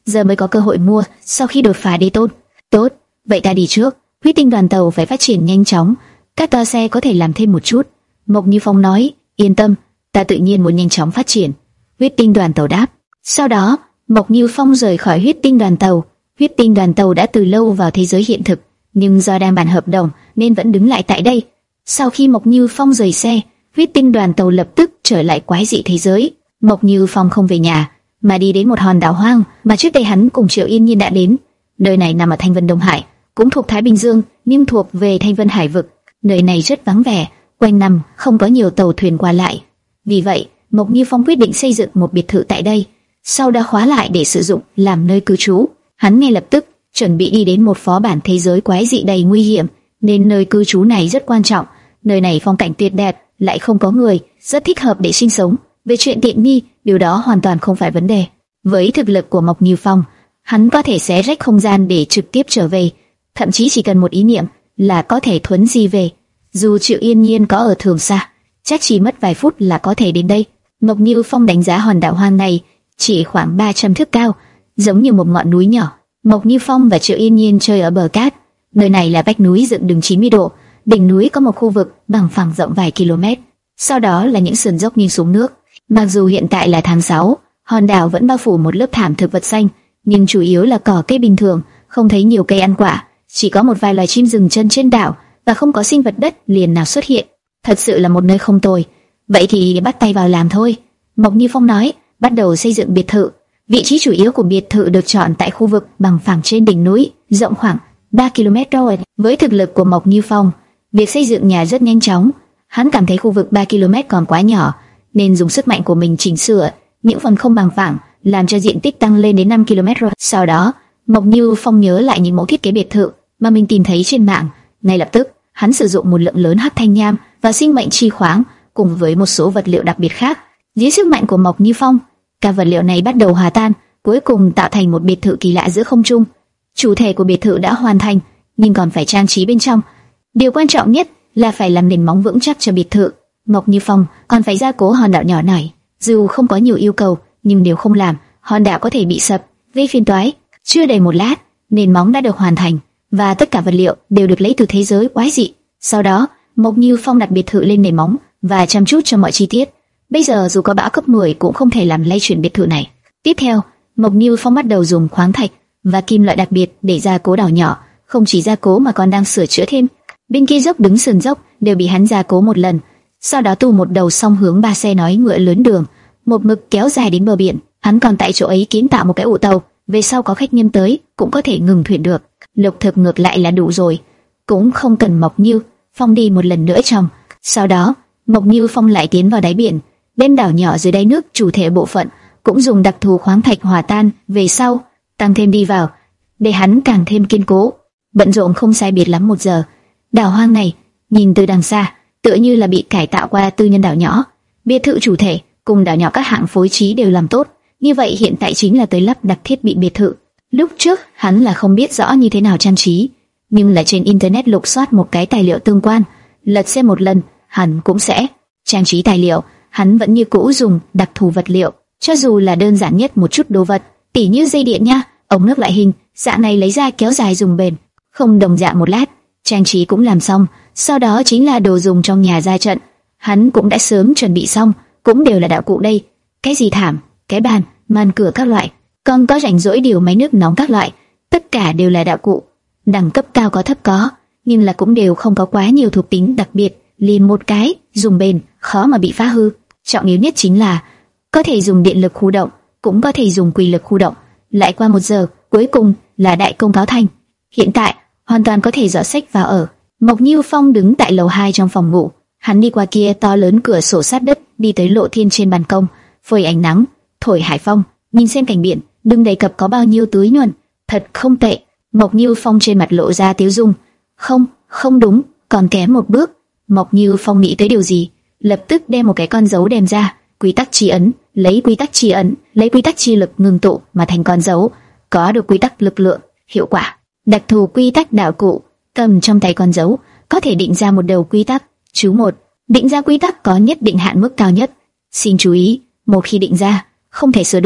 giờ mới có cơ hội mua, sau khi đột phá đế tôn. Tốt, vậy ta đi trước. Huyết tinh đoàn tàu phải phát triển nhanh chóng, các toa xe có thể làm thêm một chút. Mộc Như Phong nói, yên tâm, ta tự nhiên muốn nhanh chóng phát triển. Huyết tinh đoàn tàu đáp. Sau đó, Mộc Như Phong rời khỏi huyết tinh đoàn tàu. Huyết tinh đoàn tàu đã từ lâu vào thế giới hiện thực, nhưng do đang bàn hợp đồng nên vẫn đứng lại tại đây. Sau khi Mộc Như Phong rời xe, huyết tinh đoàn tàu lập tức trở lại quái dị thế giới. Mộc Như Phong không về nhà, mà đi đến một hòn đảo hoang mà trước đây hắn cùng Triệu Yên Nhiên đã đến. Nơi này nằm ở Thanh Vân Đông Hải, cũng thuộc Thái Bình Dương, nhưng thuộc về Thanh Vân Hải vực. Nơi này rất vắng vẻ, quanh năm không có nhiều tàu thuyền qua lại. Vì vậy, Mộc Như Phong quyết định xây dựng một biệt thự tại đây, sau đó khóa lại để sử dụng làm nơi cư trú. Hắn ngay lập tức chuẩn bị đi đến một phó bản thế giới quái dị đầy nguy hiểm, nên nơi cư trú này rất quan trọng. Nơi này phong cảnh tuyệt đẹp, lại không có người, rất thích hợp để sinh sống. Về chuyện tiện nghi, điều đó hoàn toàn không phải vấn đề. Với thực lực của Mộc Như Phong, hắn có thể xé rách không gian để trực tiếp trở về, thậm chí chỉ cần một ý niệm là có thể thuấn di về. Dù Triệu Yên Nhiên có ở Thường Xa, chắc chỉ mất vài phút là có thể đến đây. Mộc Như Phong đánh giá hòn đảo hoang này chỉ khoảng ba trăm thước cao, giống như một ngọn núi nhỏ. Mộc Như Phong và Triệu Yên Nhiên chơi ở bờ cát. Nơi này là vách núi dựng đứng chín mươi độ, đỉnh núi có một khu vực bằng phẳng rộng vài km, sau đó là những sườn dốc nhìn xuống nước. Mặc dù hiện tại là tháng sáu, hòn đảo vẫn bao phủ một lớp thảm thực vật xanh, nhưng chủ yếu là cỏ cây bình thường, không thấy nhiều cây ăn quả, chỉ có một vài loài chim rừng chân trên đảo và không có sinh vật đất liền nào xuất hiện. Thật sự là một nơi không tồi. Vậy thì bắt tay vào làm thôi. Mộc Như Phong nói, bắt đầu xây dựng biệt thự. Vị trí chủ yếu của biệt thự được chọn tại khu vực bằng phẳng trên đỉnh núi, rộng khoảng ba ki lô mét rồi. Với thực lực của Mộc Như Phong, việc xây dựng nhà rất nhanh chóng. Hắn cảm thấy khu vực ba ki lô mét còn quá nhỏ, nên dùng sức mạnh của mình chỉnh sửa những phần không bằng phẳng, làm cho diện tích tăng lên đến năm ki lô mét rồi. Sau đó, Mộc Như Phong nhớ lại những mẫu thiết kế biệt thự mà mình tìm thấy trên mạng. Ngay lập tức, hắn sử dụng một lượng lớn hắc thanh nham và sinh mệnh chi khoáng cùng với một số vật liệu đặc biệt khác. Dưới sức mạnh của Mộc Như Phong, các vật liệu này bắt đầu hòa tan, cuối cùng tạo thành một biệt thự kỳ lạ giữa không trung. Chủ thể của biệt thự đã hoàn thành, nhưng còn phải trang trí bên trong. Điều quan trọng nhất là phải làm nền móng vững chắc cho biệt thự. Mộc Như Phong còn phải gia cố hòn đảo nhỏ này. Dù không có nhiều yêu cầu, nhưng nếu không làm, hòn đảo có thể bị sập, gây phiền toái. Chưa đầy một lát, nền móng đã được hoàn thành và tất cả vật liệu đều được lấy từ thế giới quái dị. Sau đó, Mộc Như Phong đặt biệt thự lên nền móng và chăm chút cho mọi chi tiết. Bây giờ dù có bão cấp mười cũng không thể làm lay chuyển biệt thự này. Tiếp theo, Mộc Như Phong bắt đầu dùng khoáng thạch và kim loại đặc biệt để gia cố đảo nhỏ. Không chỉ gia cố mà còn đang sửa chữa thêm. Bên kia dốc đứng sườn dốc đều bị hắn gia cố một lần. Sau đó tu một đầu song hướng ba xe nói ngựa lớn đường, một mực kéo dài đến bờ biển. Hắn còn tại chỗ ấy kiến tạo một cái ụ tàu, về sau có khách nhân tới cũng có thể ngừng thuyền được. Lục thực ngược lại là đủ rồi, cũng không cần Mộc Như Phong đi một lần nữa trong. Sau đó, Mộc Như Phong lại tiến vào đáy biển, bên đảo nhỏ dưới đáy nước chủ thể bộ phận cũng dùng đặc thù khoáng thạch hòa tan về sau tăng thêm đi vào, để hắn càng thêm kiên cố. Bận rộn không sai biệt lắm một giờ. Đảo hoang này nhìn từ đằng xa tựa như là bị cải tạo qua tư nhân đảo nhỏ. Biệt thự chủ thể cùng đảo nhỏ các hạng phối trí đều làm tốt. Như vậy hiện tại chính là tới lắp đặt thiết bị biệt thự. Lúc trước hắn là không biết rõ như thế nào trang trí, nhưng là trên internet lục soát một cái tài liệu tương quan, lật xem một lần, hắn cũng sẽ trang trí tài liệu. Hắn vẫn như cũ dùng đặc thù vật liệu, cho dù là đơn giản nhất một chút đồ vật, tỉ như dây điện nha, ống nước loại hình, dạng này lấy ra kéo dài dùng bền, không đồng dạng một lát. Trang trí cũng làm xong, sau đó chính là đồ dùng trong nhà ra trận. Hắn cũng đã sớm chuẩn bị xong, cũng đều là đạo cụ đây. Cái gì thảm, cái bàn, màn cửa các loại, còn có rảnh rỗi điều máy nước nóng các loại, tất cả đều là đạo cụ. Đẳng cấp cao có thấp có, nhưng là cũng đều không có quá nhiều thuộc tính đặc biệt, liền một cái, dùng bền, khó mà bị phá hư. Trọng yếu nhất chính là có thể dùng điện lực khu động, cũng có thể dùng quỷ lực khu động. Lại qua một giờ, cuối cùng là đại công cáo thành. Hiện tại hoàn toàn có thể dọn sách vào ở. Mộc Như Phong đứng tại lầu hai trong phòng ngủ, hắn đi qua kia to lớn cửa sổ sát đất, đi tới lộ thiên trên ban công, phơi ánh nắng, thổi hải phong, nhìn xem cảnh biển, đừng đề cập có bao nhiêu tưới nhuần, thật không tệ. Mộc Như Phong trên mặt lộ ra tiếu dung. Không, không đúng, còn kém một bước. Mộc Như Phong nghĩ tới điều gì, lập tức đem một cái con dấu đem ra. Quy tắc chi ấn, lấy quy tắc chi ấn, lấy quy tắc chi lực ngưng tụ mà thành con dấu, có được quy tắc lực lượng, hiệu quả. Đặc thù quy tắc đạo cụ, cầm trong tay con dấu, có thể định ra một đầu quy tắc. Chú một, định ra quy tắc có nhất định hạn mức cao nhất. Xin chú ý, một khi định ra, không thể sửa đổi,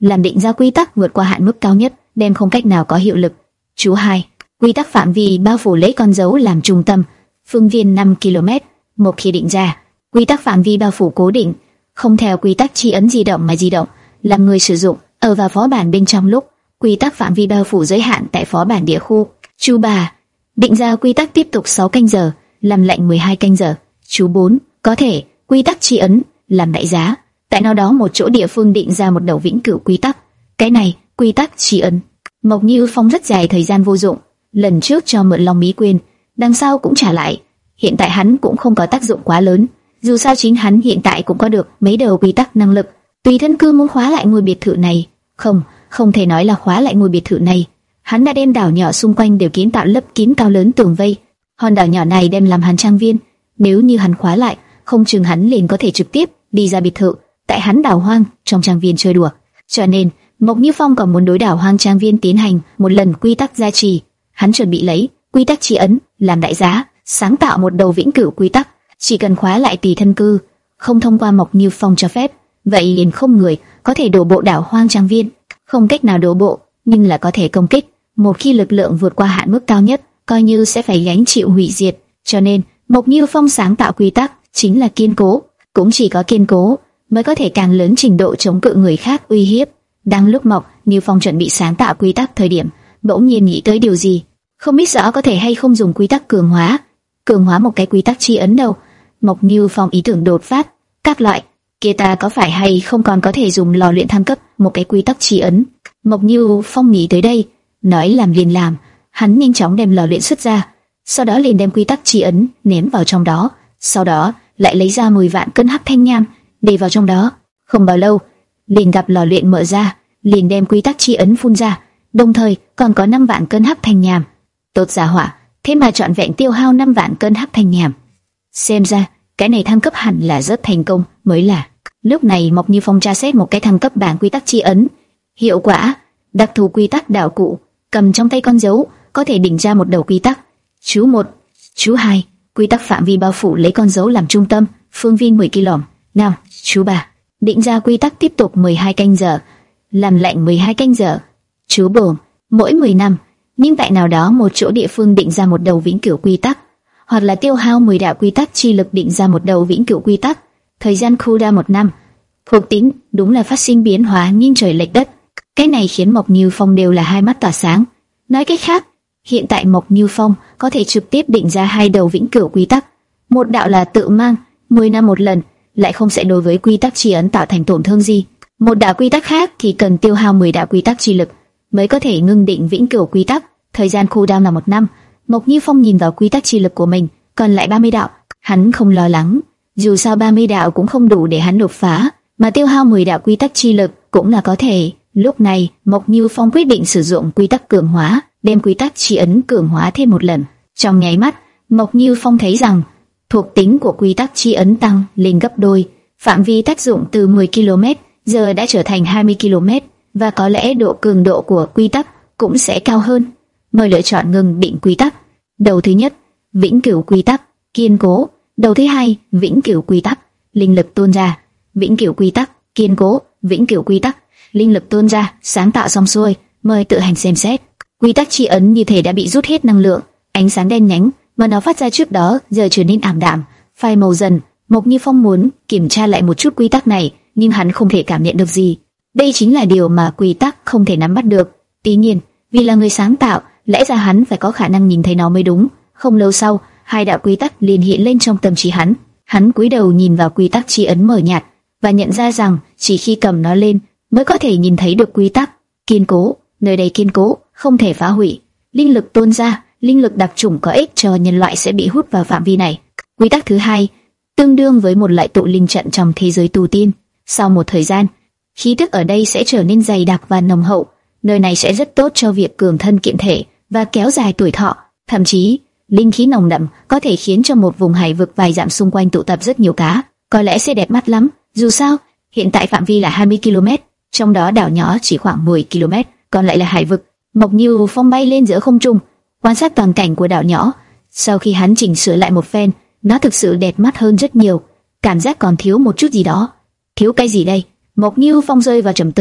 làm định ra quy tắc vượt qua hạn mức cao nhất, đem không cách nào có hiệu lực. Chú hai, quy tắc phạm vi bao phủ lấy con dấu làm trung tâm, phương viên năm ki lô mét. Một khi định ra, quy tắc phạm vi bao phủ cố định, không theo quy tắc chi ấn di động mà di động, làm người sử dụng ở vào phó bản bên trong lúc quy tắc phạm vi bao phủ giới hạn tại phó bản địa khu. Chú ba, định ra quy tắc tiếp tục sáu canh giờ, làm lệnh mười hai canh giờ. Chú bốn, có thể quy tắc chi ấn làm đại giá, tại nào đó một chỗ địa phương định ra một đầu vĩnh cửu quy tắc. Cái này, quy tắc chi ấn. Mộc Như Phong rất dài thời gian vô dụng, lần trước cho mượn Long Mỹ Quyên, đằng sau cũng trả lại. Hiện tại hắn cũng không có tác dụng quá lớn, dù sao chính hắn hiện tại cũng có được mấy đầu quy tắc năng lực. Tùy thân cư muốn khóa lại ngôi biệt thự này, không, không thể nói là khóa lại ngôi biệt thự này. Hắn đã đem đảo nhỏ xung quanh đều kiến tạo lấp kín cao lớn tường vây, hòn đảo nhỏ này đem làm hắn trang viên. Nếu như hắn khóa lại, không chừng hắn liền có thể trực tiếp đi ra biệt thự, tại hắn đảo hoang trong trang viên chơi đùa. Cho nên Mộc Như Phong còn muốn đối đảo hoang trang viên tiến hành một lần quy tắc gia trì. Hắn chuẩn bị lấy quy tắc chi ấn làm đại giá, sáng tạo một đầu vĩnh cửu quy tắc. Chỉ cần khóa lại tùy thân cư, không thông qua Mộc Như Phong cho phép, vậy liền không người có thể đổ bộ đảo hoang trang viên. Không cách nào đổ bộ, nhưng là có thể công kích. Một khi lực lượng vượt qua hạn mức cao nhất, coi như sẽ phải gánh chịu hủy diệt. Cho nên Mộc Như Phong sáng tạo quy tắc chính là kiên cố, cũng chỉ có kiên cố mới có thể càng lớn trình độ chống cự người khác uy hiếp. Đang lúc Mộc Như Phong chuẩn bị sáng tạo quy tắc thời điểm, bỗng nhiên nghĩ tới điều gì, không biết rõ có thể hay không dùng quy tắc cường hóa, cường hóa một cái quy tắc chi ấn đâu. Mộc Như Phong ý tưởng đột phát, các loại kia ta có phải hay không còn có thể dùng lò luyện thăng cấp một cái quy tắc chi ấn. Mộc Như Phong nghĩ tới đây, nói làm liền làm, hắn nhanh chóng đem lò luyện xuất ra, sau đó liền đem quy tắc chi ấn ném vào trong đó, sau đó lại lấy ra mười vạn cân hắc thanh nham để vào trong đó. Không bao lâu, liền gặp lò luyện mở ra, liền đem quy tắc chi ấn phun ra, đồng thời còn có năm vạn cân hắc thanh nham. Tốt giả hỏa, thế mà trọn vẹn tiêu hao năm vạn cân hắc thanh nham. Xem ra cái này thăng cấp hẳn là rất thành công mới là. Lúc này Mộc Như Phong tra xét một cái thăng cấp bảng quy tắc chi ấn. Hiệu quả: đặc thù quy tắc đạo cụ, cầm trong tay con dấu có thể định ra một đầu quy tắc. Chú một, chú hai, quy tắc phạm vi bao phủ lấy con dấu làm trung tâm, phương viên mười ki lô mét. Nào, chú ba, định ra quy tắc tiếp tục mười hai canh giờ, làm lệnh mười hai canh giờ. Chú bốn, mỗi mười năm, nhưng tại nào đó một chỗ địa phương định ra một đầu vĩnh cửu quy tắc, hoặc là tiêu hao mười đạo quy tắc chi lực định ra một đầu vĩnh cửu quy tắc. Thời gian cooldown một năm. Thuộc tính đúng là phát sinh biến hóa nghiêng trời lệch đất. Cái này khiến Mộc Như Phong đều là hai mắt tỏa sáng. Nói cách khác, hiện tại Mộc Như Phong có thể trực tiếp định ra hai đầu vĩnh cửu quy tắc. Một đạo là tự mang, mười năm một lần, lại không sẽ đối với quy tắc chi ấn tạo thành tổn thương gì. Một đạo quy tắc khác thì cần tiêu hao mười đạo quy tắc chi lực mới có thể ngưng định vĩnh cửu quy tắc. Thời gian cooldown là một năm. Mộc Như Phong nhìn vào quy tắc chi lực của mình, còn lại ba mươi đạo, hắn không lo lắng. Dù sao ba mươi đạo cũng không đủ để hắn đột phá, mà tiêu hao mười đạo quy tắc chi lực cũng là có thể. Lúc này, Mộc Như Phong quyết định sử dụng quy tắc cường hóa, đem quy tắc chi ấn cường hóa thêm một lần. Trong nháy mắt, Mộc Như Phong thấy rằng thuộc tính của quy tắc chi ấn tăng lên gấp đôi, phạm vi tác dụng từ mười ki lô mét giờ đã trở thành hai mươi ki lô mét, và có lẽ độ cường độ của quy tắc cũng sẽ cao hơn. Mời lựa chọn ngừng định quy tắc. Đầu thứ nhất, vĩnh cửu quy tắc, kiên cố. Đầu thứ hai, vĩnh cửu quy tắc, linh lực tuôn ra. Vĩnh cửu quy tắc, kiên cố. Vĩnh cửu quy tắc, linh lực tuôn ra. Sáng tạo xong xuôi, mời tự hành xem xét. Quy tắc chi ấn như thể đã bị rút hết năng lượng, ánh sáng đen nhánh mà nó phát ra trước đó giờ trở nên ảm đạm, phai màu dần. Mộc Như Phong muốn kiểm tra lại một chút quy tắc này, nhưng hắn không thể cảm nhận được gì. Đây chính là điều mà quy tắc không thể nắm bắt được. Tuy nhiên, vì là người sáng tạo, lẽ ra hắn phải có khả năng nhìn thấy nó mới đúng. Không lâu sau, hai đạo quy tắc liền hiện lên trong tâm trí hắn. Hắn cúi đầu nhìn vào quy tắc chi ấn mờ nhạt và nhận ra rằng chỉ khi cầm nó lên mới có thể nhìn thấy được quy tắc. Kiên cố, nơi đây kiên cố, không thể phá hủy. Linh lực tuôn ra, linh lực đặc chủng có ích cho nhân loại sẽ bị hút vào phạm vi này. Quy tắc thứ hai, tương đương với một loại tụ linh trận trong thế giới tu tiên. Sau một thời gian, khí tức ở đây sẽ trở nên dày đặc và nồng hậu. Nơi này sẽ rất tốt cho việc cường thân kiện thể và kéo dài tuổi thọ. Thậm chí, linh khí nồng đậm có thể khiến cho một vùng hải vực vài dặm xung quanh tụ tập rất nhiều cá. Có lẽ sẽ đẹp mắt lắm. Dù sao, hiện tại phạm vi là hai mươi ki lô mét, trong đó đảo nhỏ chỉ khoảng mười ki lô mét, còn lại là hải vực. Mộc Như Phong bay lên giữa không trung, quan sát toàn cảnh của đảo nhỏ. Sau khi hắn chỉnh sửa lại một phen, nó thực sự đẹp mắt hơn rất nhiều. Cảm giác còn thiếu một chút gì đó. Thiếu cái gì đây? Mộc Như Phong rơi vào trầm tư.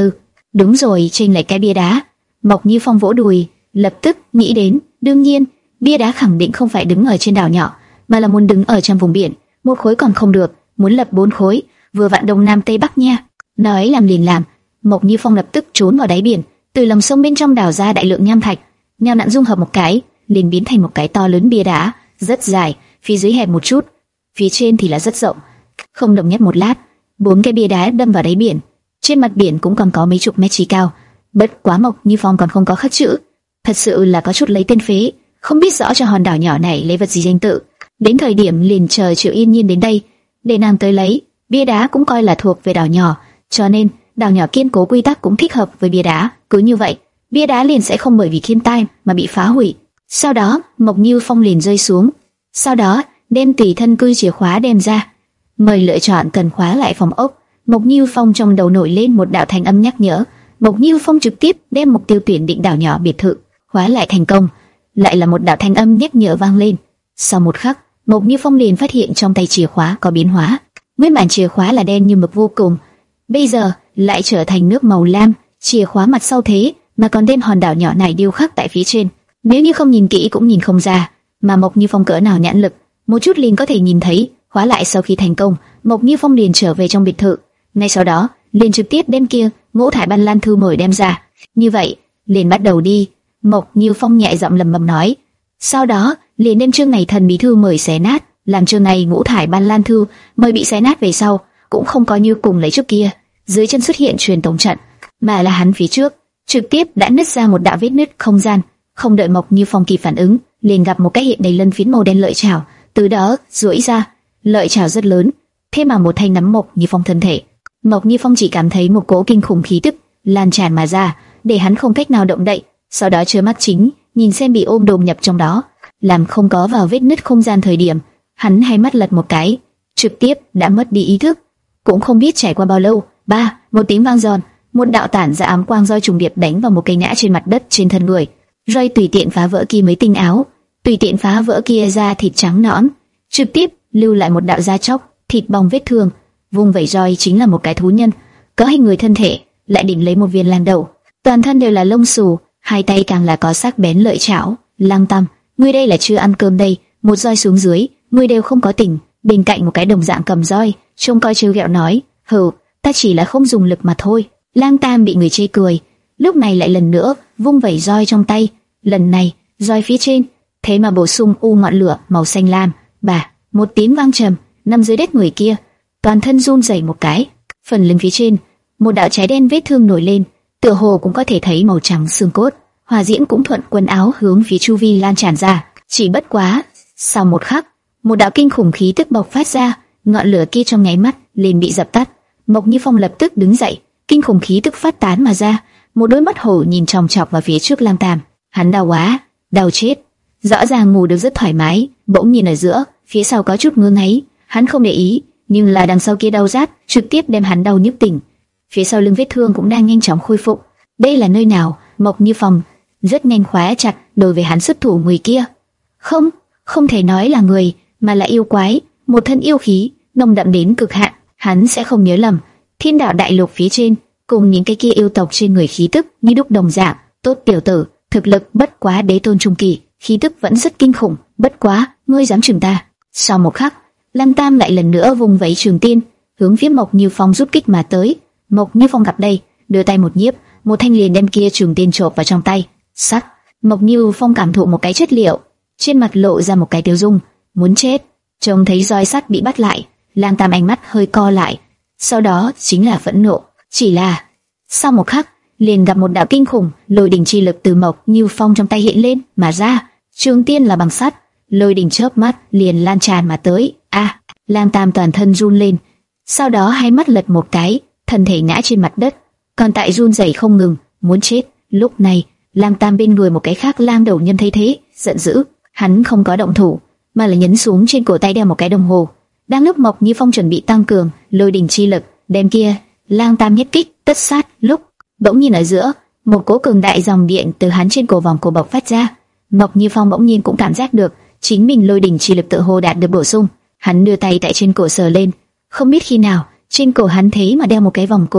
Đúng rồi, trên lại cái bia đá. Mộc Như Phong vỗ đùi, lập tức nghĩ đến, đương nhiên, bia đá khẳng định không phải đứng ở trên đảo nhỏ, mà là muốn đứng ở trong vùng biển. Một khối còn không được, muốn lập bốn khối, vừa vặn đông nam tây bắc nha. Nói làm liền làm, Mộc Như Phong lập tức trốn vào đáy biển, từ lòng sông bên trong đào ra đại lượng nham thạch, nhào nặn dung hợp một cái, liền biến thành một cái to lớn bia đá, rất dài, phía dưới hẹp một chút, phía trên thì là rất rộng. Không đồng nhất một lát, bốn cái bia đá đâm vào đáy biển. Trên mặt biển cũng còn có mấy chục mét trí cao. Bất quá Mộc Như Phong còn không có khắc chữ, thật sự là có chút lấy tên phế, không biết rõ cho hòn đảo nhỏ này lấy vật gì danh tự. Đến thời điểm liền chờ Triệu Yên Nhiên đến đây để nàng tới lấy. Bia đá cũng coi là thuộc về đảo nhỏ, cho nên đảo nhỏ kiên cố quy tắc cũng thích hợp với bia đá. Cứ như vậy, bia đá liền sẽ không bởi vì thiên tai mà bị phá hủy. Sau đó, Mộc Như Phong liền rơi xuống. Sau đó, đem tùy thân cư chìa khóa đem ra, mời lựa chọn cần khóa lại phòng ốc. Mộc Như Phong trong đầu nổi lên một đạo thanh âm nhắc nhở. Mộc Như Phong trực tiếp đem mục tiêu tuyển định đảo nhỏ biệt thự, khóa lại thành công. Lại là một đạo thanh âm nhắc nhở vang lên. Sau một khắc, Mộc Như Phong liền phát hiện trong tay chìa khóa có biến hóa. Nguyên bản chìa khóa là đen như mực vô cùng, bây giờ lại trở thành nước màu lam. Chìa khóa mặt sau thế mà còn tên hòn đảo nhỏ này điêu khắc tại phía trên, nếu như không nhìn kỹ cũng nhìn không ra. Mà Mộc Như Phong cỡ nào nhãn lực, một chút liền có thể nhìn thấy. Khóa lại sau khi thành công, Mộc Như Phong liền trở về trong biệt thự, ngay sau đó liền trực tiếp đem kia ngũ thải ban lan thư mời đem ra. Như vậy, liền bắt đầu đi. Mộc Như Phong nhẹ giọng lẩm bẩm nói. Sau đó liền đem chương này thần bí thư mời xé nát, làm chương này ngũ thải ban lan thư mời bị xé nát về sau, cũng không có như cùng lấy trước kia, dưới chân xuất hiện truyền tống trận, mà là hắn phía trước trực tiếp đã nứt ra một đạo vết nứt không gian. Không đợi Mộc Như Phong kịp phản ứng, liền gặp một cái hiện đầy lân phiến màu đen lợi chảo từ đó duỗi ra. Lợi chảo rất lớn, thế mà một thanh nắm Mộc Như Phong thân thể. Mộc Như Phong chỉ cảm thấy một cỗ kinh khủng khí tức lan tràn mà ra, để hắn không cách nào động đậy. Sau đó trơ mắt chính nhìn xem bị ôm đồm nhập trong đó, làm không có vào vết nứt không gian thời điểm, hắn hai mắt lật một cái, trực tiếp đã mất đi ý thức. Cũng không biết trải qua bao lâu, ba một tiếng vang giòn, một đạo tản ra ám quang roi trùng điệp đánh vào một cây ngã trên mặt đất trên thân người. Roi tùy tiện phá vỡ kia mấy tinh áo, tùy tiện phá vỡ kia da thịt trắng nõn, trực tiếp lưu lại một đạo da chóc, thịt bong vết thương. Vung vẩy roi chính là một cái thú nhân, có hình người thân thể, lại đỉnh lấy một viên lan đầu, toàn thân đều là lông xù, hai tay càng là có sắc bén lợi chảo. Lăng Tam, ngươi đây là chưa ăn cơm đây? Một roi xuống dưới, ngươi đều không có tỉnh. Bên cạnh một cái đồng dạng cầm roi, trông coi trêu ghẹo nói, hừ, ta chỉ là không dùng lực mà thôi. Lăng Tam bị người chê cười, lúc này lại lần nữa vung vẩy roi trong tay. Lần này, roi phía trên thế mà bổ sung u ngọn lửa màu xanh lam. Bà, một tiếng vang trầm, nằm dưới đất người kia toàn thân run rẩy một cái, phần lưng phía trên một đạo cháy đen vết thương nổi lên, tựa hồ cũng có thể thấy màu trắng xương cốt. Hỏa diễm cũng thuận quần áo hướng phía chu vi lan tràn ra. Chỉ bất quá, sau một khắc, một đạo kinh khủng khí tức bộc phát ra, ngọn lửa kia trong nháy mắt liền bị dập tắt. Mộc Như Phong lập tức đứng dậy, kinh khủng khí tức phát tán mà ra, một đôi mắt hổ nhìn chòng chọc vào phía trước Lam Tam. Hắn đau quá, đau chết. Rõ ràng ngủ được rất thoải mái, bỗng nhìn ở giữa, phía sau có chút ngứa ngáy, hắn không để ý, nhưng là đằng sau kia đau rát, trực tiếp đem hắn đau nhức tỉnh. Phía sau lưng vết thương cũng đang nhanh chóng khôi phục. Đây là nơi nào? Mộc Như Phong rất nhanh khóa chặt đối với hắn xuất thủ người kia. Không, không thể nói là người, mà là yêu quái, một thân yêu khí nồng đậm đến cực hạn. Hắn sẽ không nhớ lầm, Thiên Đạo Đại Lục phía trên cùng những cái kia yêu tộc trên người khí tức như đúc đồng dạng. Tốt tiểu tử, thực lực bất quá đế tôn trung kỳ, khí tức vẫn rất kinh khủng. Bất quá, ngươi dám chừng ta? Sau một khắc, Lăng Tam lại lần nữa vùng vẫy trường tiên, hướng phía Mộc Như Phong rút kích mà tới. Mộc Như Phong gặp đây, đưa tay một nhiếp, một thanh liền đem kia trường tiên chộp vào trong tay. Sắc, Mộc Như Phong cảm thụ một cái chất liệu, trên mặt lộ ra một cái tiêu dung, muốn chết. Trông thấy roi sắt bị bắt lại, Lăng Tam ánh mắt hơi co lại, sau đó chính là phẫn nộ. Chỉ là sau một khắc, liền gặp một đạo kinh khủng lôi đình chi lực từ Mộc Như Phong trong tay hiện lên mà ra. Trường tiên là bằng sắt, lôi đình chớp mắt liền lan tràn mà tới. A, à, Lăng Tam toàn thân run lên, sau đó hai mắt lật một cái, thân thể ngã trên mặt đất, còn tại run rẩy không ngừng, muốn chết. Lúc này, Lăng Tam bên người một cái khác lang đầu nhân thấy thế, giận dữ, hắn không có động thủ, mà là nhấn xuống trên cổ tay đeo một cái đồng hồ. Đang lúc Mộc Như Phong chuẩn bị tăng cường lôi đình chi lực, đem kia Lang Tam nhất kích tất sát, lúc bỗng nhiên ở giữa, một cỗ cường đại dòng điện từ hắn trên cổ vòng cổ bộc phát ra. Mộc Như Phong bỗng nhiên cũng cảm giác được chính mình lôi đình chi lực tự hồ đạt được bổ sung. Hắn đưa tay tại trên cổ sờ lên, không biết khi nào trên cổ hắn thế mà đeo một cái vòng cổ.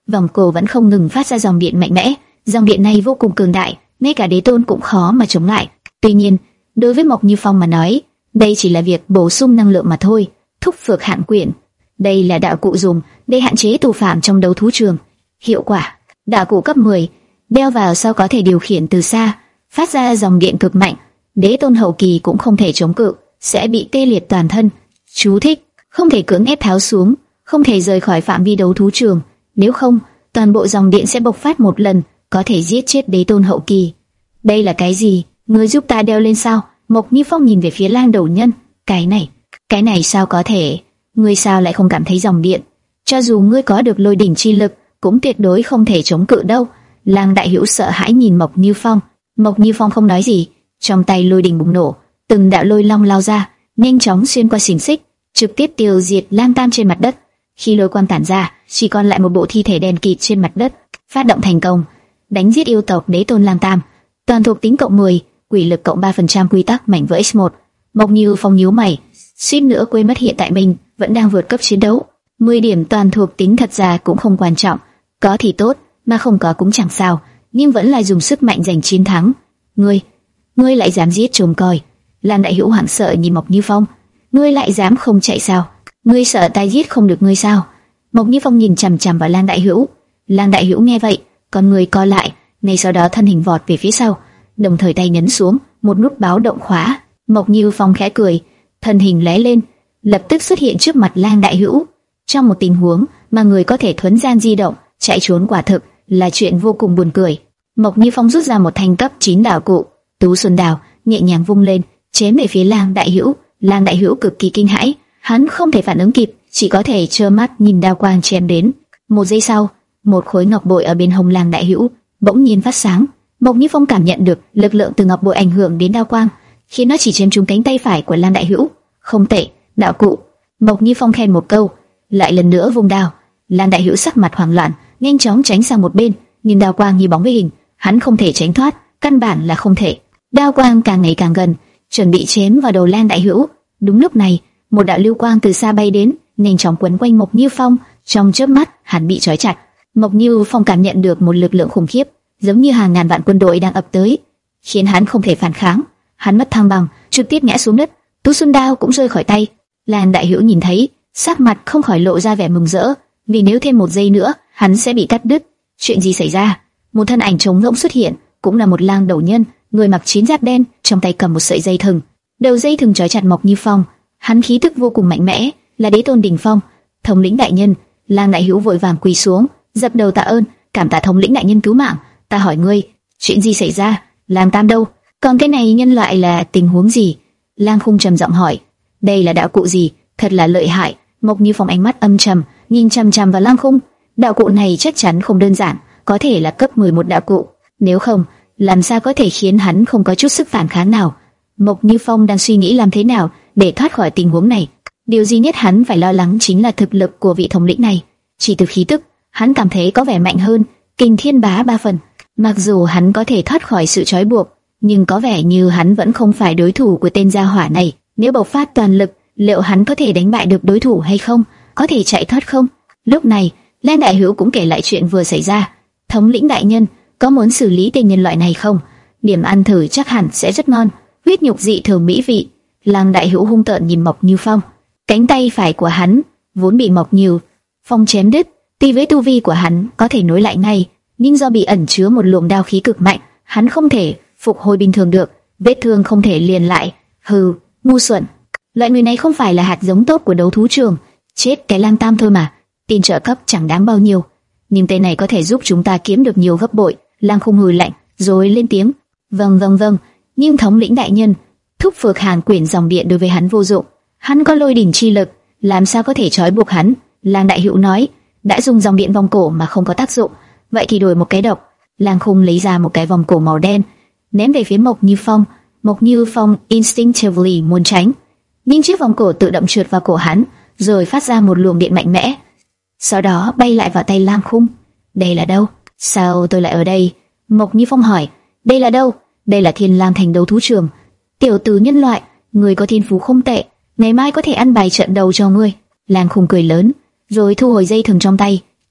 vòng cổ vẫn không ngừng phát ra dòng điện mạnh mẽ. Dòng điện này vô cùng cường đại, ngay cả đế tôn cũng khó mà chống lại. Tuy nhiên, đối với Mộc Như Phong mà nói, đây chỉ là việc bổ sung năng lượng mà thôi. Thúc Phược Hạn Quyển, đây là đạo cụ dùng để hạn chế tù phạm trong đấu thú trường. Hiệu quả: đạo cụ cấp mười, đeo vào sau có thể điều khiển từ xa, phát ra dòng điện cực mạnh. Đế tôn hậu kỳ cũng không thể chống cự, sẽ bị tê liệt toàn thân. Chú thích: không thể cưỡng ép tháo xuống, không thể rời khỏi phạm vi đấu thú trường, nếu không, toàn bộ dòng điện sẽ bộc phát một lần, có thể giết chết đế tôn hậu kỳ. Đây là cái gì? Ngươi giúp ta đeo lên sao? Mộc Như Phong nhìn về phía Lang Đầu Nhân. Cái này, cái này sao có thể? Ngươi sao lại không cảm thấy dòng điện? Cho dù ngươi có được lôi đỉnh chi lực, cũng tuyệt đối không thể chống cự đâu. Lang Đại Hữu sợ hãi nhìn Mộc Như Phong. Mộc Như Phong không nói gì, trong tay lôi đỉnh bùng nổ, từng đạo lôi long lao ra, nhanh chóng xuyên qua xiềng xích, trực tiếp tiêu diệt Lang Tam trên mặt đất. Khi lôi quang tản ra, chỉ còn lại một bộ thi thể đen kịt trên mặt đất. Phát động thành công, đánh giết yêu tộc đế tôn Lang Tam. Toàn thuộc tính cộng mười, quỷ lực cộng ba phần trăm, quy tắc mảnh vỡ nhân một. Mộc Như Phong nhíu mày, suýt nữa quên mất hiện tại mình vẫn đang vượt cấp chiến đấu. mười điểm toàn thuộc tính thật ra cũng không quan trọng, có thì tốt, mà không có cũng chẳng sao, nhưng vẫn là dùng sức mạnh giành chiến thắng. Ngươi, ngươi lại dám giết trộm coi? Lan Đại Hữu hoảng sợ nhìn Mộc Như Phong. Ngươi lại dám không chạy sao? Ngươi sợ ta giết không được ngươi sao? Mộc Như Phong nhìn chằm chằm vào Lan Đại Hữu. Lan Đại Hữu nghe vậy, con người co lại, ngay sau đó thân hình vọt về phía sau, đồng thời tay nhấn xuống một nút báo động khóa. Mộc Như Phong khẽ cười, thân hình lóe lên, lập tức xuất hiện trước mặt Lan Đại Hữu. Trong một tình huống mà người có thể thuấn gian di động, chạy trốn quả thực là chuyện vô cùng buồn cười. Mộc Như Phong rút ra một thanh cấp chín đạo cụ, Tú Xuân Đào, nhẹ nhàng vung lên, chém về phía Lang Đại Hữu. Lang Đại Hữu cực kỳ kinh hãi, hắn không thể phản ứng kịp, chỉ có thể trơ mắt nhìn đao quang chém đến. Một giây sau, một khối ngọc bội ở bên hông Lang Đại Hữu bỗng nhiên phát sáng. Mộc Như Phong cảm nhận được lực lượng từ ngọc bội ảnh hưởng đến đao quang, khiến nó chỉ chém trúng cánh tay phải của Lang Đại Hữu. Không tệ, đạo cụ. Mộc Như Phong khen một câu, lại lần nữa vung đao. Lang Đại Hữu sắc mặt hoảng loạn, nhanh chóng tránh sang một bên, nhưng đao quang như bóng với hình, hắn không thể tránh thoát, căn bản là không thể. Đao quang càng ngày càng gần, chuẩn bị chém vào đầu Lang Đại Hữu. Đúng lúc này, một đạo lưu quang từ xa bay đến, nhanh chóng quấn quanh Mộc Như Phong. Trong chớp mắt, hắn bị trói chặt. Mộc Như Phong cảm nhận được một lực lượng khủng khiếp, giống như hàng ngàn vạn quân đội đang ập tới, khiến hắn không thể phản kháng. Hắn mất thăng bằng, trực tiếp ngã xuống đất. Tú Xuân Đao cũng rơi khỏi tay. Lan Đại Hữu nhìn thấy, sắc mặt không khỏi lộ ra vẻ mừng rỡ, vì nếu thêm một giây nữa, hắn sẽ bị cắt đứt. Chuyện gì xảy ra? Một thân ảnh trống rỗng xuất hiện, cũng là một lang đầu nhân, người mặc chiến giáp đen, trong tay cầm một sợi dây thừng. Đầu dây thừng trói chặt Mộc Như Phong. Hắn khí tức vô cùng mạnh mẽ, là đế tôn đỉnh phong. Thống lĩnh đại nhân. Lang Đại Hữu vội vàng quỳ xuống, dập đầu tạ ơn, cảm tạ thống lĩnh đại nhân cứu mạng. Ta hỏi ngươi, chuyện gì xảy ra? Lang Tam đâu? Còn cái này nhân loại là tình huống gì? Lang Khung trầm giọng hỏi. Đây là đạo cụ gì? Thật là lợi hại. Mộc Như Phong ánh mắt âm trầm, nhìn chằm chằm vào Lang Khung. Đạo cụ này chắc chắn không đơn giản, có thể là cấp mười một đạo cụ. Nếu không, làm sao có thể khiến hắn không có chút sức phản kháng nào? Mộc Như Phong đang suy nghĩ làm thế nào để thoát khỏi tình huống này. Điều duy nhất hắn phải lo lắng chính là thực lực của vị thống lĩnh này. Chỉ từ khí tức, hắn cảm thấy có vẻ mạnh hơn Kình Thiên Bá ba phần. Mặc dù hắn có thể thoát khỏi sự trói buộc, nhưng có vẻ như hắn vẫn không phải đối thủ của tên gia hỏa này. Nếu bộc phát toàn lực, liệu hắn có thể đánh bại được đối thủ hay không? Có thể chạy thoát không? Lúc này, Lan Đại Hữu cũng kể lại chuyện vừa xảy ra. Thống lĩnh đại nhân, có muốn xử lý tên nhân loại này không? Điểm ăn thử chắc hẳn sẽ rất ngon, huyết nhục dị thường mỹ vị. Lang Đại Hữu hung tợn nhìn Mộc Như Phong. Cánh tay phải của hắn vốn bị Mộc Như Phong chém đứt, tuy với tu vi của hắn có thể nối lại ngay, nhưng do bị ẩn chứa một luồng đao khí cực mạnh, hắn không thể phục hồi bình thường được, vết thương không thể liền lại. Hừ, ngu xuẩn. Loại người này không phải là hạt giống tốt của đấu thú trường, chết cái Lang Tam thôi mà. Tiền trợ cấp chẳng đáng bao nhiêu, nhưng tên này có thể giúp chúng ta kiếm được nhiều gấp bội. Lang Khung hừ lạnh, rồi lên tiếng. Vâng vâng vâng, nhưng thống lĩnh đại nhân, Thúc Phược Hàn Quyển dòng điện đối với hắn vô dụng, hắn có lôi đỉnh chi lực, làm sao có thể trói buộc hắn? Lang Đại Hữu nói, đã dùng dòng điện vòng cổ mà không có tác dụng, vậy thì đổi một cái độc. Lang Khung lấy ra một cái vòng cổ màu đen, ném về phía Mộc Như Phong. Mộc Như Phong instinctively muốn tránh, nhưng chiếc vòng cổ tự động trượt vào cổ hắn, rồi phát ra một luồng điện mạnh mẽ, sau đó bay lại vào tay Lang Khung. Đây là đâu? Sao tôi lại ở đây? Mộc Như Phong hỏi. Đây là đâu? Đây là Thiên Lam Thành đấu thú trường. Tiểu tử nhân loại, người có thiên phú không tệ, ngày mai có thể ăn bài trận đầu cho ngươi. Lang Khung cười lớn, rồi thu hồi dây thừng trong tay,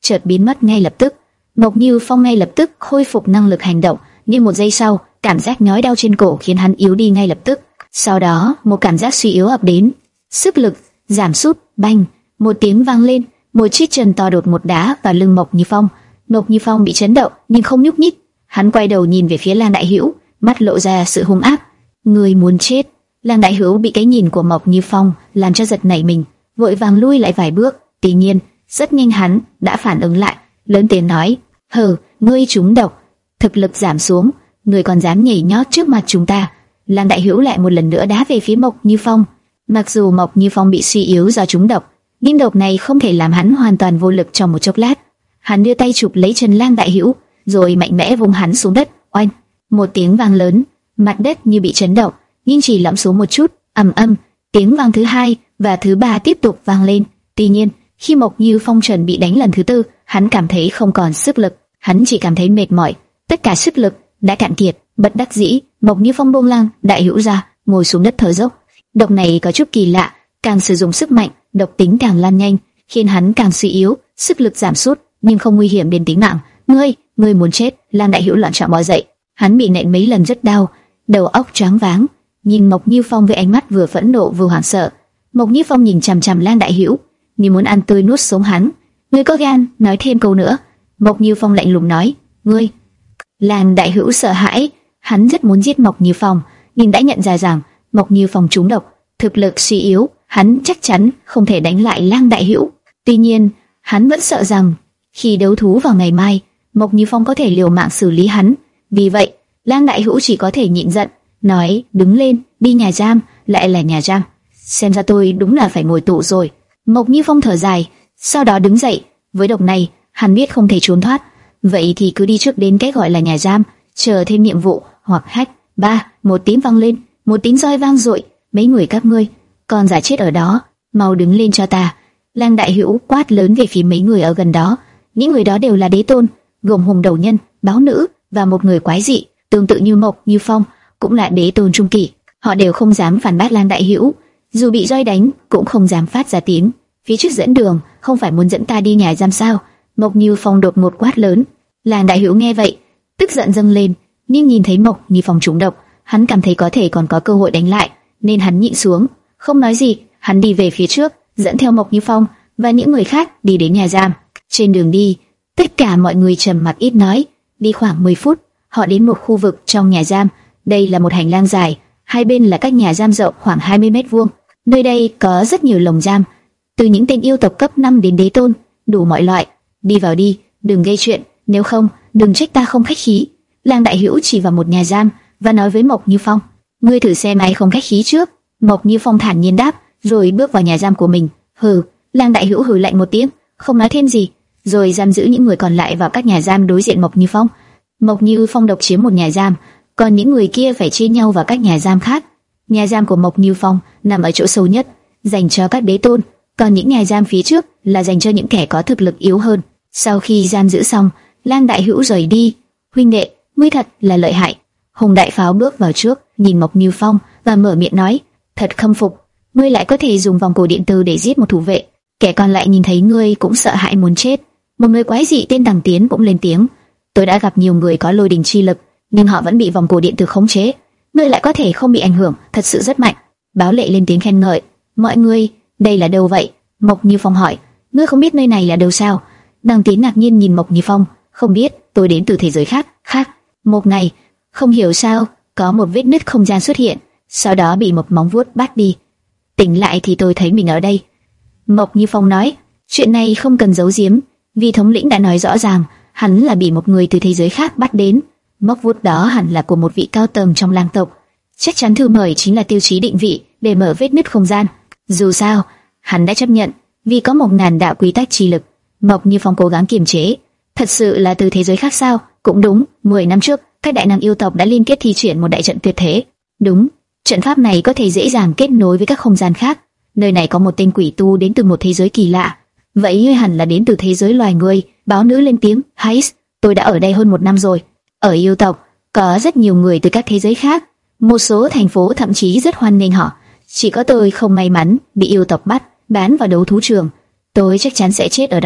chợt biến mất ngay lập tức. Mộc Như Phong ngay lập tức khôi phục năng lực hành động, nhưng một giây sau, cảm giác nhói đau trên cổ khiến hắn yếu đi ngay lập tức. Sau đó, một cảm giác suy yếu ập đến, sức lực giảm sút, bành, một tiếng vang lên, một chiếc chân to đột một đá vào lưng Mộc Như Phong. Mộc Như Phong bị chấn động nhưng không nhúc nhích. Hắn quay đầu nhìn về phía Lang Đại Hữu, mắt lộ ra sự hung ác. Người muốn chết? Lang Đại Hữu bị cái nhìn của Mộc Như Phong làm cho giật nảy mình, vội vàng lui lại vài bước. Tuy nhiên, rất nhanh hắn đã phản ứng lại, lớn tiếng nói: "Hừ, ngươi trúng độc, thực lực giảm xuống, ngươi còn dám nhảy nhót trước mặt chúng ta?" Lang Đại Hữu lại một lần nữa đá về phía Mộc Như Phong. Mặc dù Mộc Như Phong bị suy yếu do trúng độc, nhưng độc này không thể làm hắn hoàn toàn vô lực trong một chốc lát. Hắn đưa tay chụp lấy chân Lang Đại Hữu, rồi mạnh mẽ vung hắn xuống đất. Oanh! Một tiếng vang lớn, mặt đất như bị chấn động, nhưng chỉ lõm xuống một chút. Ầm ầm, tiếng vang thứ hai và thứ ba tiếp tục vang lên. Tuy nhiên, khi Mộc Như Phong chuẩn bị đánh lần thứ tư, hắn cảm thấy không còn sức lực, hắn chỉ cảm thấy mệt mỏi, tất cả sức lực đã cạn kiệt. Bất đắc dĩ, Mộc Như Phong buông Lang Đại Hữu ra, ngồi xuống đất thở dốc. Độc này có chút kỳ lạ, càng sử dụng sức mạnh, độc tính càng lan nhanh, khiến hắn càng suy yếu, sức lực giảm sút, nhưng không nguy hiểm đến tính mạng. Ngươi, ngươi muốn chết? Lang Đại Hữu loạn trọn bò dậy, hắn bị nện mấy lần rất đau, đầu óc choáng váng, nhìn Mộc Như Phong với ánh mắt vừa phẫn nộ vừa hoảng sợ. Mộc Như Phong nhìn chằm chằm Lang Đại Hữu, như muốn ăn tươi nuốt sống hắn. Ngươi có gan nói thêm câu nữa? Mộc Như Phong lạnh lùng nói. Ngươi? Lang Đại Hữu sợ hãi, hắn rất muốn giết Mộc Như Phong, nhưng đã nhận ra rằng Mộc Như Phong trúng độc, thực lực suy yếu, hắn chắc chắn không thể đánh lại Lang Đại Hữu. Tuy nhiên, hắn vẫn sợ rằng khi đấu thú vào ngày mai, Mộc Như Phong có thể liều mạng xử lý hắn. Vì vậy, Lang Đại Hữu chỉ có thể nhịn giận, nói: đứng lên, đi nhà giam. Lại là nhà giam, xem ra tôi đúng là phải ngồi tù rồi. Mộc Như Phong thở dài, sau đó đứng dậy. Với độc này, hắn biết không thể trốn thoát, vậy thì cứ đi trước đến cái gọi là nhà giam, chờ thêm nhiệm vụ hoặc hách. Ba, một tiếng vang lên, một tiếng roi vang dội. Mấy người các ngươi còn giả chết ở đó, mau đứng lên cho ta. Lang Đại Hữu quát lớn về phía mấy người ở gần đó. Những người đó đều là đế tôn, gồm hùng đầu nhân, báo nữ và một người quái dị, tương tự như Mộc Như Phong, cũng là đế tôn trung kỳ. Họ đều không dám phản bác Lang Đại Hữu, dù bị roi đánh cũng không dám phát ra tiếng. Phía trước dẫn đường, không phải muốn dẫn ta đi nhà giam sao? Mộc Như Phong đột ngột quát lớn. Lang Đại Hữu nghe vậy, tức giận dâng lên, nhưng nhìn thấy Mộc Như Phong trúng độc, hắn cảm thấy có thể còn có cơ hội đánh lại, nên hắn nhịn xuống, không nói gì. Hắn đi về phía trước, dẫn theo Mộc Như Phong và những người khác đi đến nhà giam. Trên đường đi, tất cả mọi người trầm mặc ít nói. Đi khoảng mười phút, họ đến một khu vực trong nhà giam. Đây là một hành lang dài, hai bên là các nhà giam rộng khoảng hai mươi mét vuông. Nơi đây có rất nhiều lồng giam, từ những tên yêu tộc cấp năm đến đế tôn, đủ mọi loại. Đi vào đi, đừng gây chuyện, nếu không, đừng trách ta không khách khí. Lang Đại Hữu chỉ vào một nhà giam và nói với Mộc Như Phong: ngươi thử xem ai không khách khí trước. Mộc Như Phong thản nhiên đáp, rồi bước vào nhà giam của mình. Hừ. Lang Đại Hữu hừ lạnh một tiếng, không nói thêm gì, rồi giam giữ những người còn lại vào các nhà giam đối diện Mộc Như Phong. Mộc Như Phong độc chiếm một nhà giam, còn những người kia phải chia nhau vào các nhà giam khác. Nhà giam của Mộc Như Phong nằm ở chỗ sâu nhất, dành cho các đế tôn, còn những nhà giam phía trước là dành cho những kẻ có thực lực yếu hơn. Sau khi giam giữ xong, Lang Đại Hữu rời đi. Huynh đệ, ngươi thật là lợi hại. Hùng Đại Pháo bước vào trước, nhìn Mộc Như Phong và mở miệng nói: thật khâm phục, ngươi lại có thể dùng vòng cổ điện từ để giết một thủ vệ. Kẻ còn lại nhìn thấy ngươi cũng sợ hãi muốn chết. Một người quái dị tên Đằng Tiến cũng lên tiếng: tôi đã gặp nhiều người có lôi đình chi lực, nhưng họ vẫn bị vòng cổ điện từ khống chế. Ngươi lại có thể không bị ảnh hưởng, thật sự rất mạnh. Báo Lệ lên tiếng khen ngợi: mọi người, đây là đâu vậy? Mộc Như Phong hỏi: ngươi không biết nơi này là đâu sao? Đằng Tiến ngạc nhiên nhìn Mộc Như Phong: không biết, tôi đến từ thế giới khác. Khác? Một ngày, không hiểu sao, có một vết nứt không gian xuất hiện, sau đó bị một móng vuốt bắt đi. Tỉnh lại thì tôi thấy mình ở đây. Mộc Như Phong nói: chuyện này không cần giấu giếm, vì thống lĩnh đã nói rõ ràng, hắn là bị một người từ thế giới khác bắt đến. Móc vuốt đó hẳn là của một vị cao tầng trong lang tộc. Chắc chắn thư mời chính là tiêu chí định vị để mở vết nứt không gian. Dù sao, hắn đã chấp nhận, vì có một ngàn đạo quy tắc chi lực. Mộc Như Phong cố gắng kiềm chế. Thật sự là từ thế giới khác sao? Cũng đúng, mười năm trước, các đại năng yêu tộc đã liên kết thi triển một đại trận tuyệt thế. Đúng, trận pháp này có thể dễ dàng kết nối với các không gian khác. Nơi này có một tên quỷ tu đến từ một thế giới kỳ lạ. Vậy ngươi hẳn là đến từ thế giới loài người. Báo nữ lên tiếng: hay, tôi đã ở đây hơn một năm rồi. Ở yêu tộc có rất nhiều người từ các thế giới khác, một số thành phố thậm chí rất hoan nghênh họ. Chỉ có tôi không may mắn bị yêu tộc bắt, bán vào đấu thú trường. Tôi chắc chắn sẽ chết ở đó.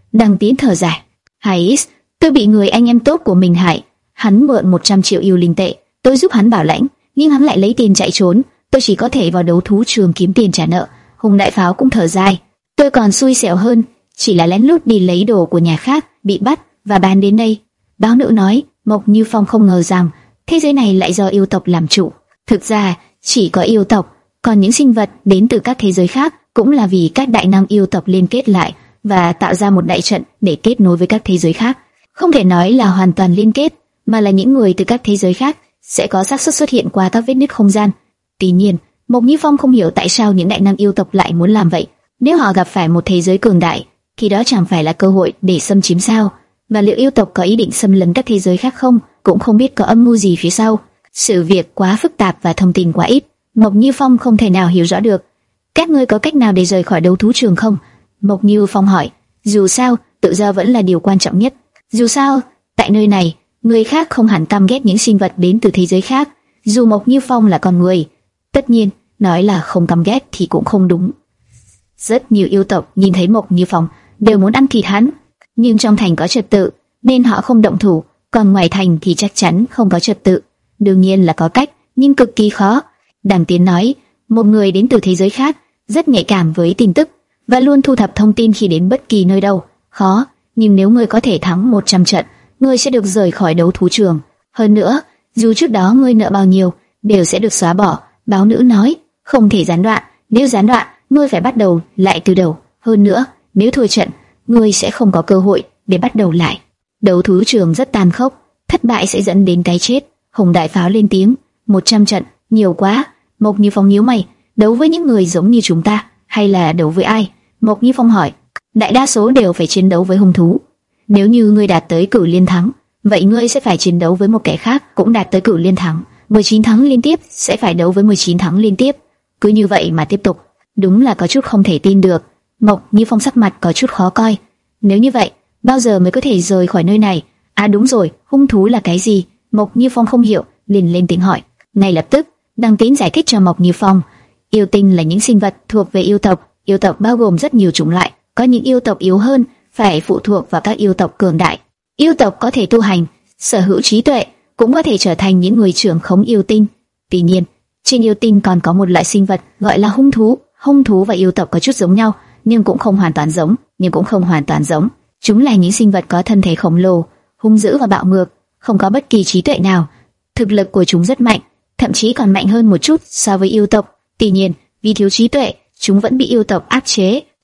Đằng Tiến thở dài, Hais, tôi bị người anh em tốt của mình hại. Hắn mượn một trăm triệu yêu linh tệ, tôi giúp hắn bảo lãnh, nhưng hắn lại lấy tiền chạy trốn. Tôi chỉ có thể vào đấu thú trường kiếm tiền trả nợ. Hùng Đại Pháo cũng thở dài, tôi còn xui xẻo hơn, chỉ là lén lút đi lấy đồ của nhà khác, bị bắt và bán đến đây. Báo nữ nói, Mộc Như Phong không ngờ rằng thế giới này lại do yêu tộc làm chủ. Thực ra chỉ có yêu tộc, còn những sinh vật đến từ các thế giới khác cũng là vì các đại năng yêu tộc liên kết lại và tạo ra một đại trận để kết nối với các thế giới khác. Không thể nói là hoàn toàn liên kết, mà là những người từ các thế giới khác sẽ có xác suất xuất hiện qua các vết nứt không gian. Tuy nhiên, Mộc Như Phong không hiểu tại sao những đại năng yêu tộc lại muốn làm vậy. Nếu họ gặp phải một thế giới cường đại, thì đó chẳng phải là cơ hội để xâm chiếm sao? Và liệu yêu tộc có ý định xâm lấn các thế giới khác không? Cũng không biết có âm mưu gì phía sau. Sự việc quá phức tạp và thông tin quá ít, Mộc Như Phong không thể nào hiểu rõ được. Các ngươi có cách nào để rời khỏi đấu thú trường không? Mộc Như Phong hỏi. Dù sao, tự do vẫn là điều quan trọng nhất. Dù sao, tại nơi này, người khác không hẳn căm ghét những sinh vật đến từ thế giới khác. Dù Mộc Như Phong là con người, tất nhiên nói là không căm ghét thì cũng không đúng. Rất nhiều yêu tộc nhìn thấy Mộc Như Phong đều muốn ăn thịt hắn, nhưng trong thành có trật tự nên họ không động thủ, còn ngoài thành thì chắc chắn không có trật tự. Đương nhiên là có cách, nhưng cực kỳ khó. Đàm Tiến nói, một người đến từ thế giới khác rất nhạy cảm với tin tức và luôn thu thập thông tin khi đến bất kỳ nơi đâu. Khó, nhưng nếu ngươi có thể thắng một trăm trận, ngươi sẽ được rời khỏi đấu thú trường. Hơn nữa, dù trước đó ngươi nợ bao nhiêu, đều sẽ được xóa bỏ. Báo nữ nói, không thể gián đoạn, nếu gián đoạn, ngươi phải bắt đầu lại từ đầu. Hơn nữa, nếu thua trận, ngươi sẽ không có cơ hội để bắt đầu lại. Đấu thú trường rất tàn khốc, thất bại sẽ dẫn đến cái chết. Hùng Đại Pháo lên tiếng, một trăm trận, nhiều quá. Mộc Như Phong nhíu mày, đấu với những người giống như chúng ta, hay là đấu với ai? Mộc Như Phong hỏi, đại đa số đều phải chiến đấu với hung thú. Nếu như ngươi đạt tới cửu liên thắng, vậy ngươi sẽ phải chiến đấu với một kẻ khác cũng đạt tới cửu liên thắng. mười chín thắng liên tiếp sẽ phải đấu với mười chín thắng liên tiếp. Cứ như vậy mà tiếp tục. Đúng là có chút không thể tin được. Mộc Như Phong sắc mặt có chút khó coi. Nếu như vậy, bao giờ mới có thể rời khỏi nơi này? À đúng rồi, hung thú là cái gì? Mộc Như Phong không hiểu, liền lên tiếng hỏi. Ngay lập tức, Đăng Tín giải thích cho Mộc Như Phong. Yêu tinh là những sinh vật thuộc về yêu tộc. Yêu tộc bao gồm rất nhiều chủng loại, có những yêu tộc yếu hơn, phải phụ thuộc vào các yêu tộc cường đại. Yêu tộc có thể tu hành, sở hữu trí tuệ, cũng có thể trở thành những người trưởng khống yêu tinh. Tuy nhiên, trên yêu tinh còn có một loại sinh vật gọi là hung thú. Hung thú và yêu tộc có chút giống nhau, nhưng cũng không hoàn toàn giống, nhưng cũng không hoàn toàn giống. Chúng là những sinh vật có thân thể khổng lồ, hung dữ và bạo ngược, không có bất kỳ trí tuệ nào. Thực lực của chúng rất mạnh, thậm chí còn mạnh hơn một chút so với yêu tộc. Tuy nhiên, vì thiếu trí tuệ, chúng vẫn bị yêu tộc áp chế.